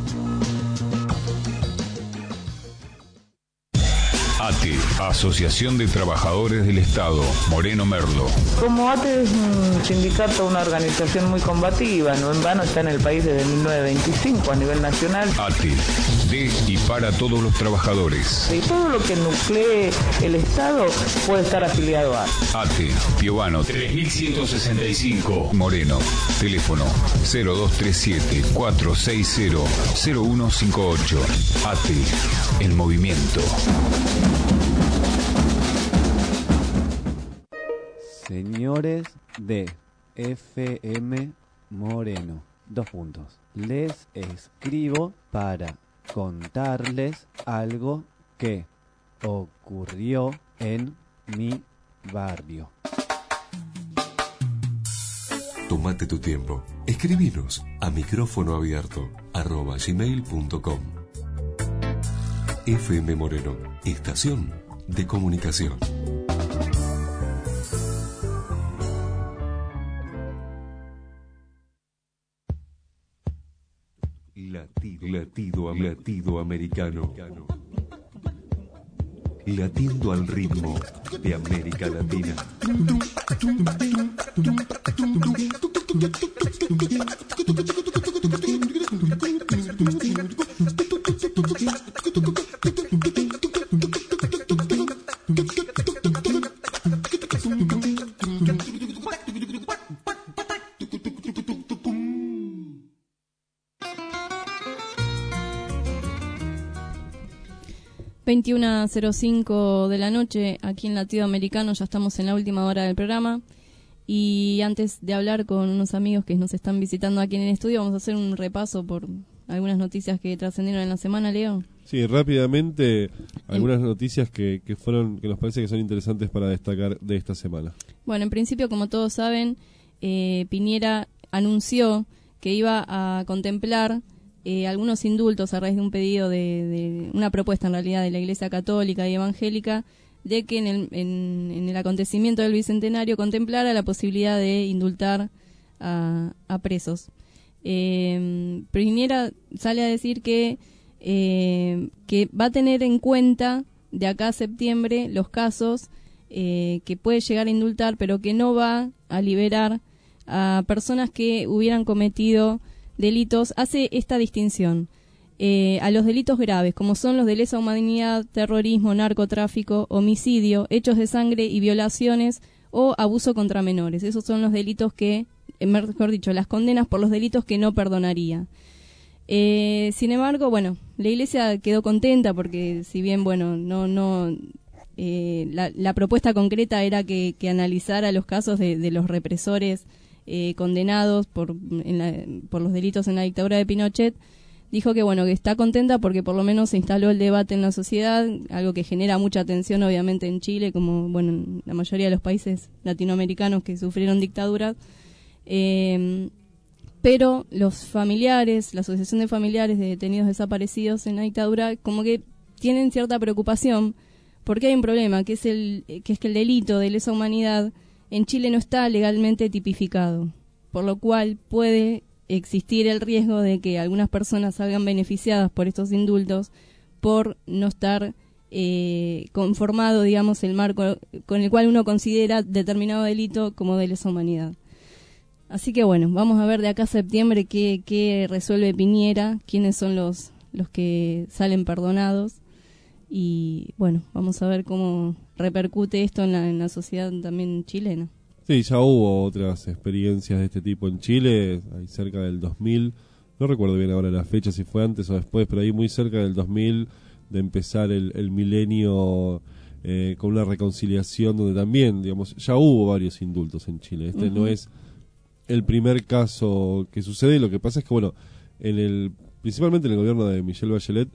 Speaker 1: A T E, Asociación de Trabajadores del Estado, Moreno Merlo.
Speaker 22: Como A T E es un sindicato, una organización muy combativa, no en vano está en el país desde mil novecientos veinticinco a nivel nacional.
Speaker 1: A T E, de y para todos los trabajadores.
Speaker 22: Y todo lo que nuclee el Estado puede estar afiliado a
Speaker 1: A T E, Piovano tres mil ciento sesenta y cinco, Moreno. Teléfono cero dos tres siete, cuatro seis cero, cero uno cinco ocho. A T E, el movimiento.
Speaker 24: Señores de F M Moreno, dos puntos. Les escribo para contarles algo que ocurrió en mi barrio.
Speaker 1: Tómate tu tiempo. Escribinos a micrófono abierto arroba gmail punto com. F M Moreno, estación de comunicación. Latido, latido, latido americano. Latiendo al ritmo de América Latina.
Speaker 6: veintiuno cero cinco de la noche, aquí en Latido Americano, ya estamos en la última hora del programa. Y antes de hablar con unos amigos que nos están visitando aquí en el estudio, vamos a hacer un repaso por algunas noticias que trascendieron en la semana, Leo.
Speaker 2: Sí, rápidamente, algunas en... noticias que, que fueron que nos parece que son interesantes para destacar de esta semana.
Speaker 6: Bueno, en principio, como todos saben, eh, Piñera anunció que iba a contemplar eh, algunos indultos a raíz de un pedido de, de una propuesta en realidad de la Iglesia Católica y Evangélica de que en el, en, en el acontecimiento del Bicentenario contemplara la posibilidad de indultar a, a presos. Eh, Piñera sale a decir que, eh, que va a tener en cuenta de acá a septiembre los casos eh, que puede llegar a indultar, pero que no va a liberar a personas que hubieran cometido delitos. Hace esta distinción eh, a los delitos graves, como son los de lesa humanidad, terrorismo, narcotráfico, homicidio, hechos de sangre y violaciones o abuso contra menores. Esos son los delitos que, mejor dicho, las condenas por los delitos que no perdonaría. Eh, sin embargo, bueno, la Iglesia quedó contenta porque si bien, bueno, no, no, eh, la, la propuesta concreta era que, que analizara los casos de, de los represores eh, condenados por, en la, por los delitos en la dictadura de Pinochet, dijo que bueno, que está contenta porque por lo menos se instaló el debate en la sociedad, algo que genera mucha tensión obviamente en Chile, como bueno, en la mayoría de los países latinoamericanos que sufrieron dictaduras. Eh, pero los familiares, la Asociación de Familiares de Detenidos Desaparecidos en la dictadura, como que tienen cierta preocupación porque hay un problema, que es el que es que el delito de lesa humanidad en Chile no está legalmente tipificado, por lo cual puede existir el riesgo de que algunas personas salgan beneficiadas por estos indultos por no estar eh, conformado, digamos, el marco con el cual uno considera determinado delito como de lesa humanidad. Así que bueno, vamos a ver de acá a septiembre qué, qué resuelve Piñera, quiénes son los, los que salen perdonados y bueno, vamos a ver cómo repercute esto en la, en la sociedad también chilena.
Speaker 2: Sí, ya hubo otras experiencias de este tipo en Chile, ahí cerca del dos mil, no recuerdo bien ahora la fecha, si fue antes o después, pero ahí muy cerca del dos mil, de empezar el, el milenio eh, con una reconciliación donde también, digamos, ya hubo varios indultos en Chile. Este uh-huh. no es el primer caso que sucede, lo que pasa es que, bueno, en el principalmente en el gobierno de Michelle Bachelet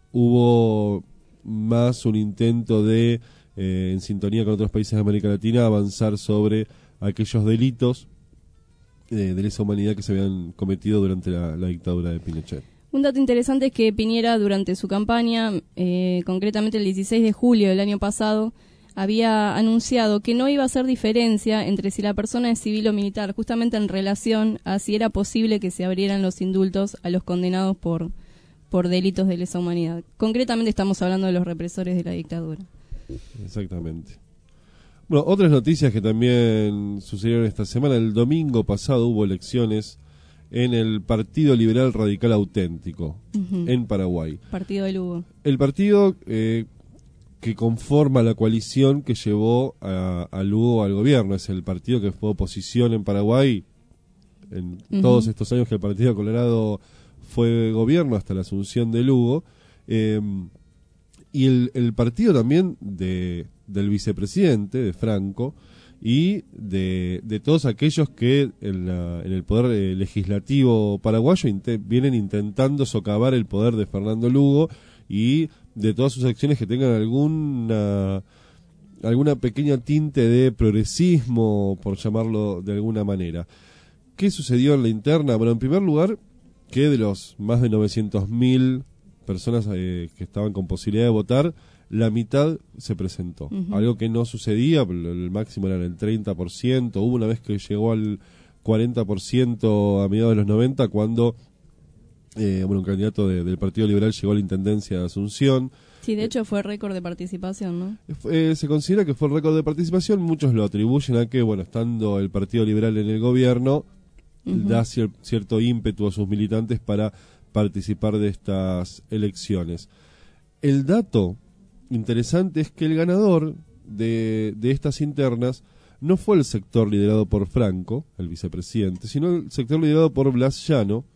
Speaker 2: hubo más un intento de, eh, en sintonía con otros países de América Latina, avanzar sobre aquellos delitos eh, de lesa humanidad que se habían cometido durante la, la dictadura de Pinochet.
Speaker 6: Un dato interesante es que Piñera durante su campaña, eh, concretamente el dieciséis de julio del año pasado, había anunciado que no iba a hacer diferencia entre si la persona es civil o militar, justamente en relación a si era posible que se abrieran los indultos a los condenados por, por delitos de lesa humanidad. Concretamente estamos hablando de los represores de la dictadura.
Speaker 2: Exactamente. Bueno, otras noticias que también sucedieron esta semana. El domingo pasado hubo elecciones en el Partido Liberal Radical Auténtico, uh-huh. en Paraguay.
Speaker 6: Partido de Lugo. El
Speaker 2: partido eh, que conforma la coalición que llevó a, a Lugo al gobierno. Es el partido que fue oposición en Paraguay en uh-huh. todos estos años que el Partido Colorado fue gobierno, hasta la asunción de Lugo. Eh, y el, el partido también de, del vicepresidente, de Franco, y de, de todos aquellos que en, la, en el poder eh, legislativo paraguayo inte, vienen intentando socavar el poder de Fernando Lugo y de todas sus acciones que tengan alguna alguna pequeña tinte de progresismo, por llamarlo de alguna manera. ¿Qué sucedió en la interna? Bueno, en primer lugar, que de los más de novecientos mil personas eh, que estaban con posibilidad de votar, la mitad se presentó. Uh-huh. Algo que no sucedía, el máximo era el treinta por ciento. Hubo una vez que llegó al cuarenta por ciento a mediados de los noventa, cuando eh, bueno, un candidato de, del Partido Liberal llegó a la Intendencia de Asunción.
Speaker 6: Sí, de hecho fue récord de participación, ¿no?
Speaker 2: Eh, se considera que fue récord de participación. Muchos lo atribuyen a que, bueno, estando el Partido Liberal en el gobierno, uh-huh. da cier- cierto ímpetu a sus militantes para participar de estas elecciones. El dato interesante es que el ganador de, de estas internas no fue el sector liderado por Franco, el vicepresidente, sino el sector liderado por Blas Llano,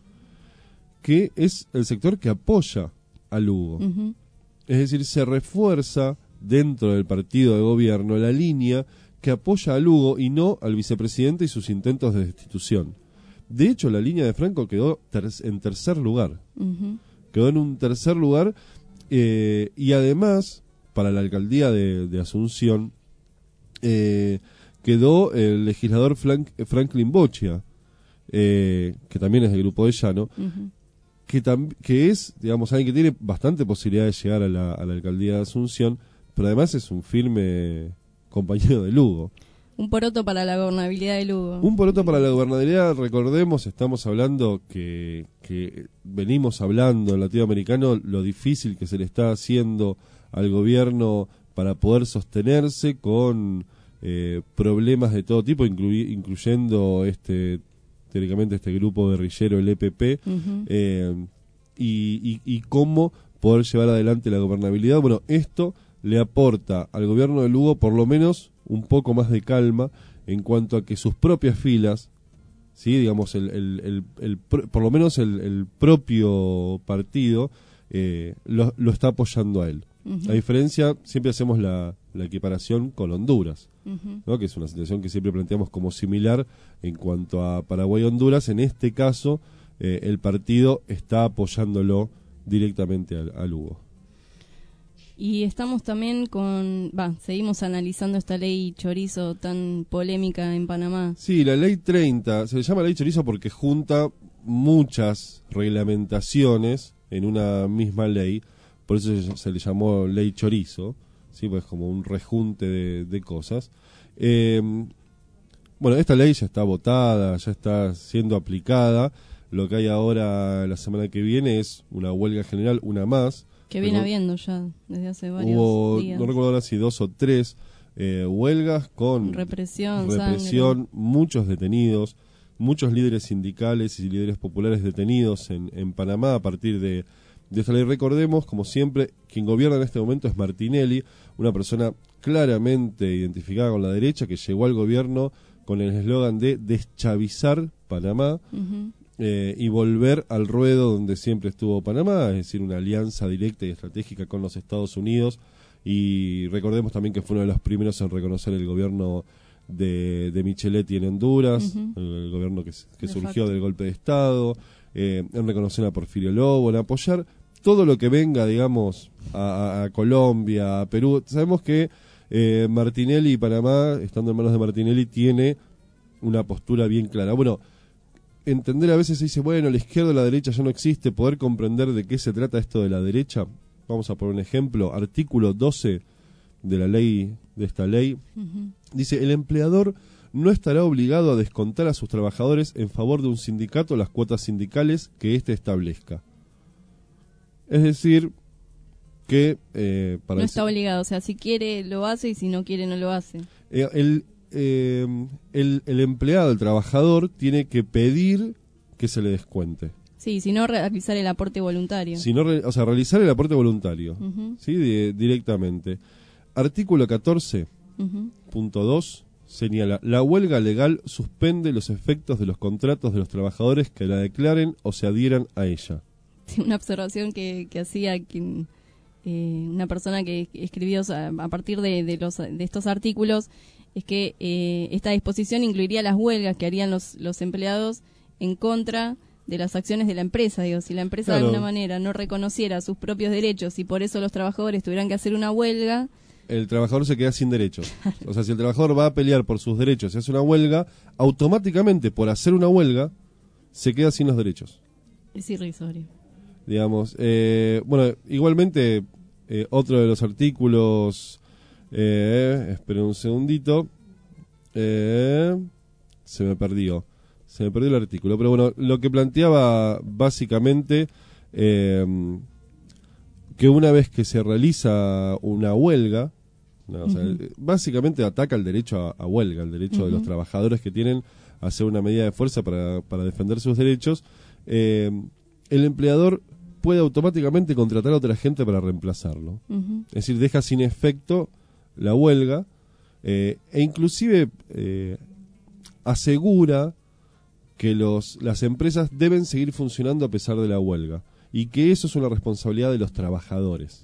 Speaker 2: que es el sector que apoya a Lugo. Uh-huh. Es decir, se refuerza dentro del partido de gobierno la línea que apoya a Lugo y no al vicepresidente y sus intentos de destitución. De hecho, la línea de Franco quedó ter- en tercer lugar. Uh-huh. Quedó en un tercer lugar eh, y además, para la alcaldía de, de Asunción, eh, quedó el legislador Frank, Franklin Bochia, eh, que también es del grupo de Llano, uh-huh. que, tam, que es, digamos, alguien que tiene bastante posibilidad de llegar a la, a la alcaldía de Asunción, pero además es un firme compañero de Lugo.
Speaker 6: Un poroto para la gobernabilidad de Lugo.
Speaker 2: Un poroto para la gobernabilidad, recordemos, estamos hablando que, que venimos hablando en latinoamericano lo difícil que se le está haciendo al gobierno para poder sostenerse con eh, problemas de todo tipo, incluy, incluyendo este teóricamente este grupo guerrillero, el E P P, uh-huh. eh, y, y, y cómo poder llevar adelante la gobernabilidad. Bueno, esto le aporta al gobierno de Lugo por lo menos un poco más de calma en cuanto a que sus propias filas, sí, digamos, el, el, el, el, por lo menos el, el propio partido eh, lo, lo está apoyando a él. Uh-huh. A diferencia, siempre hacemos la, la equiparación con Honduras, uh-huh. ¿no? Que es una situación que siempre planteamos como similar en cuanto a Paraguay y Honduras. En este caso, eh, el partido está apoyándolo directamente a, a Lugo.
Speaker 6: Y estamos también con, va, seguimos analizando esta ley chorizo tan polémica en Panamá.
Speaker 2: Sí, la ley treinta, se le llama ley chorizo porque junta muchas reglamentaciones en una misma ley, por eso se le llamó ley chorizo, sí, pues como un rejunte de, de cosas. Eh, bueno, esta ley ya está votada, ya está siendo aplicada. Lo que hay ahora la semana que viene es una huelga general, una más.
Speaker 6: Que viene habiendo ya desde hace varios
Speaker 2: hubo,
Speaker 6: días.
Speaker 2: No recuerdo ahora si dos o tres eh, huelgas con
Speaker 6: represión,
Speaker 2: represión
Speaker 6: sangre.
Speaker 2: Muchos detenidos, muchos líderes sindicales y líderes populares detenidos en, en Panamá a partir de, de esta ley. Recordemos, como siempre, quien gobierna en este momento es Martinelli, una persona claramente identificada con la derecha que llegó al gobierno con el eslogan de deschavizar Panamá. Uh-huh. Eh, y volver al ruedo donde siempre estuvo Panamá, es decir, una alianza directa y estratégica con los Estados Unidos. Y recordemos también que fue uno de los primeros en reconocer el gobierno de, de Micheletti en Honduras, uh-huh. el, el gobierno que, que de surgió facto. Del golpe de Estado, eh, en reconocer a Porfirio Lobo, en apoyar todo lo que venga, digamos, a, a, a Colombia, a Perú. Sabemos que eh, Martinelli y Panamá, estando en manos de Martinelli, tiene una postura bien clara. Bueno, entender a veces se dice, bueno, la izquierda o la derecha ya no existe, poder comprender de qué se trata esto de la derecha. Vamos a poner un ejemplo, artículo doce de la ley, de esta ley, uh-huh. dice, el empleador no estará obligado a descontar a sus trabajadores en favor de un sindicato las cuotas sindicales que éste establezca. Es decir, que... Eh, para
Speaker 6: no está el... obligado, o sea, si quiere lo hace y si no quiere no lo hace.
Speaker 2: Eh, el... Eh, el, el empleado, el trabajador, tiene que pedir que se le descuente.
Speaker 6: Sí, si no, realizar el aporte voluntario.
Speaker 2: Si no, re, o sea, realizar el aporte voluntario, uh-huh. ¿sí? De, directamente. Artículo catorce, uh-huh. punto dos, señala, la huelga legal suspende los efectos de los contratos de los trabajadores que la declaren o se adhieran a ella.
Speaker 6: Sí, una observación que, que hacía quien, eh, una persona que escribió, o sea, a partir de, de, los, de estos artículos, es que eh, esta disposición incluiría las huelgas que harían los, los empleados en contra de las acciones de la empresa. Digo, si la empresa claro. de alguna manera no reconociera sus propios derechos y por eso los trabajadores tuvieran que hacer una huelga...
Speaker 2: El trabajador se queda sin derechos. O sea, si el trabajador va a pelear por sus derechos y hace una huelga, automáticamente por hacer una huelga se queda sin los derechos.
Speaker 6: Es irrisorio.
Speaker 2: Digamos, eh, bueno, igualmente eh, otro de los artículos... Eh, esperen un segundito. Eh, se me perdió. Se me perdió el artículo. Pero bueno, lo que planteaba básicamente eh, que una vez que se realiza una huelga, no, o sea, uh-huh. básicamente ataca el derecho a, a huelga, el derecho uh-huh. de los trabajadores que tienen a hacer una medida de fuerza para, para defender sus derechos. Eh, el empleador puede automáticamente contratar a otra gente para reemplazarlo. Uh-huh. Es decir, deja sin efecto la huelga eh, e inclusive eh, asegura que los, las empresas deben seguir funcionando a pesar de la huelga y que eso es una responsabilidad de los trabajadores.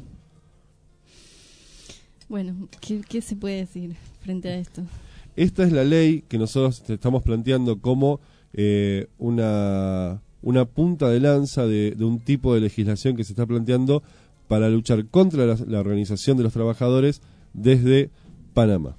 Speaker 6: Bueno, ¿qué, qué se puede decir frente a esto?
Speaker 2: Esta es la ley que nosotros estamos planteando como eh, una, una punta de lanza de, de un tipo de legislación que se está planteando para luchar contra la, la organización de los trabajadores desde Panamá.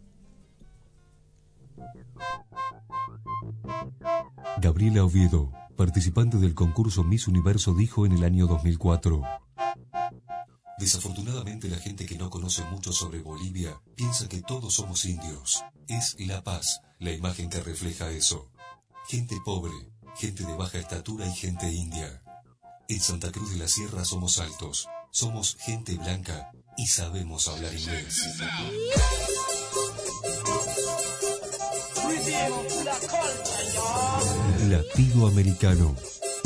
Speaker 1: Gabriela Oviedo participante del concurso Miss Universo, dijo en el año dos mil cuatro: desafortunadamente la gente que no conoce mucho sobre Bolivia piensa que todos somos indios. Es La Paz la imagen que refleja eso. Gente pobre, gente de baja estatura y gente india. En Santa Cruz de la Sierra somos altos, somos gente blanca y sabemos hablar inglés. Latinoamericano.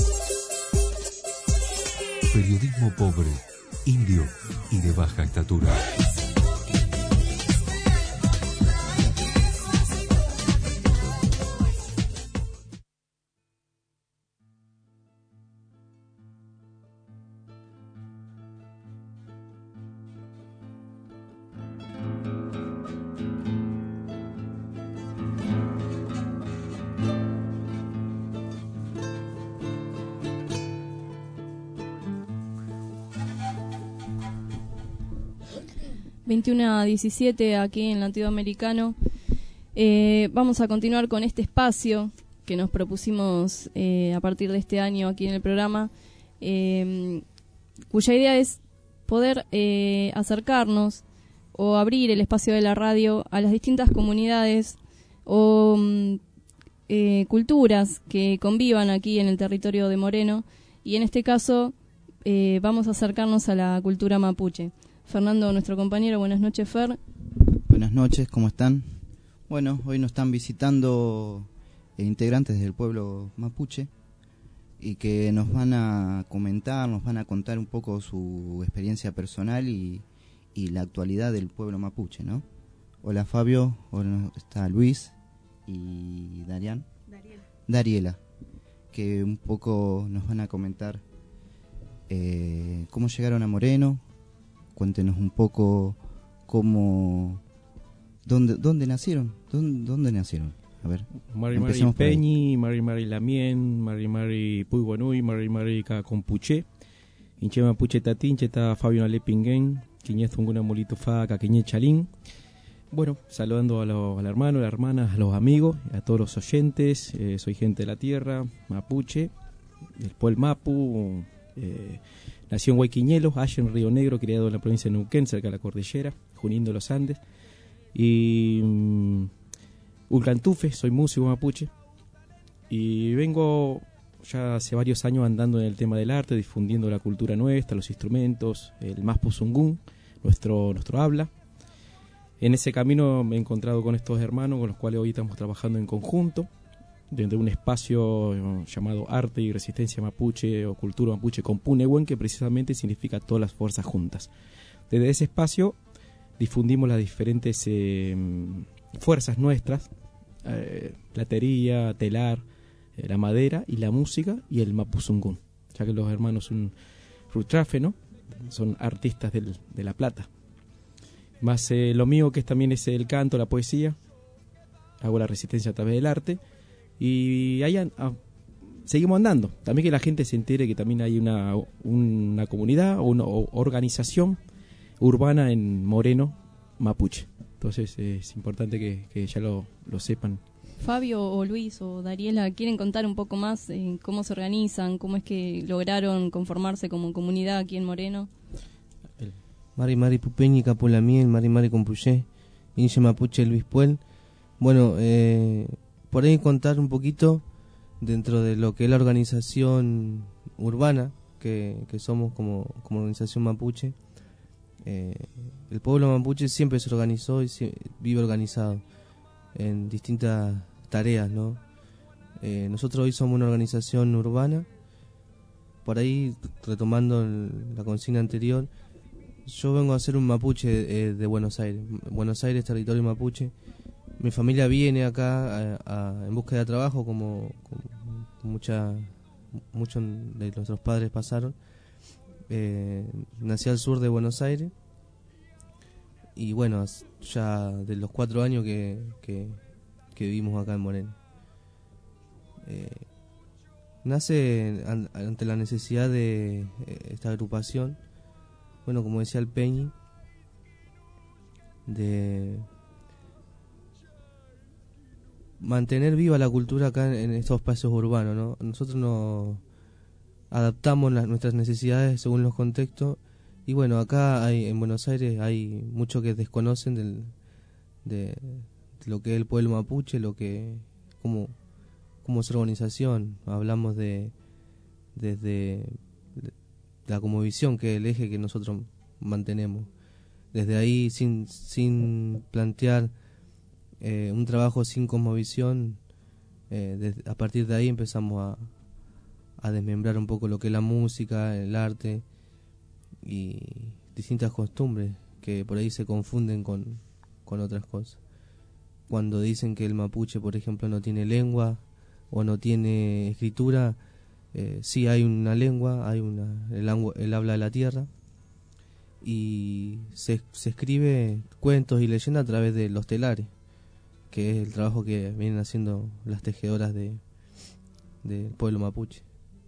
Speaker 1: Periodismo pobre, indio y de baja estatura.
Speaker 6: veintiuno a diecisiete aquí en Latinoamericano. Eh, vamos a continuar con este espacio que nos propusimos eh, a partir de este año aquí en el programa, eh, cuya idea es poder eh, acercarnos o abrir el espacio de la radio a las distintas comunidades o mm, eh, culturas que convivan aquí en el territorio de Moreno, y en este caso eh, vamos a acercarnos a la cultura mapuche. Fernando, nuestro compañero, buenas noches, Fer.
Speaker 4: Buenas noches, ¿cómo están? Bueno, hoy nos están visitando eh, integrantes del pueblo mapuche y que nos van a comentar, nos van a contar un poco su experiencia personal y, y la actualidad del pueblo mapuche, ¿no? Hola Fabio, hola, está Luis y Darian. Dariela. Dariela, que un poco nos van a comentar eh, cómo llegaron a Moreno. Cuéntenos un poco cómo, dónde, dónde nacieron, dónde, dónde nacieron. A ver,
Speaker 5: Mari Mari Peñi, Mari Mari Lamien, Mari Mari Puiguanui, Mari Mari Cacompuche, Inche Mapuche Tatín, Cheta Fabio Alepinguen, Quiñez Tunguna Molito Fa, Caquiñe Chalín. Bueno, saludando a los al hermano, a las hermanas, a los amigos, a todos los oyentes. Eh, soy gente de la tierra, mapuche, del pueblo Mapu. Eh, Nació en Huayquiñelos, allá en Río Negro, criado en la provincia de Neuquén, cerca de la cordillera, Junín de los Andes. Y um, Ulcantufe, soy músico mapuche. Y vengo ya hace varios años andando en el tema del arte, difundiendo la cultura nuestra, los instrumentos, el Mapu Zungún, nuestro, nuestro habla. En ese camino me he encontrado con estos hermanos, con los cuales hoy estamos trabajando en conjunto, desde un espacio llamado Arte y Resistencia Mapuche o Cultura Mapuche Compunewen, que precisamente significa todas las fuerzas juntas. Desde ese espacio difundimos las diferentes eh, fuerzas nuestras, eh, platería, telar, eh, la madera y la música y el Mapuzungún, ya que los hermanos son Rutrafe, ¿no? Son artistas del, de La Plata. Más eh, lo mío, que también es el canto, la poesía, hago la resistencia a través del arte. Y ahí ah, seguimos andando. También que la gente se entere que también hay una, una comunidad o una organización urbana en Moreno, mapuche. Entonces eh, es importante que, que ya lo, lo sepan.
Speaker 6: Fabio o Luis o Dariela, ¿quieren contar un poco más eh, cómo se organizan, cómo es que lograron conformarse como comunidad aquí en Moreno?
Speaker 14: Mari Mari Pupeñi, Capulamiel, Mari Mari Compuché, Inche Mapuche Luis Puel. Bueno, eh... por ahí contar un poquito dentro de lo que es la organización urbana que, que somos como, como organización mapuche. Eh, el pueblo mapuche siempre se organizó y se, vive organizado en distintas tareas, ¿no? Eh, nosotros hoy somos una organización urbana. Por ahí, retomando el, la consigna anterior, yo vengo a ser un mapuche eh, de Buenos Aires. Buenos Aires, territorio mapuche. Mi familia viene acá a, a, en búsqueda de trabajo, como, como mucha, muchos de nuestros padres pasaron. Eh, nací al sur de Buenos Aires y bueno, ya de los cuatro años que, que, que vivimos acá en Moreno. Eh, nace an, ante la necesidad de eh, esta agrupación, bueno, como decía el Peñi, de mantener viva la cultura acá en, en estos espacios urbanos, ¿no? Nosotros nos adaptamos las, nuestras necesidades según los contextos. Y bueno, acá hay, en Buenos Aires hay mucho que desconocen del, de, de lo que es el pueblo mapuche, lo que como, como su organización. Hablamos de desde de la cosmovisión, que es el eje que nosotros mantenemos. Desde ahí, sin, sin plantear eh, un trabajo sin cosmovisión, eh, desde, a partir de ahí empezamos a, a desmembrar un poco lo que es la música, el arte y distintas costumbres que por ahí se confunden con, con otras cosas. Cuando dicen que el mapuche, por ejemplo, no tiene lengua o no tiene escritura, eh, sí hay una lengua, hay una el, el habla de la tierra, y se, se escribe cuentos y leyendas a través de los telares, que es el trabajo que vienen haciendo las tejedoras de del pueblo mapuche.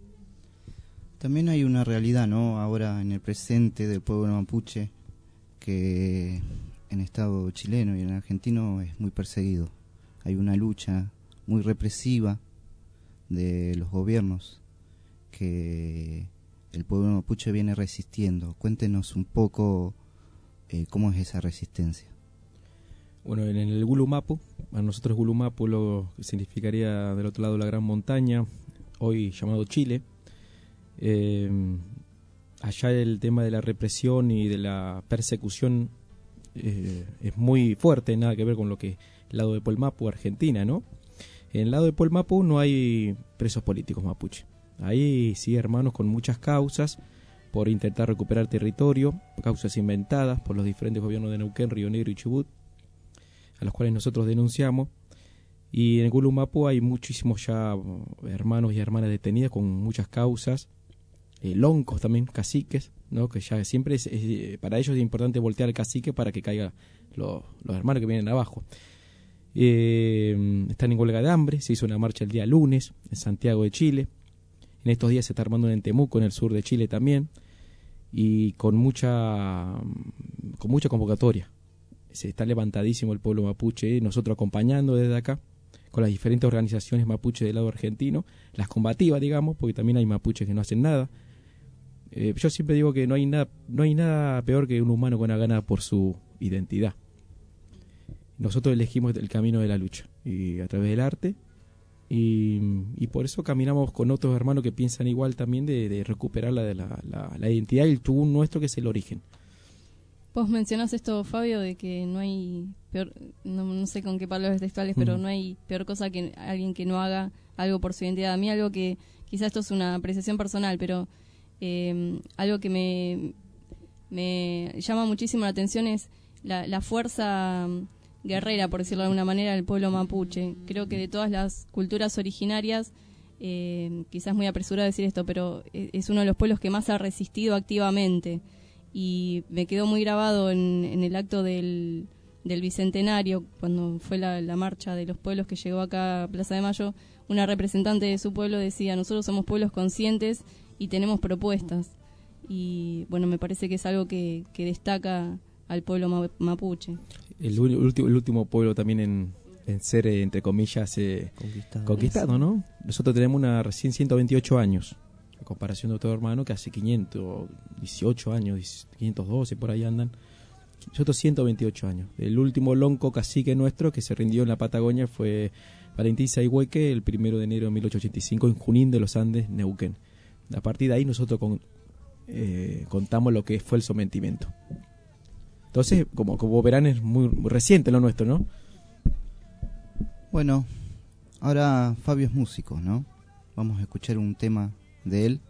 Speaker 4: También hay una realidad, ¿no? Ahora en el presente del pueblo mapuche, que en Estado chileno y en argentino es muy perseguido. Hay una lucha muy represiva de los gobiernos que el pueblo mapuche viene resistiendo. Cuéntenos un poco eh, cómo es esa resistencia.
Speaker 5: Bueno, en el Gulumapu, a nosotros Gulumapu lo que significaría del otro lado de la gran montaña, hoy llamado Chile. Eh, allá el tema de la represión y de la persecución eh, es muy fuerte, nada que ver con lo que el lado de Polmapu, Argentina, ¿no? En el lado de Polmapu no hay presos políticos mapuche. Ahí sí, hermanos, con muchas causas por intentar recuperar territorio, causas inventadas por los diferentes gobiernos de Neuquén, Río Negro y Chubut, a los cuales nosotros denunciamos. Y en el Gulumapu hay muchísimos ya hermanos y hermanas detenidas con muchas causas, eh, loncos también, caciques, ¿no? Que ya siempre es, es, para ellos es importante voltear al cacique para que caigan los, los hermanos que vienen abajo. Eh, están en huelga de hambre, se hizo una marcha el día lunes en Santiago de Chile. En estos días se está armando una en Temuco, en el sur de Chile también, y con mucha con mucha convocatoria. Se está levantadísimo el pueblo mapuche, nosotros acompañando desde acá con las diferentes organizaciones mapuche del lado argentino, las combativas, digamos, porque también hay mapuches que no hacen nada. Eh, yo siempre digo que no hay nada no hay nada peor que un humano con una gana por su identidad. Nosotros elegimos el camino de la lucha, y a través del arte, y, y por eso caminamos con otros hermanos que piensan igual también de, de recuperar la, la, la, la identidad y el tubú nuestro, que es el origen.
Speaker 6: Vos mencionás esto, Fabio, de que no hay peor, no, no sé con qué palabras textuales, pero
Speaker 5: Mm.
Speaker 6: no hay peor cosa que alguien que no haga algo por su identidad. A mí algo que, quizás esto es una apreciación personal, pero eh, algo que me, me llama muchísimo la atención es la, la fuerza guerrera, por decirlo de alguna manera, del pueblo mapuche. Creo que de todas las culturas originarias, eh, quizás muy apresurado decir esto, pero es, es uno de los pueblos que más ha resistido activamente. Y me quedó muy grabado en, en el acto del, del Bicentenario, cuando fue la, la marcha de los pueblos que llegó acá a Plaza de Mayo, una representante de su pueblo decía: nosotros somos pueblos conscientes y tenemos propuestas. Y bueno, me parece que es algo que, que destaca al pueblo ma- mapuche.
Speaker 5: El, ulti- el último pueblo también en, en ser, eh, entre comillas, eh,
Speaker 14: Conquistado.
Speaker 5: conquistado, ¿no? Nosotros tenemos una recién ciento veintiocho años, en comparación de otro hermano que hace quinientos dieciocho años, quinientos doce, por ahí andan. Nosotros ciento veintiocho años. El último lonco cacique nuestro que se rindió en la Patagonia fue Valentín Sayhueque el primero de enero de mil ochocientos ochenta y cinco en Junín de los Andes, Neuquén. A partir de ahí nosotros con, eh, contamos lo que fue el sometimiento. Entonces, como, como verán, es muy, muy reciente lo nuestro, ¿no?
Speaker 4: Bueno, ahora Fabio es músico, ¿no? Vamos a escuchar un tema de él.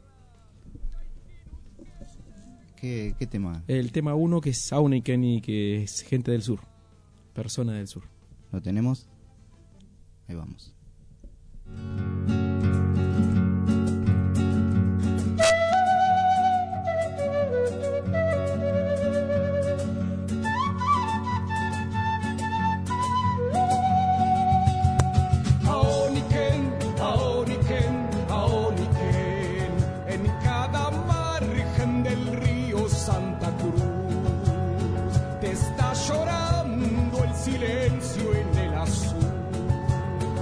Speaker 4: ¿Qué, qué tema?
Speaker 5: El tema uno, que es Sauniken y que es gente del sur, persona del sur.
Speaker 4: ¿Lo tenemos? Ahí vamos.
Speaker 3: Aoniken, Aoniken, Aoniken, en cada margen del río Santa Cruz te está llorando el silencio en el azul.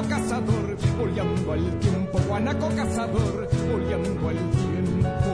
Speaker 3: guanaco cazador, boleando al tiempo, guanaco cazador, boleando al tiempo.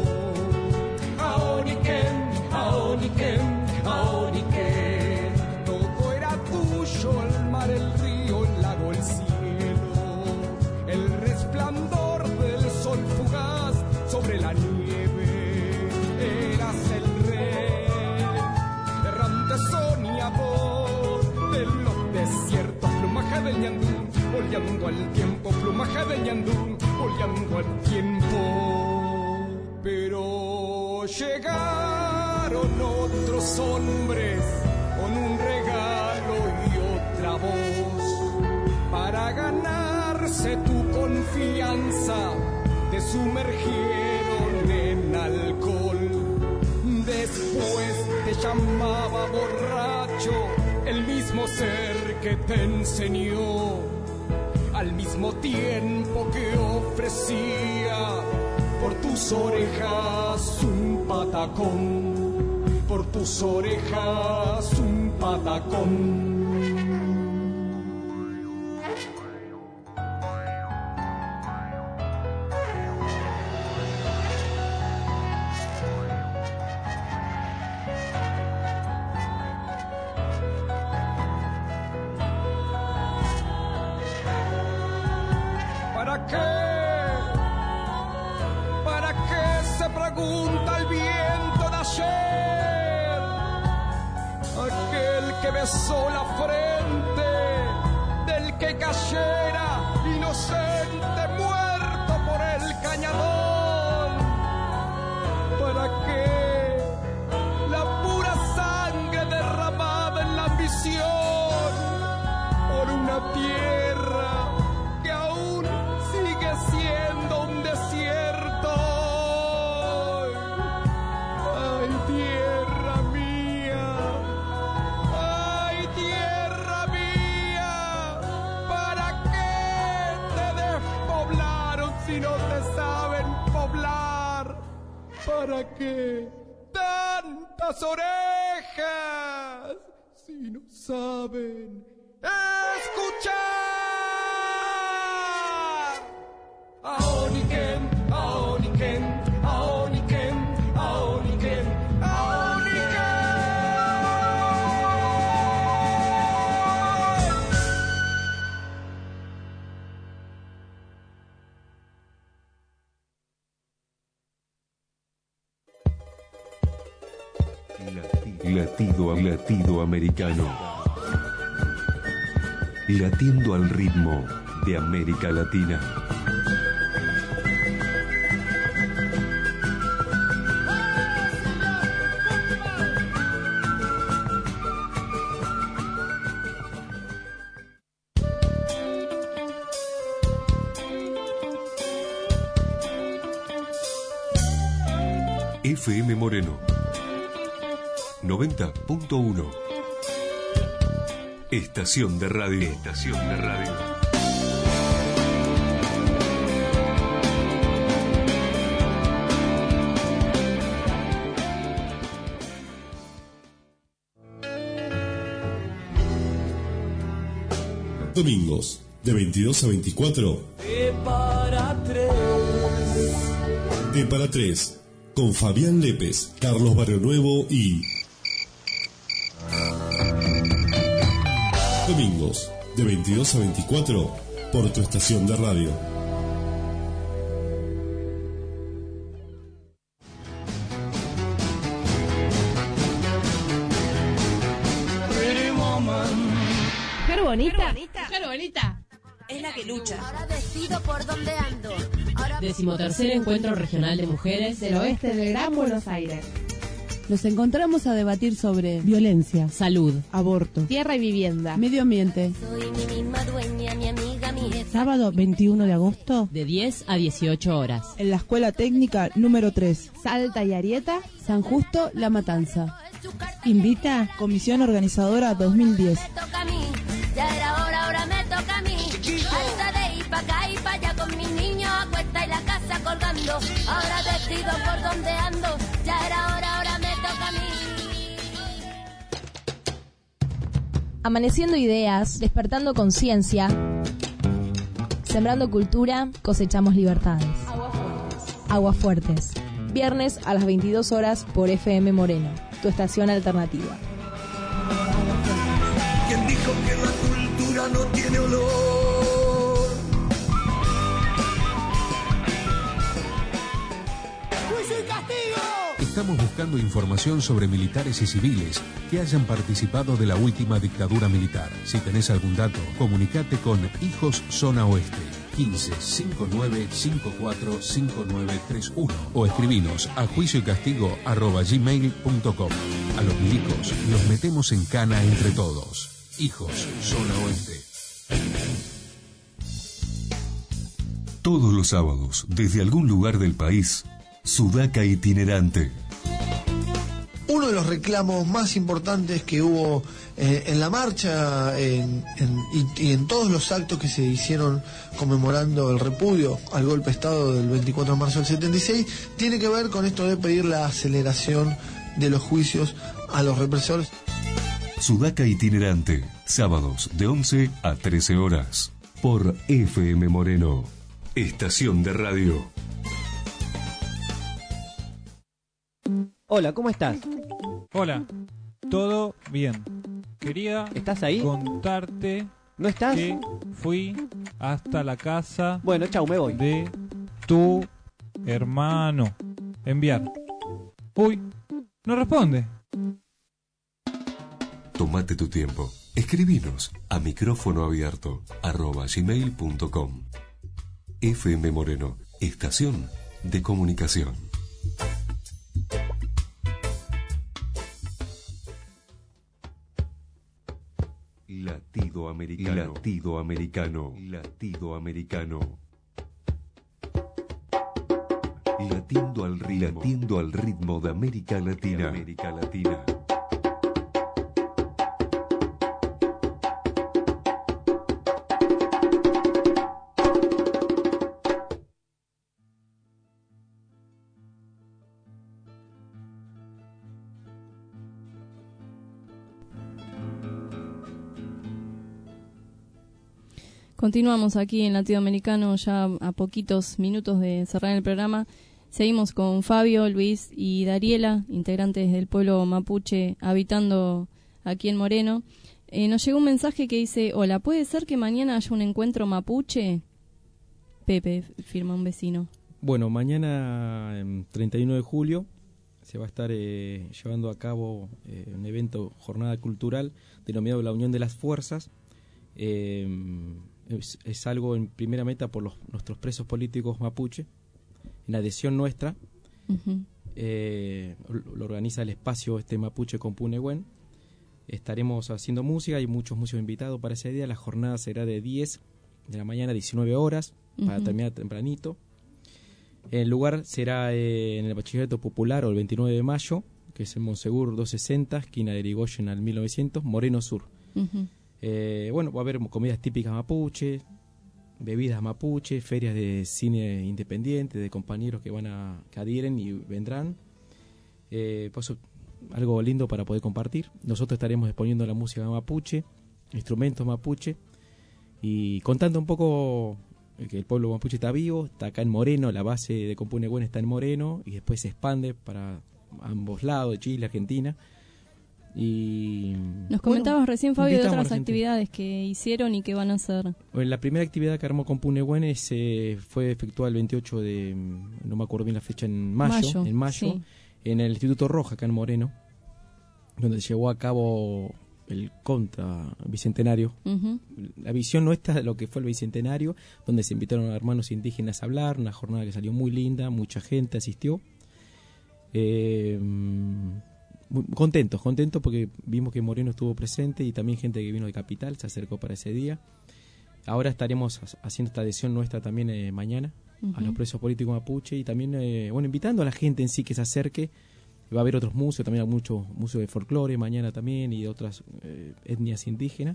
Speaker 3: Aoniken, Aoniken, Aoniken, todo era tuyo, el mar, el río, el lago, el cielo, el resplandor del sol fugaz sobre la nieve. Eras el rey, errante soñador de los desiertos, plumaje de ñandú, boleando al tiempo, plumaje de ñandú, boleando al tiempo. Pero llegaron otros hombres con un regalo y otra voz para ganarse tu confianza. Te sumergieron en alcohol, después te llamaba borracho, el mismo ser que te enseñó, al mismo tiempo que ofrecía por tus orejas un patacón, por tus orejas un patacón. ¿Para qué? ¿Para qué se pregunta el viento de ayer? Aquel que besó la frente del que cayera inocente muerto por el cañadón. ¿Para qué? La pura sangre derramada en la ambición por una tierra que aún sigue siendo un desierto. Ay, tierra mía, ay, tierra mía, ¿para qué te despoblaron si no te saben poblar? ¿Para qué tantas orejas si no saben escuchar? Aoniken, Aoniken, Aoniken, Aoniken, Aoniken.
Speaker 1: Latido, latido americano. Latiendo al ritmo de América Latina. F M Moreno noventa punto uno. Estación de radio. Estación de radio.
Speaker 7: Domingos, de veintidós a veinticuatro.
Speaker 3: De para tres.
Speaker 7: De para tres. Con Fabián Lépez, Carlos Barrio Nuevo y... Domingos, de veintidós a veinticuatro, por tu estación de radio.
Speaker 10: Mujer bonita. Mujer bonita.
Speaker 9: Es la que lucha. Ahora decido por dónde ando. Ahora... Decimotercer Encuentro Regional de Mujeres
Speaker 10: del Oeste del Gran Buenos Aires.
Speaker 11: Nos encontramos a debatir sobre
Speaker 10: violencia,
Speaker 11: salud,
Speaker 10: aborto, tierra y vivienda,
Speaker 11: medio ambiente.
Speaker 9: Soy mi misma dueña, mi amiga, mi jefa.
Speaker 10: Sábado veintiuno de agosto,
Speaker 15: de diez a dieciocho horas.
Speaker 10: En la Escuela Técnica número tres, Salta y Arieta, San Justo, La Matanza. Invita Comisión Organizadora dos mil diez.
Speaker 9: Me toca a mí, ya era hora, ahora me toca a mí. Alta de ir pa' acá y pa' allá con mis niños a cuesta y la casa colgando. Ahora decido por dónde ando, ya era hora, ahora me toca a mí.
Speaker 16: Amaneciendo ideas, despertando conciencia.
Speaker 8: Sembrando cultura, cosechamos libertades. Aguas Fuertes. Viernes a las veintidós horas por F M Moreno, tu estación alternativa.
Speaker 13: ¿Quién dijo que la cultura no tiene olor?
Speaker 16: ¡Juicio y castigo!
Speaker 1: Estamos buscando información sobre militares y civiles que hayan participado de la última dictadura militar. Si tenés algún dato, comunicate con Hijos Zona Oeste quince cincuenta y nueve cincuenta y cuatro cincuenta y nueve treinta y uno o escribinos a juicio y castigo arroba gmail punto com. A los milicos los metemos en cana entre todos. Hijos Zona Oeste. Todos los sábados, desde algún lugar del país, Sudaca Itinerante.
Speaker 17: Uno de los reclamos más importantes que hubo eh, en la marcha en, en, y, y en todos los actos que se hicieron conmemorando el repudio al golpe de Estado del veinticuatro de marzo del setenta y seis tiene que ver con esto de pedir la aceleración de los juicios a los represores.
Speaker 1: Sudaca Itinerante, sábados de once a trece horas, por F M Moreno, estación de radio.
Speaker 25: Hola, ¿cómo estás?
Speaker 21: Hola, todo bien. Quería
Speaker 25: ¿Estás ahí?
Speaker 21: contarte
Speaker 25: ¿No estás?
Speaker 21: que fui hasta la casa
Speaker 25: bueno, chau, me voy.
Speaker 21: de tu hermano. Enviar. Uy, no responde.
Speaker 1: Tómate tu tiempo. Escribinos a micrófono abierto arroba gmail punto com. F M Moreno, estación de comunicación. Latido americano. Latido americano. Latido americano. Latiendo al ritmo. Latiendo al ritmo de América Latina. De América Latina.
Speaker 6: Continuamos aquí en Latido Americano, ya a poquitos minutos de cerrar el programa. Seguimos con Fabio, Luis y Dariela, integrantes del pueblo mapuche, habitando aquí en Moreno. Eh, nos llegó un mensaje que dice: hola, ¿puede ser que mañana haya un encuentro mapuche? Pepe, firma un vecino.
Speaker 5: Bueno, mañana, treinta y uno de julio, se va a estar eh, llevando a cabo eh, un evento, jornada cultural, denominado La Unión de las Fuerzas. Eh, Es, es algo en primera meta por los, nuestros presos políticos mapuche, en adhesión nuestra. Uh-huh. eh, lo organiza el espacio este mapuche con Punehuen. Estaremos haciendo música, hay muchos músicos invitados para ese día. La jornada será de diez de la mañana a diecinueve horas, uh-huh, para terminar tempranito. El lugar será eh, en el Bachillerato Popular, o el veintinueve de mayo, que es en Monsegur doscientos sesenta, esquina de Irigoyen al mil novecientos, Moreno Sur. Uh-huh. Eh, bueno, va a haber comidas típicas mapuche, bebidas mapuche, ferias de cine independiente, de compañeros que van a que adhieren y vendrán. Eh, pues, algo lindo para poder compartir. Nosotros estaremos exponiendo la música mapuche, instrumentos mapuche, y contando un poco que el pueblo mapuche está vivo, está acá en Moreno, la base de Compunehuen está en Moreno, y después se expande para ambos lados, de Chile, Argentina. Y
Speaker 6: nos comentabas bueno, recién, Fabio, de otras actividades que hicieron y que van a hacer.
Speaker 5: Bueno, la primera actividad que armó Compunehuen eh, fue efectuada el veintiocho de, no me acuerdo bien la fecha, en mayo, mayo en mayo, sí, en el Instituto Roja, acá en Moreno, donde se llevó a cabo el contra bicentenario. Uh-huh. La visión nuestra de lo que fue el bicentenario, donde se invitaron a hermanos indígenas a hablar, una jornada que salió muy linda, mucha gente asistió. Eh... Muy contentos, contentos porque vimos que Moreno estuvo presente y también gente que vino de Capital se acercó para ese día. Ahora estaremos haciendo esta adhesión nuestra también eh, mañana, uh-huh, a los presos políticos mapuche, y también eh, bueno, invitando a la gente en sí que se acerque. Va a haber otros músicos, también hay muchos músicos de folclore mañana también, y de otras eh, etnias indígenas,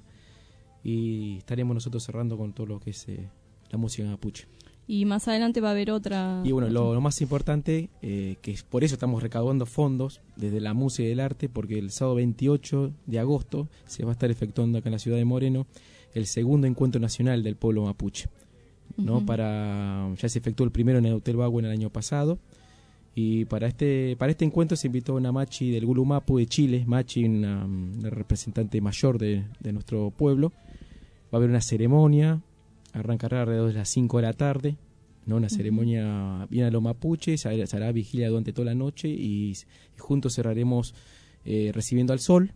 Speaker 5: y estaremos nosotros cerrando con todo lo que es eh, la música mapuche.
Speaker 6: Y más adelante va a haber otra...
Speaker 5: Y bueno, lo, lo más importante, eh, que es por eso estamos recaudando fondos desde la música y el arte, porque el sábado veintiocho de agosto se va a estar efectuando acá en la ciudad de Moreno el segundo encuentro nacional del pueblo mapuche. ¿no?
Speaker 6: Ujú.
Speaker 5: Para ya se efectuó el primero en el Hotel Bagua en el año pasado. Y para este para este encuentro se invitó a una Machi del Gulumapu de Chile, Machi, una, una representante mayor de, de nuestro pueblo. Va a haber una ceremonia, arrancará alrededor de las cinco de la tarde, ¿no? Una
Speaker 6: Ujú.
Speaker 5: ceremonia bien a lo mapuche, se hará, se hará vigilia durante toda la noche y, y juntos cerraremos eh, recibiendo al sol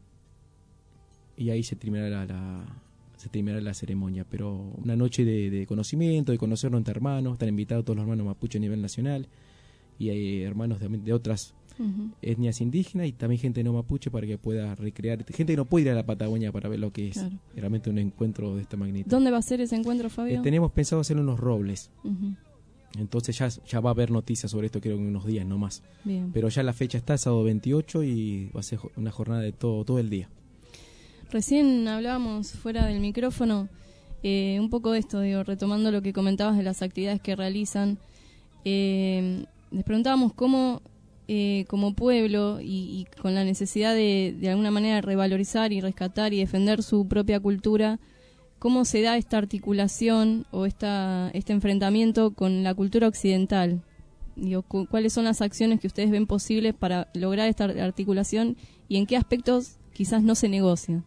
Speaker 5: y ahí se terminará la, la, se terminará la ceremonia. Pero una noche de, de conocimiento, de conocernos entre hermanos, están invitados todos los hermanos mapuche a nivel nacional. Y hay hermanos de, de otras uh-huh. etnias indígenas y también gente no mapuche para que pueda recrear, gente que no puede ir a la Patagonia para ver lo que es claro. realmente un encuentro de esta magnitud.
Speaker 6: ¿Dónde va a ser ese encuentro, Fabio?
Speaker 5: Eh, tenemos pensado hacerlo en Los Robles.
Speaker 6: Uh-huh.
Speaker 5: Entonces ya, ya va a haber noticias sobre esto, creo que en unos días nomás.
Speaker 6: Bien.
Speaker 5: Pero ya la fecha está, sábado veintiocho, y va a ser una jornada de todo, todo el día.
Speaker 6: Recién hablábamos fuera del micrófono eh, un poco de esto, digo, retomando lo que comentabas de las actividades que realizan. Eh, Les preguntábamos cómo, eh, como pueblo, y, y con la necesidad de, de alguna manera, revalorizar y rescatar y defender su propia cultura, cómo se da esta articulación o esta, este enfrentamiento con la cultura occidental. Digo, cu- ¿cuáles son las acciones que ustedes ven posibles para lograr esta articulación y en qué aspectos quizás no se negocian?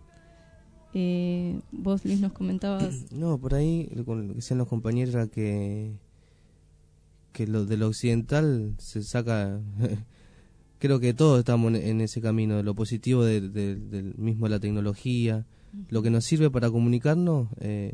Speaker 6: Eh, vos, Luis, nos comentabas...
Speaker 14: No, por ahí lo que decían los compañeros era que... que lo de lo occidental se saca creo que todos estamos en, en ese camino de lo positivo de, de, del mismo la tecnología, uh-huh. lo que nos sirve para comunicarnos eh,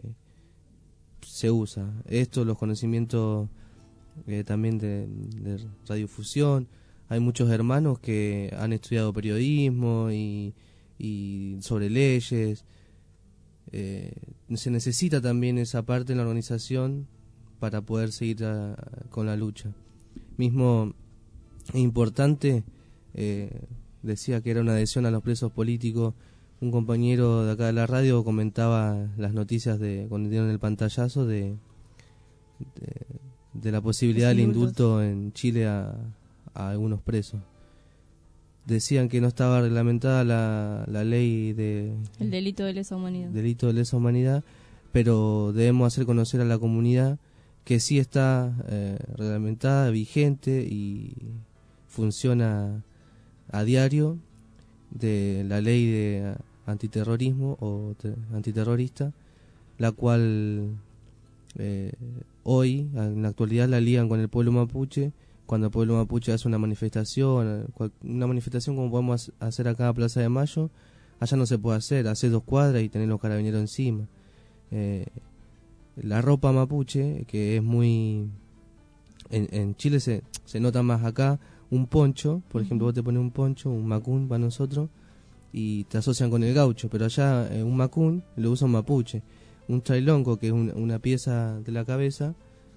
Speaker 14: se usa esto, los conocimientos eh, también de, de radiofusión. Hay muchos hermanos que han estudiado periodismo y, y sobre leyes. Eh, se necesita también esa parte en la organización para poder seguir a, con la lucha. Mismo es importante, eh, decía que era una adhesión a los presos políticos. Un compañero de acá de la radio comentaba las noticias de cuando dieron el pantallazo de, de, de la posibilidad del indulto en Chile a, a algunos presos. Decían que no estaba reglamentada la, la ley de...
Speaker 6: El delito de lesa humanidad.
Speaker 14: Delito de lesa humanidad, pero debemos hacer conocer a la comunidad que sí está eh, reglamentada, vigente y funciona a diario, de la ley de antiterrorismo o te, antiterrorista, la cual eh, hoy, en la actualidad, la ligan con el pueblo mapuche. Cuando el pueblo mapuche hace una manifestación, una manifestación como podemos hacer acá en Plaza de Mayo, allá no se puede hacer, hacer dos cuadras y tener los carabineros encima. Eh, la ropa mapuche, que es muy... En, en Chile se, se nota más acá, un poncho, por ejemplo, vos te pones un poncho, un macún para nosotros, y te asocian con el gaucho, pero allá eh, un macún lo usa un mapuche. Un trailonco, que es un, una pieza de la cabeza,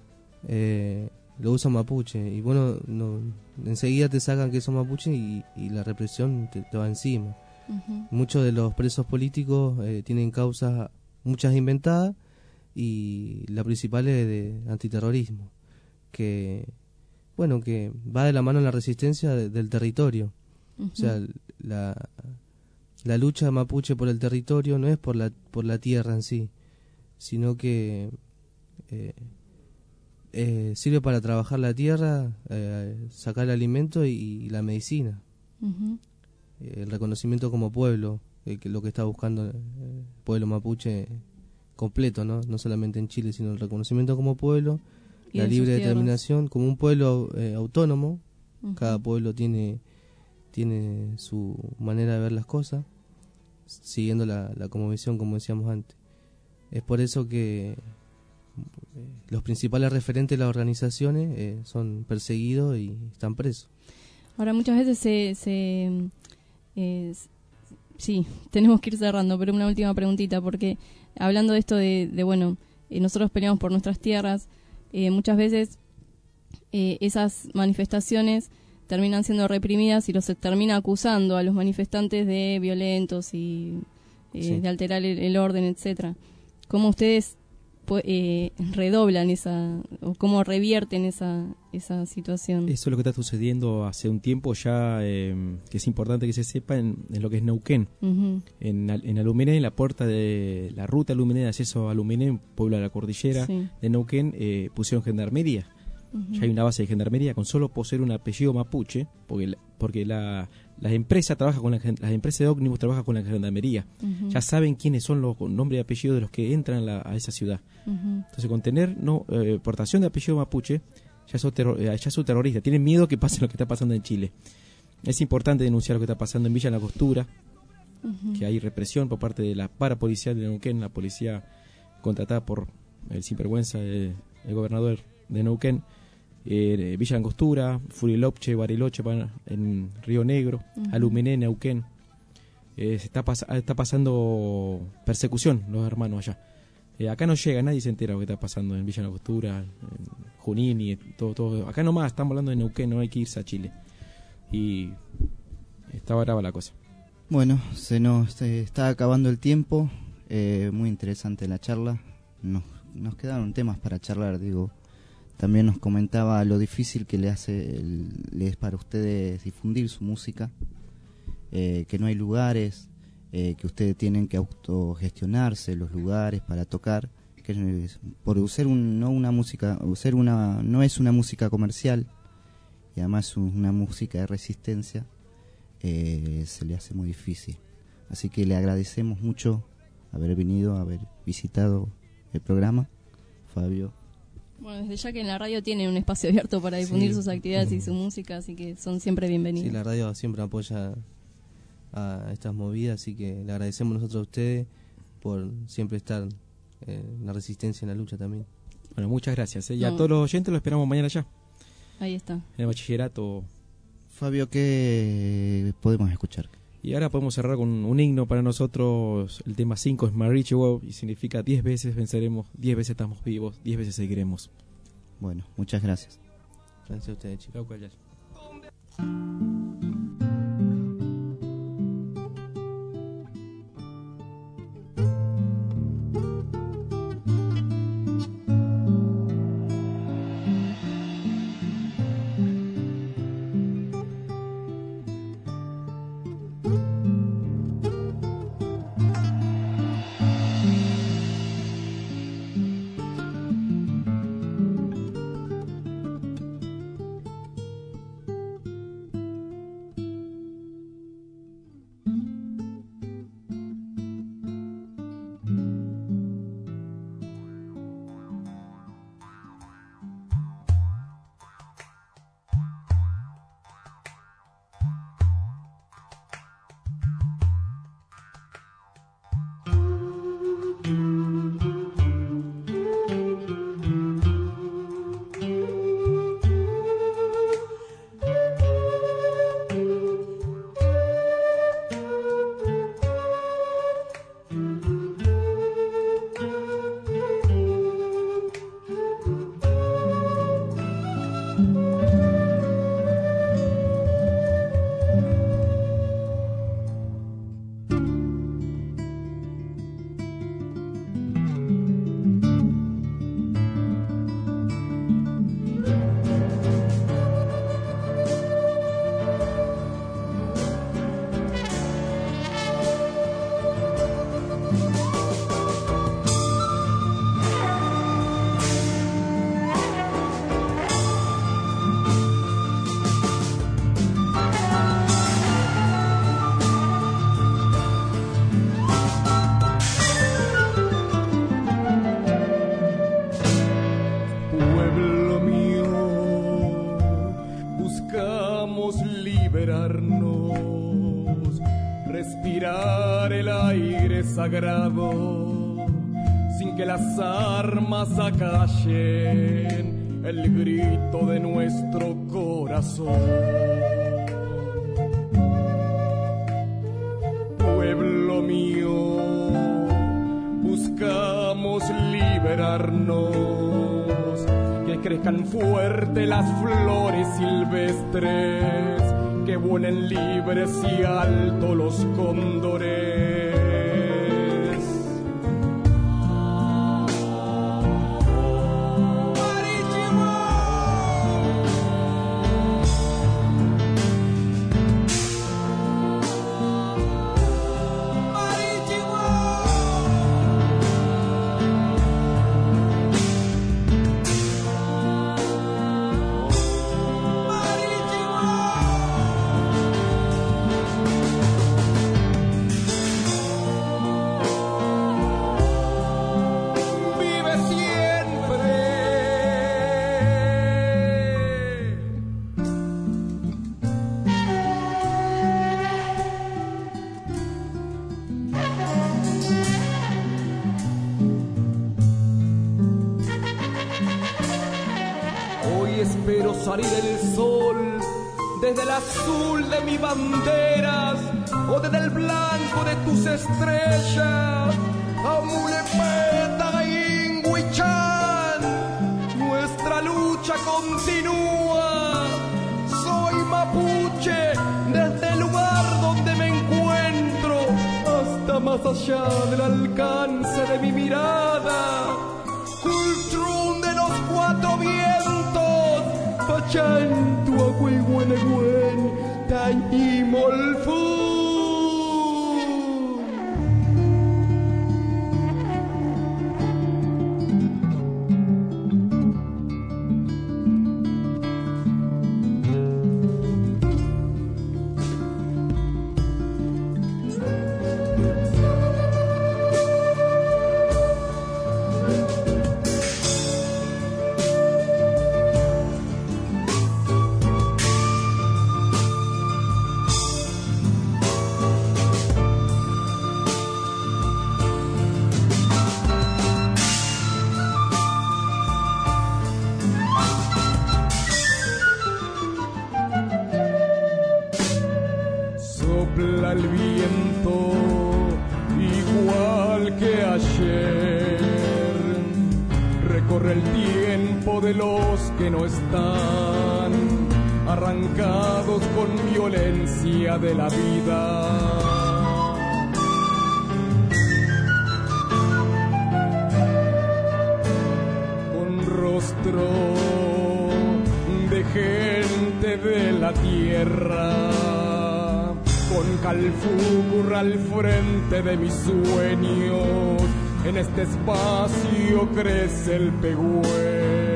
Speaker 14: eh, lo usa un mapuche, y bueno, no, enseguida te sacan que son mapuche y, y la represión te, te va encima. Uh-huh. Muchos de los presos políticos eh, tienen causas, muchas inventadas, y la principal es de antiterrorismo, que bueno, que va de la mano en la resistencia de, del territorio. Uh-huh. O sea, la, la lucha mapuche por el territorio no es por la, por la tierra en sí, sino que eh, eh, sirve para trabajar la tierra, eh, sacar el alimento y, y la medicina. Uh-huh. Eh, el reconocimiento como pueblo, eh, que lo que está buscando el pueblo mapuche completo, ¿no? No solamente en Chile, sino el reconocimiento como pueblo, la libre determinación, como un pueblo eh, autónomo. Uh-huh. Cada pueblo tiene tiene su manera de ver las cosas, siguiendo la, la cosmovisión, como decíamos antes. Es por eso que los principales referentes de las organizaciones eh, son perseguidos y están presos.
Speaker 6: Ahora, muchas veces se... se eh, sí, tenemos que ir cerrando, pero una última preguntita, porque hablando de esto de, de bueno, eh, nosotros peleamos por nuestras tierras, eh, muchas veces eh, esas manifestaciones terminan siendo reprimidas y los se termina acusando a los manifestantes de violentos y eh, sí. de alterar el, el orden, etcétera. ¿Cómo ustedes eh, redoblan esa, o cómo revierten esa, esa situación.
Speaker 5: Eso es lo que está sucediendo hace un tiempo ya, eh, que es importante que se sepa en, en lo que es Neuquén. Uh-huh. En, en Aluminé, en la puerta de la ruta Aluminé, de acceso a Aluminé, pueblo de la cordillera sí. de Neuquén, eh, pusieron gendarmería. Uh-huh. Ya hay una base de gendarmería con solo poseer un apellido mapuche, porque, porque la, las empresas trabajan con la, las empresas de ómnibus trabajan con la gendarmería. Uh-huh. Ya saben quiénes son los nombres y apellidos de los que entran la, a esa ciudad. Uh-huh. Entonces, con tener no eh, portación de apellido mapuche, ya son, terror, eh, ya son terroristas. Tienen miedo que pase lo que está pasando en Chile. Es importante denunciar lo que está pasando en Villa Langostura, uh-huh. que hay represión por parte de la parapolicial de Neuquén, la policía contratada por el sinvergüenza del gobernador de Neuquén. Eh, Villa Angostura, Furilopche, Bariloche, en Río Negro, uh-huh. Aluminé, Neuquén. Eh, se está, pas- está pasando persecución los hermanos allá. Eh, acá no llega, nadie se entera de lo que está pasando en Villa Angostura, en Junín y todo, todo. Acá nomás estamos hablando de Neuquén, no hay que irse a Chile. Y está brava la cosa.
Speaker 4: Bueno, se nos se está acabando el tiempo. Eh, muy interesante la charla. Nos, nos quedaron temas para charlar, digo. También nos comentaba lo difícil que le hace el, le es para ustedes difundir su música, eh, que no hay lugares, eh, que ustedes tienen que autogestionarse los lugares para tocar, que es, por ser un, no una música, ser una no es una música comercial y además una música de resistencia, eh, se le hace muy difícil. Así que le agradecemos mucho haber venido, haber visitado el programa, Fabio.
Speaker 6: Bueno, desde ya que en la radio tienen un espacio abierto para difundir sí. sus actividades y su música, así que son siempre bienvenidos.
Speaker 14: Sí, la radio siempre apoya a estas movidas, así que le agradecemos nosotros a ustedes por siempre estar en la resistencia, en la lucha también.
Speaker 5: Bueno, muchas gracias. ¿eh? Y no. a todos los oyentes lo esperamos mañana ya.
Speaker 6: Ahí está. En
Speaker 5: el bachillerato.
Speaker 4: Fabio, ¿qué podemos escuchar?
Speaker 5: Y ahora podemos cerrar con un himno para nosotros. El tema cinco es Marichi Wow y significa diez veces venceremos, diez veces estamos vivos, diez veces seguiremos.
Speaker 4: Bueno, muchas gracias.
Speaker 14: Gracias a ustedes, chicos.
Speaker 3: Sagrado, sin que las armas acallen el grito de nuestro corazón. Pueblo mío, buscamos liberarnos, que crezcan fuerte las flores silvestres, que vuelen libres y alto los cóndores. salir el sol desde el azul de mis banderas o desde el blanco de tus estrellas. Amulepeta y Huichán, nuestra lucha continúa. Soy mapuche desde el lugar donde me encuentro hasta más allá del alcance de mi mirada. Cultrún de los cuatro vientos, Pachán, Tuacuihuenegüen, Tañimolfú. El viento igual que ayer recorre el tiempo de los que no están arrancados con violencia de la vida. Con rostro de gente de la tierra, con Calfucurra al frente de mis sueños, en este espacio crece el pehuen.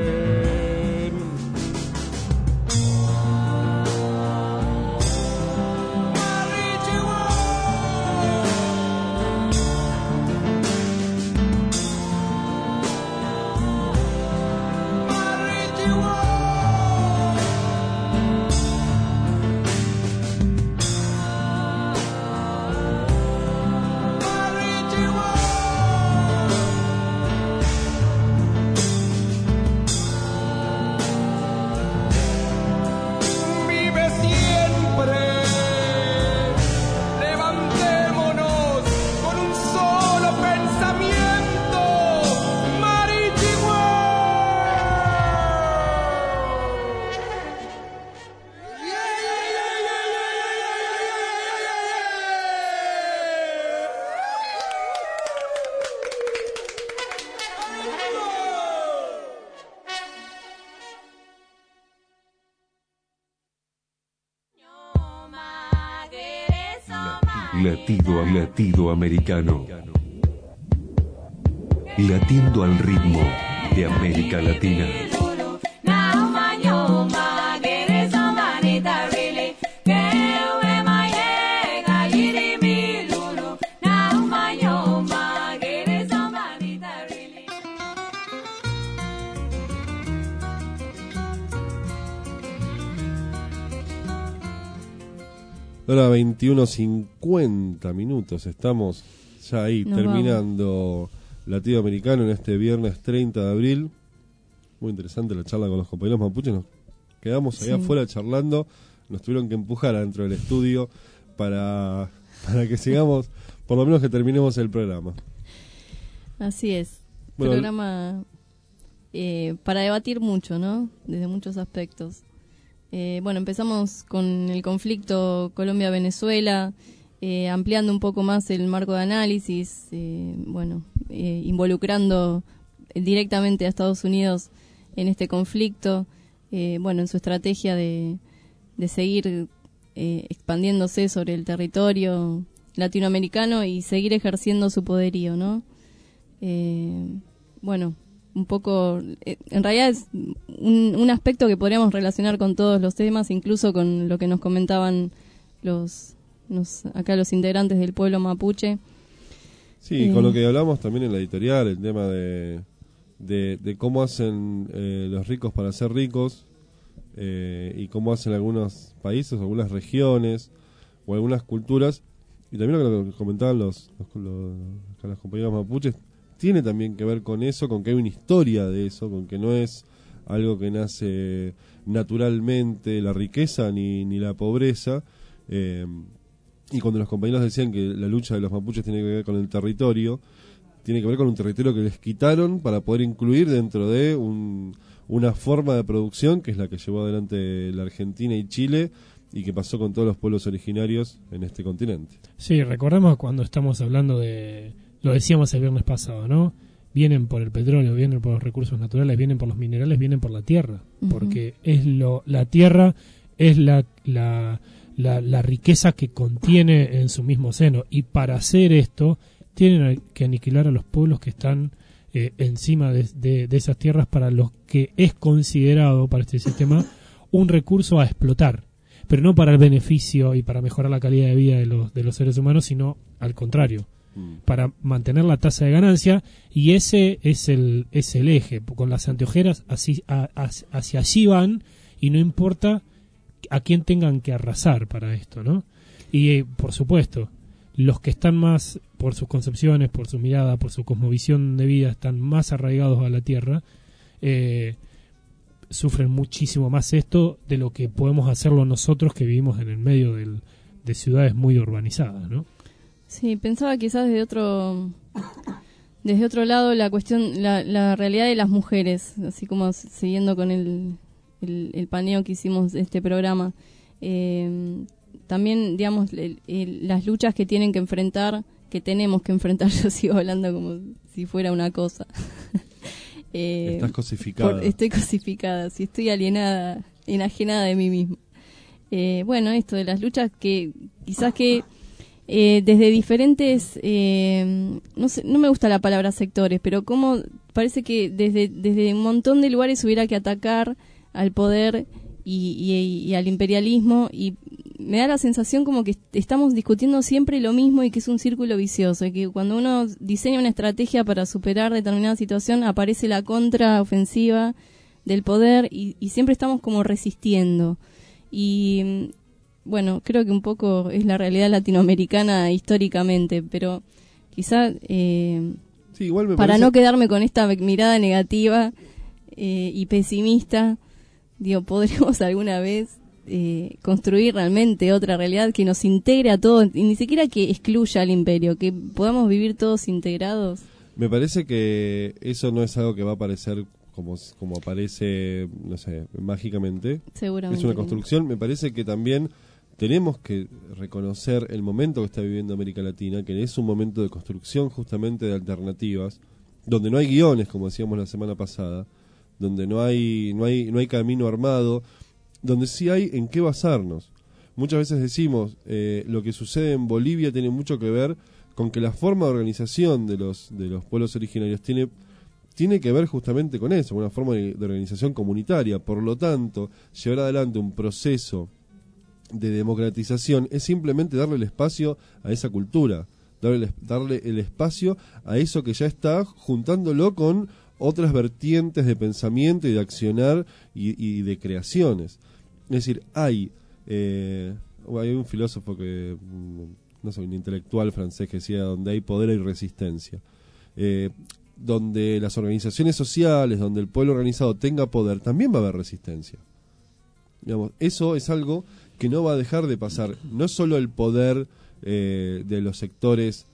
Speaker 1: Latido a latido americano. Latiendo al ritmo de América Latina.
Speaker 2: Ahora veintiuno cincuenta minutos, estamos ya ahí
Speaker 6: Nos
Speaker 2: terminando Latido Americano en este viernes treinta de abril. Muy interesante la charla con los compañeros mapuches, nos quedamos ahí
Speaker 6: Sí.
Speaker 2: afuera charlando, nos tuvieron que empujar adentro del estudio para, para que sigamos, por lo menos que terminemos el programa.
Speaker 6: Así es.
Speaker 2: Bueno,
Speaker 6: Programa eh, para debatir mucho, ¿no? Desde muchos aspectos. Eh, bueno, empezamos con el conflicto Colombia-Venezuela, eh, ampliando un poco más el marco de análisis, eh, bueno, eh, involucrando directamente a Estados Unidos en este conflicto, eh, bueno, en su estrategia de, de seguir eh, expandiéndose sobre el territorio latinoamericano y seguir ejerciendo su poderío, ¿no? Eh, bueno, un poco, eh, en realidad es un, un aspecto que podríamos relacionar con todos los temas, incluso con lo que nos comentaban los, los acá los integrantes del pueblo mapuche.
Speaker 2: Sí,
Speaker 6: Eh,
Speaker 2: con lo que hablamos también en la editorial, el tema de, de, de cómo hacen eh, los ricos para ser ricos eh, y cómo hacen algunos países, algunas regiones o algunas culturas, y también lo que comentaban los, los, los, los compañeros mapuches, tiene también que ver con eso, con que hay una historia de eso, con que no es algo que nace naturalmente, la riqueza ni, ni la pobreza. Eh, y cuando los compañeros decían que la lucha de los mapuches tiene que ver con el territorio, tiene que ver con un territorio que les quitaron para poder incluir dentro de un, una forma de producción que es la que llevó adelante la Argentina y Chile y que pasó con todos los pueblos originarios en este continente.
Speaker 12: Sí, recordemos cuando estamos hablando de, lo decíamos el viernes pasado, ¿no? Vienen por el petróleo, vienen por los recursos naturales, vienen por los minerales, vienen por la tierra, uh-huh. porque es lo, la tierra es la, la, la, la riqueza que contiene en su mismo seno, y para hacer esto tienen que aniquilar a los pueblos que están eh, encima de, de, de esas tierras, para los que es considerado para este sistema un recurso a explotar, pero no para el beneficio y para mejorar la calidad de vida de los, de los seres humanos, sino al contrario, mm. para mantener la tasa de ganancia, y ese es el, es el eje. Con las anteojeras así, a, a, hacia allí van, y no importa a quién tengan que arrasar para esto, ¿no? Y eh, por supuesto, los que están más, por sus concepciones, por su mirada, por su cosmovisión de vida, están más arraigados a la tierra, eh, sufren muchísimo más esto de lo que podemos hacerlo nosotros, que vivimos en el medio del, de ciudades muy urbanizadas, ¿no?
Speaker 6: Sí, pensaba quizás desde otro desde otro lado la cuestión, la, la realidad de las mujeres, así como siguiendo con el, el, el paneo que hicimos de este programa. Eh, también, digamos, el, el, las luchas que tienen que enfrentar, que tenemos que enfrentar, yo sigo hablando como si fuera una cosa. Eh,
Speaker 2: Estás cosificada.
Speaker 6: Por, estoy cosificada, sí, estoy alienada, enajenada de mí misma. Eh, bueno, esto de las luchas que quizás que eh, desde diferentes, eh, no sé, no me gusta la palabra sectores, pero como parece que desde, desde un montón de lugares hubiera que atacar al poder y, y, y al imperialismo, y me da la sensación como que estamos discutiendo siempre lo mismo y que es un círculo vicioso, y que cuando uno diseña una estrategia para superar determinada situación aparece la contraofensiva del poder, y, y siempre estamos como resistiendo. Y bueno, creo que un poco es la realidad latinoamericana históricamente, pero quizá eh,
Speaker 2: sí, igual me
Speaker 6: para
Speaker 2: parece...
Speaker 6: no quedarme con esta mirada negativa eh, y pesimista, digo, podremos alguna vez Eh, construir realmente otra realidad que nos integre a todos, y ni siquiera que excluya al imperio, que podamos vivir todos integrados.
Speaker 2: Me parece que eso no es algo que va a aparecer como, como aparece, no sé, mágicamente.
Speaker 6: Seguramente.
Speaker 2: Es una construcción. Me parece que también tenemos que reconocer el momento que está viviendo América Latina, que es un momento de construcción justamente de alternativas, donde no hay guiones, como decíamos la semana pasada, donde no hay, no hay, no hay camino armado, donde sí hay en qué basarnos. Muchas veces decimos, eh, lo que sucede en Bolivia tiene mucho que ver con que la forma de organización de los de los pueblos originarios tiene tiene que ver justamente con eso, una forma de, de organización comunitaria. Por lo tanto, llevar adelante un proceso de democratización es simplemente darle el espacio a esa cultura, darle, darle el espacio a eso que ya está, juntándolo con otras vertientes de pensamiento y de accionar y, y de creaciones. Es decir, hay eh, hay un filósofo que, no sé, un intelectual francés que decía, donde hay poder hay resistencia. Eh, donde las organizaciones sociales, donde el pueblo organizado tenga poder, también va a haber resistencia. Digamos, eso es algo que no va a dejar de pasar. No solo el poder eh, de los sectores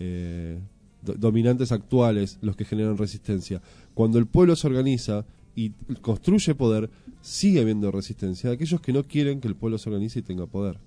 Speaker 2: eh, do- dominantes actuales los que generan resistencia. Cuando el pueblo se organiza y construye poder, sigue habiendo resistencia de aquellos que no quieren que el pueblo se organice y tenga poder.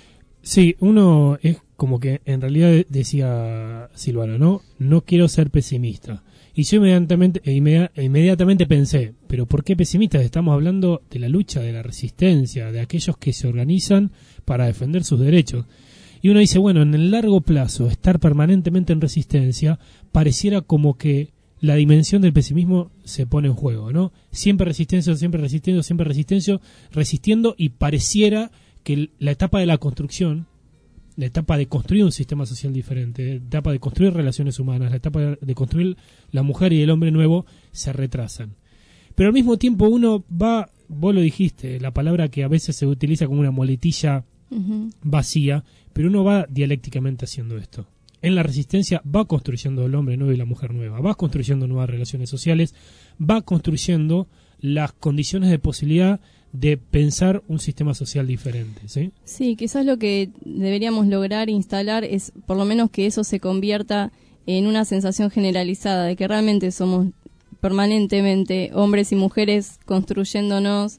Speaker 12: Sí, uno es como que en realidad decía Silvano, ¿no? No quiero ser pesimista. Y yo inmediatamente, inmedi- inmediatamente pensé, ¿pero por qué pesimistas? Estamos hablando de la lucha, de la resistencia, de aquellos que se organizan para defender sus derechos. Y uno dice, bueno, en el largo plazo, estar permanentemente en resistencia pareciera como que la dimensión del pesimismo se pone en juego, ¿no? Siempre resistencia, siempre resistiendo, siempre resistencia, resistiendo, y pareciera que la etapa de la construcción, la etapa de construir un sistema social diferente, la etapa de construir relaciones humanas, la etapa de construir la mujer y el hombre nuevo, se retrasan. Pero al mismo tiempo uno va, vos lo dijiste, la palabra que a veces se utiliza como una muletilla uh-huh. vacía, pero uno va dialécticamente haciendo esto. En la resistencia va construyendo el hombre nuevo y la mujer nueva, va construyendo nuevas relaciones sociales, va construyendo las condiciones de posibilidad de pensar un sistema social diferente, ¿sí?
Speaker 6: Sí, quizás lo que deberíamos lograr instalar es por lo menos que eso se convierta en una sensación generalizada de que realmente somos permanentemente hombres y mujeres construyéndonos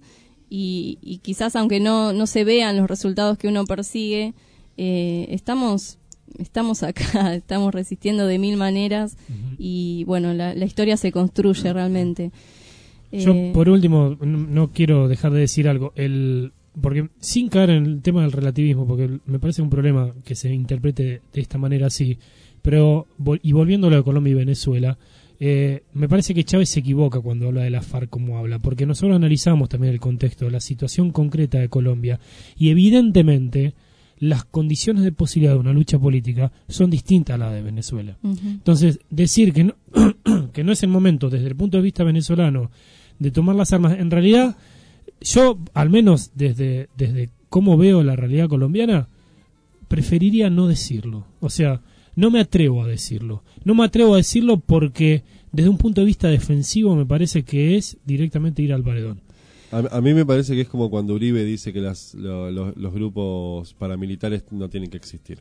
Speaker 6: y, y quizás aunque no, no se vean los resultados que uno persigue, eh, estamos estamos acá, estamos resistiendo de mil maneras uh-huh. y bueno, la, la historia se construye realmente.
Speaker 12: Yo, eh, por último, no, no quiero dejar de decir algo, el porque sin caer en el tema del relativismo, porque me parece un problema que se interprete de, de esta manera así, pero y volviéndolo a Colombia y Venezuela, eh, me parece que Chávez se equivoca cuando habla de la FARC como habla, porque nosotros analizamos también el contexto, la situación concreta de Colombia, y evidentemente las condiciones de posibilidad de una lucha política son distintas a las de Venezuela. Uh-huh. Entonces, decir que no, que no es el momento, desde el punto de vista venezolano, de tomar las armas, en realidad, yo, al menos desde, desde cómo veo la realidad colombiana, preferiría no decirlo. O sea, no me atrevo a decirlo. No me atrevo a decirlo porque, desde un punto de vista defensivo, me parece que es directamente ir al paredón.
Speaker 2: A, a mí me parece que es como cuando Uribe dice que las, lo, lo, los grupos paramilitares no tienen que existir.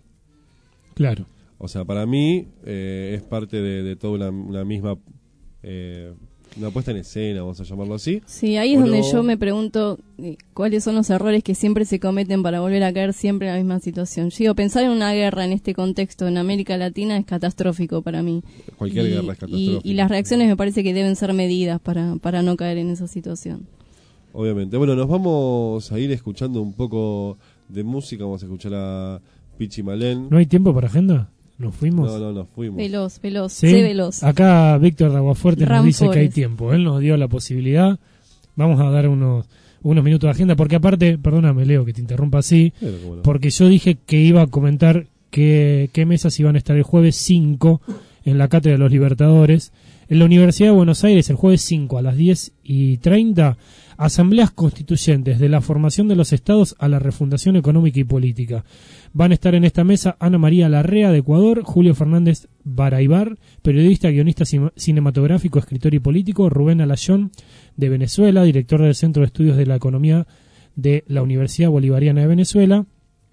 Speaker 12: Claro.
Speaker 2: O sea, para mí eh, es parte de, de toda una, una misma... Eh, una puesta en escena, vamos a llamarlo así.
Speaker 6: Sí, ahí es donde no... yo me pregunto eh, cuáles son los errores que siempre se cometen para volver a caer siempre en la misma situación. Yo digo, pensar en una guerra en este contexto en América Latina es catastrófico para mí.
Speaker 2: Cualquier
Speaker 6: y,
Speaker 2: guerra es catastrófica.
Speaker 6: Y, y las reacciones me parece que deben ser medidas para, para no caer en esa situación.
Speaker 2: Obviamente. Bueno, nos vamos a ir escuchando un poco de música. Vamos a escuchar a Pichi Malén.
Speaker 12: ¿No hay tiempo para agenda? ¿Nos fuimos?
Speaker 2: No, no, nos fuimos.
Speaker 6: Veloz, veloz,
Speaker 12: ¿Sí?
Speaker 6: sé veloz.
Speaker 12: Acá Víctor de Aguafuerte nos dice
Speaker 6: Ramfores.
Speaker 12: que hay tiempo. Él nos dio la posibilidad. Vamos a dar unos unos minutos de agenda, porque aparte, perdóname Leo que te interrumpa así, no. porque yo dije que iba a comentar que, qué mesas iban a estar el jueves cinco en la Cátedra de los Libertadores. En la Universidad de Buenos Aires, el jueves cinco a las diez y treinta, asambleas constituyentes de la formación de los estados a la refundación económica y política. Van a estar en esta mesa Ana María Larrea de Ecuador, Julio Fernández Baraybar, periodista, guionista cinematográfico, escritor y político, Rubén Alayón de Venezuela, director del Centro de Estudios de la Economía de la Universidad Bolivariana de Venezuela,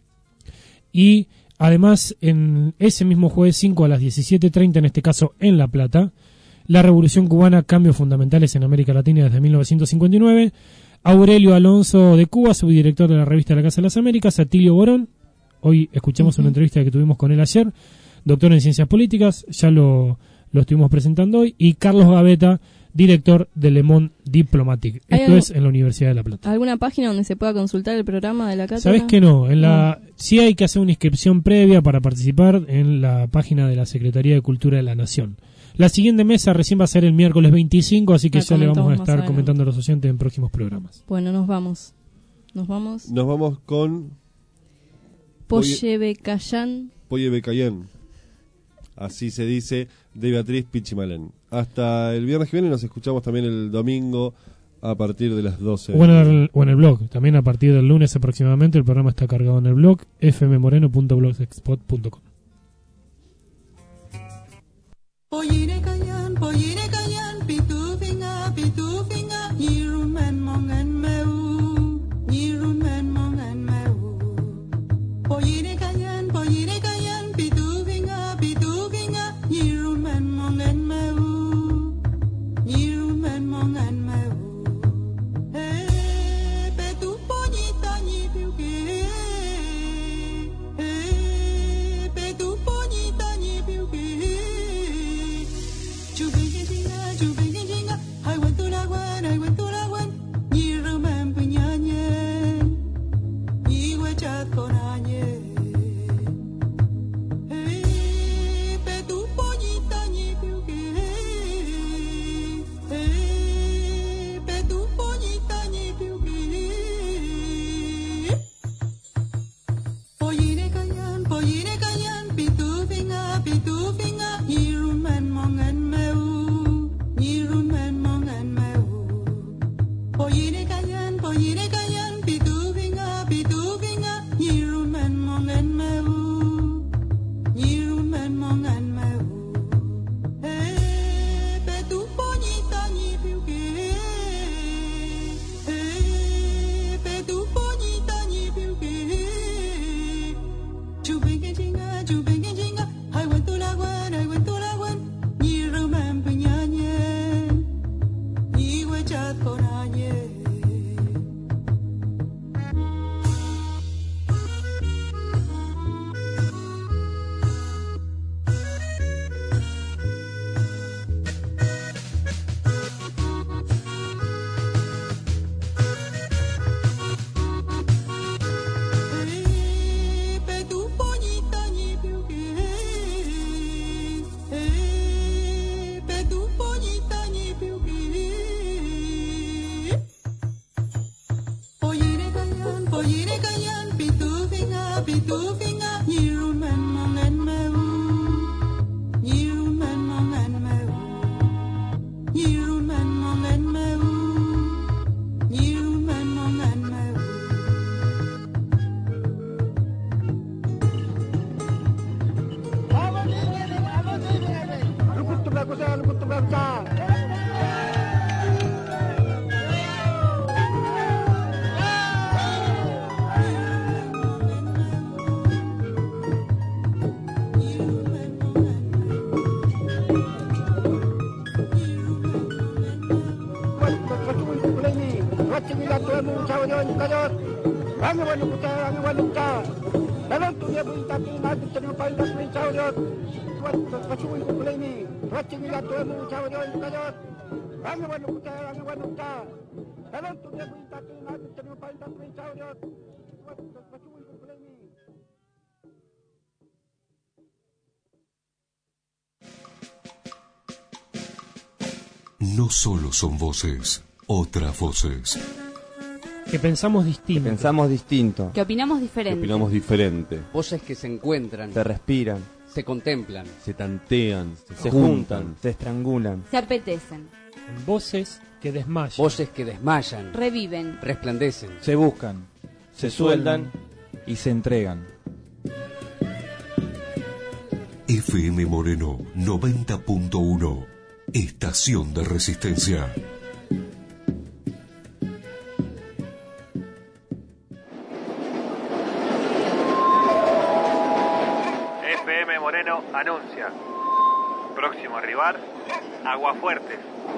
Speaker 12: y además en ese mismo jueves cinco a las diecisiete treinta, en este caso en La Plata, la Revolución Cubana, cambios fundamentales en América Latina desde mil novecientos cincuenta y nueve, Aurelio Alonso de Cuba, subdirector de la revista La Casa de las Américas, Atilio Borón, hoy escuchamos uh-huh. una entrevista que tuvimos con él ayer, doctor en Ciencias Políticas, ya lo, lo estuvimos presentando hoy, y Carlos Gaveta, director de Le Monde Diplomatique. Esto
Speaker 6: algo,
Speaker 12: es en la Universidad de La Plata.
Speaker 6: ¿Alguna página donde se pueda consultar el programa de la cátedra?
Speaker 12: ¿Sabés que no? En la, no. Sí hay que hacer una inscripción previa para participar en la página de la Secretaría de Cultura de la Nación. La siguiente mesa recién va a ser el miércoles veinticinco, así que la ya le vamos a estar comentando a los oyentes en próximos programas.
Speaker 6: Bueno, nos vamos. Nos vamos.
Speaker 2: Nos vamos con...
Speaker 6: Poye Becayán.
Speaker 2: Poye Becayán. Así se dice, de Beatriz Pichi Malén. Hasta el viernes que viene, nos escuchamos también el domingo a partir de las doce.
Speaker 12: O en el, o en el blog, también a partir del lunes aproximadamente, el programa está cargado en el blog f m moreno punto blogspot punto com.
Speaker 16: Poyire kayan, poyire kayan, pitu finga, pitu finga, yirumen mongen meu, yirumen mongen meu. Poyire kayan, poyire kayan, pitu finga, pitu finga, yirumen mongen meu, yirumen mongen meu. Eh, petu poñita ni piuke, eh, petu poñita ni piuke. I went to la guan, I went to la guan, ni remember ñañe, y huechat con añe.
Speaker 1: No solo son voces, otras voces.
Speaker 12: Que pensamos distinto.
Speaker 18: Que pensamos distinto.
Speaker 19: Que opinamos diferente.
Speaker 18: Que opinamos diferente.
Speaker 20: Voces que se encuentran.
Speaker 18: Se respiran.
Speaker 20: Se contemplan.
Speaker 18: Se tantean. Se,
Speaker 20: se
Speaker 18: juntan,
Speaker 20: juntan.
Speaker 18: Se estrangulan.
Speaker 19: Se apetecen.
Speaker 12: En voces que desmayan.
Speaker 20: Voces que desmayan.
Speaker 19: Reviven.
Speaker 20: Resplandecen.
Speaker 21: Se buscan. Se, se sueldan. Y se entregan.
Speaker 1: F M Moreno noventa punto uno. Estación de Resistencia.
Speaker 23: F M Moreno anuncia. Próximo rival, Aguafuertes.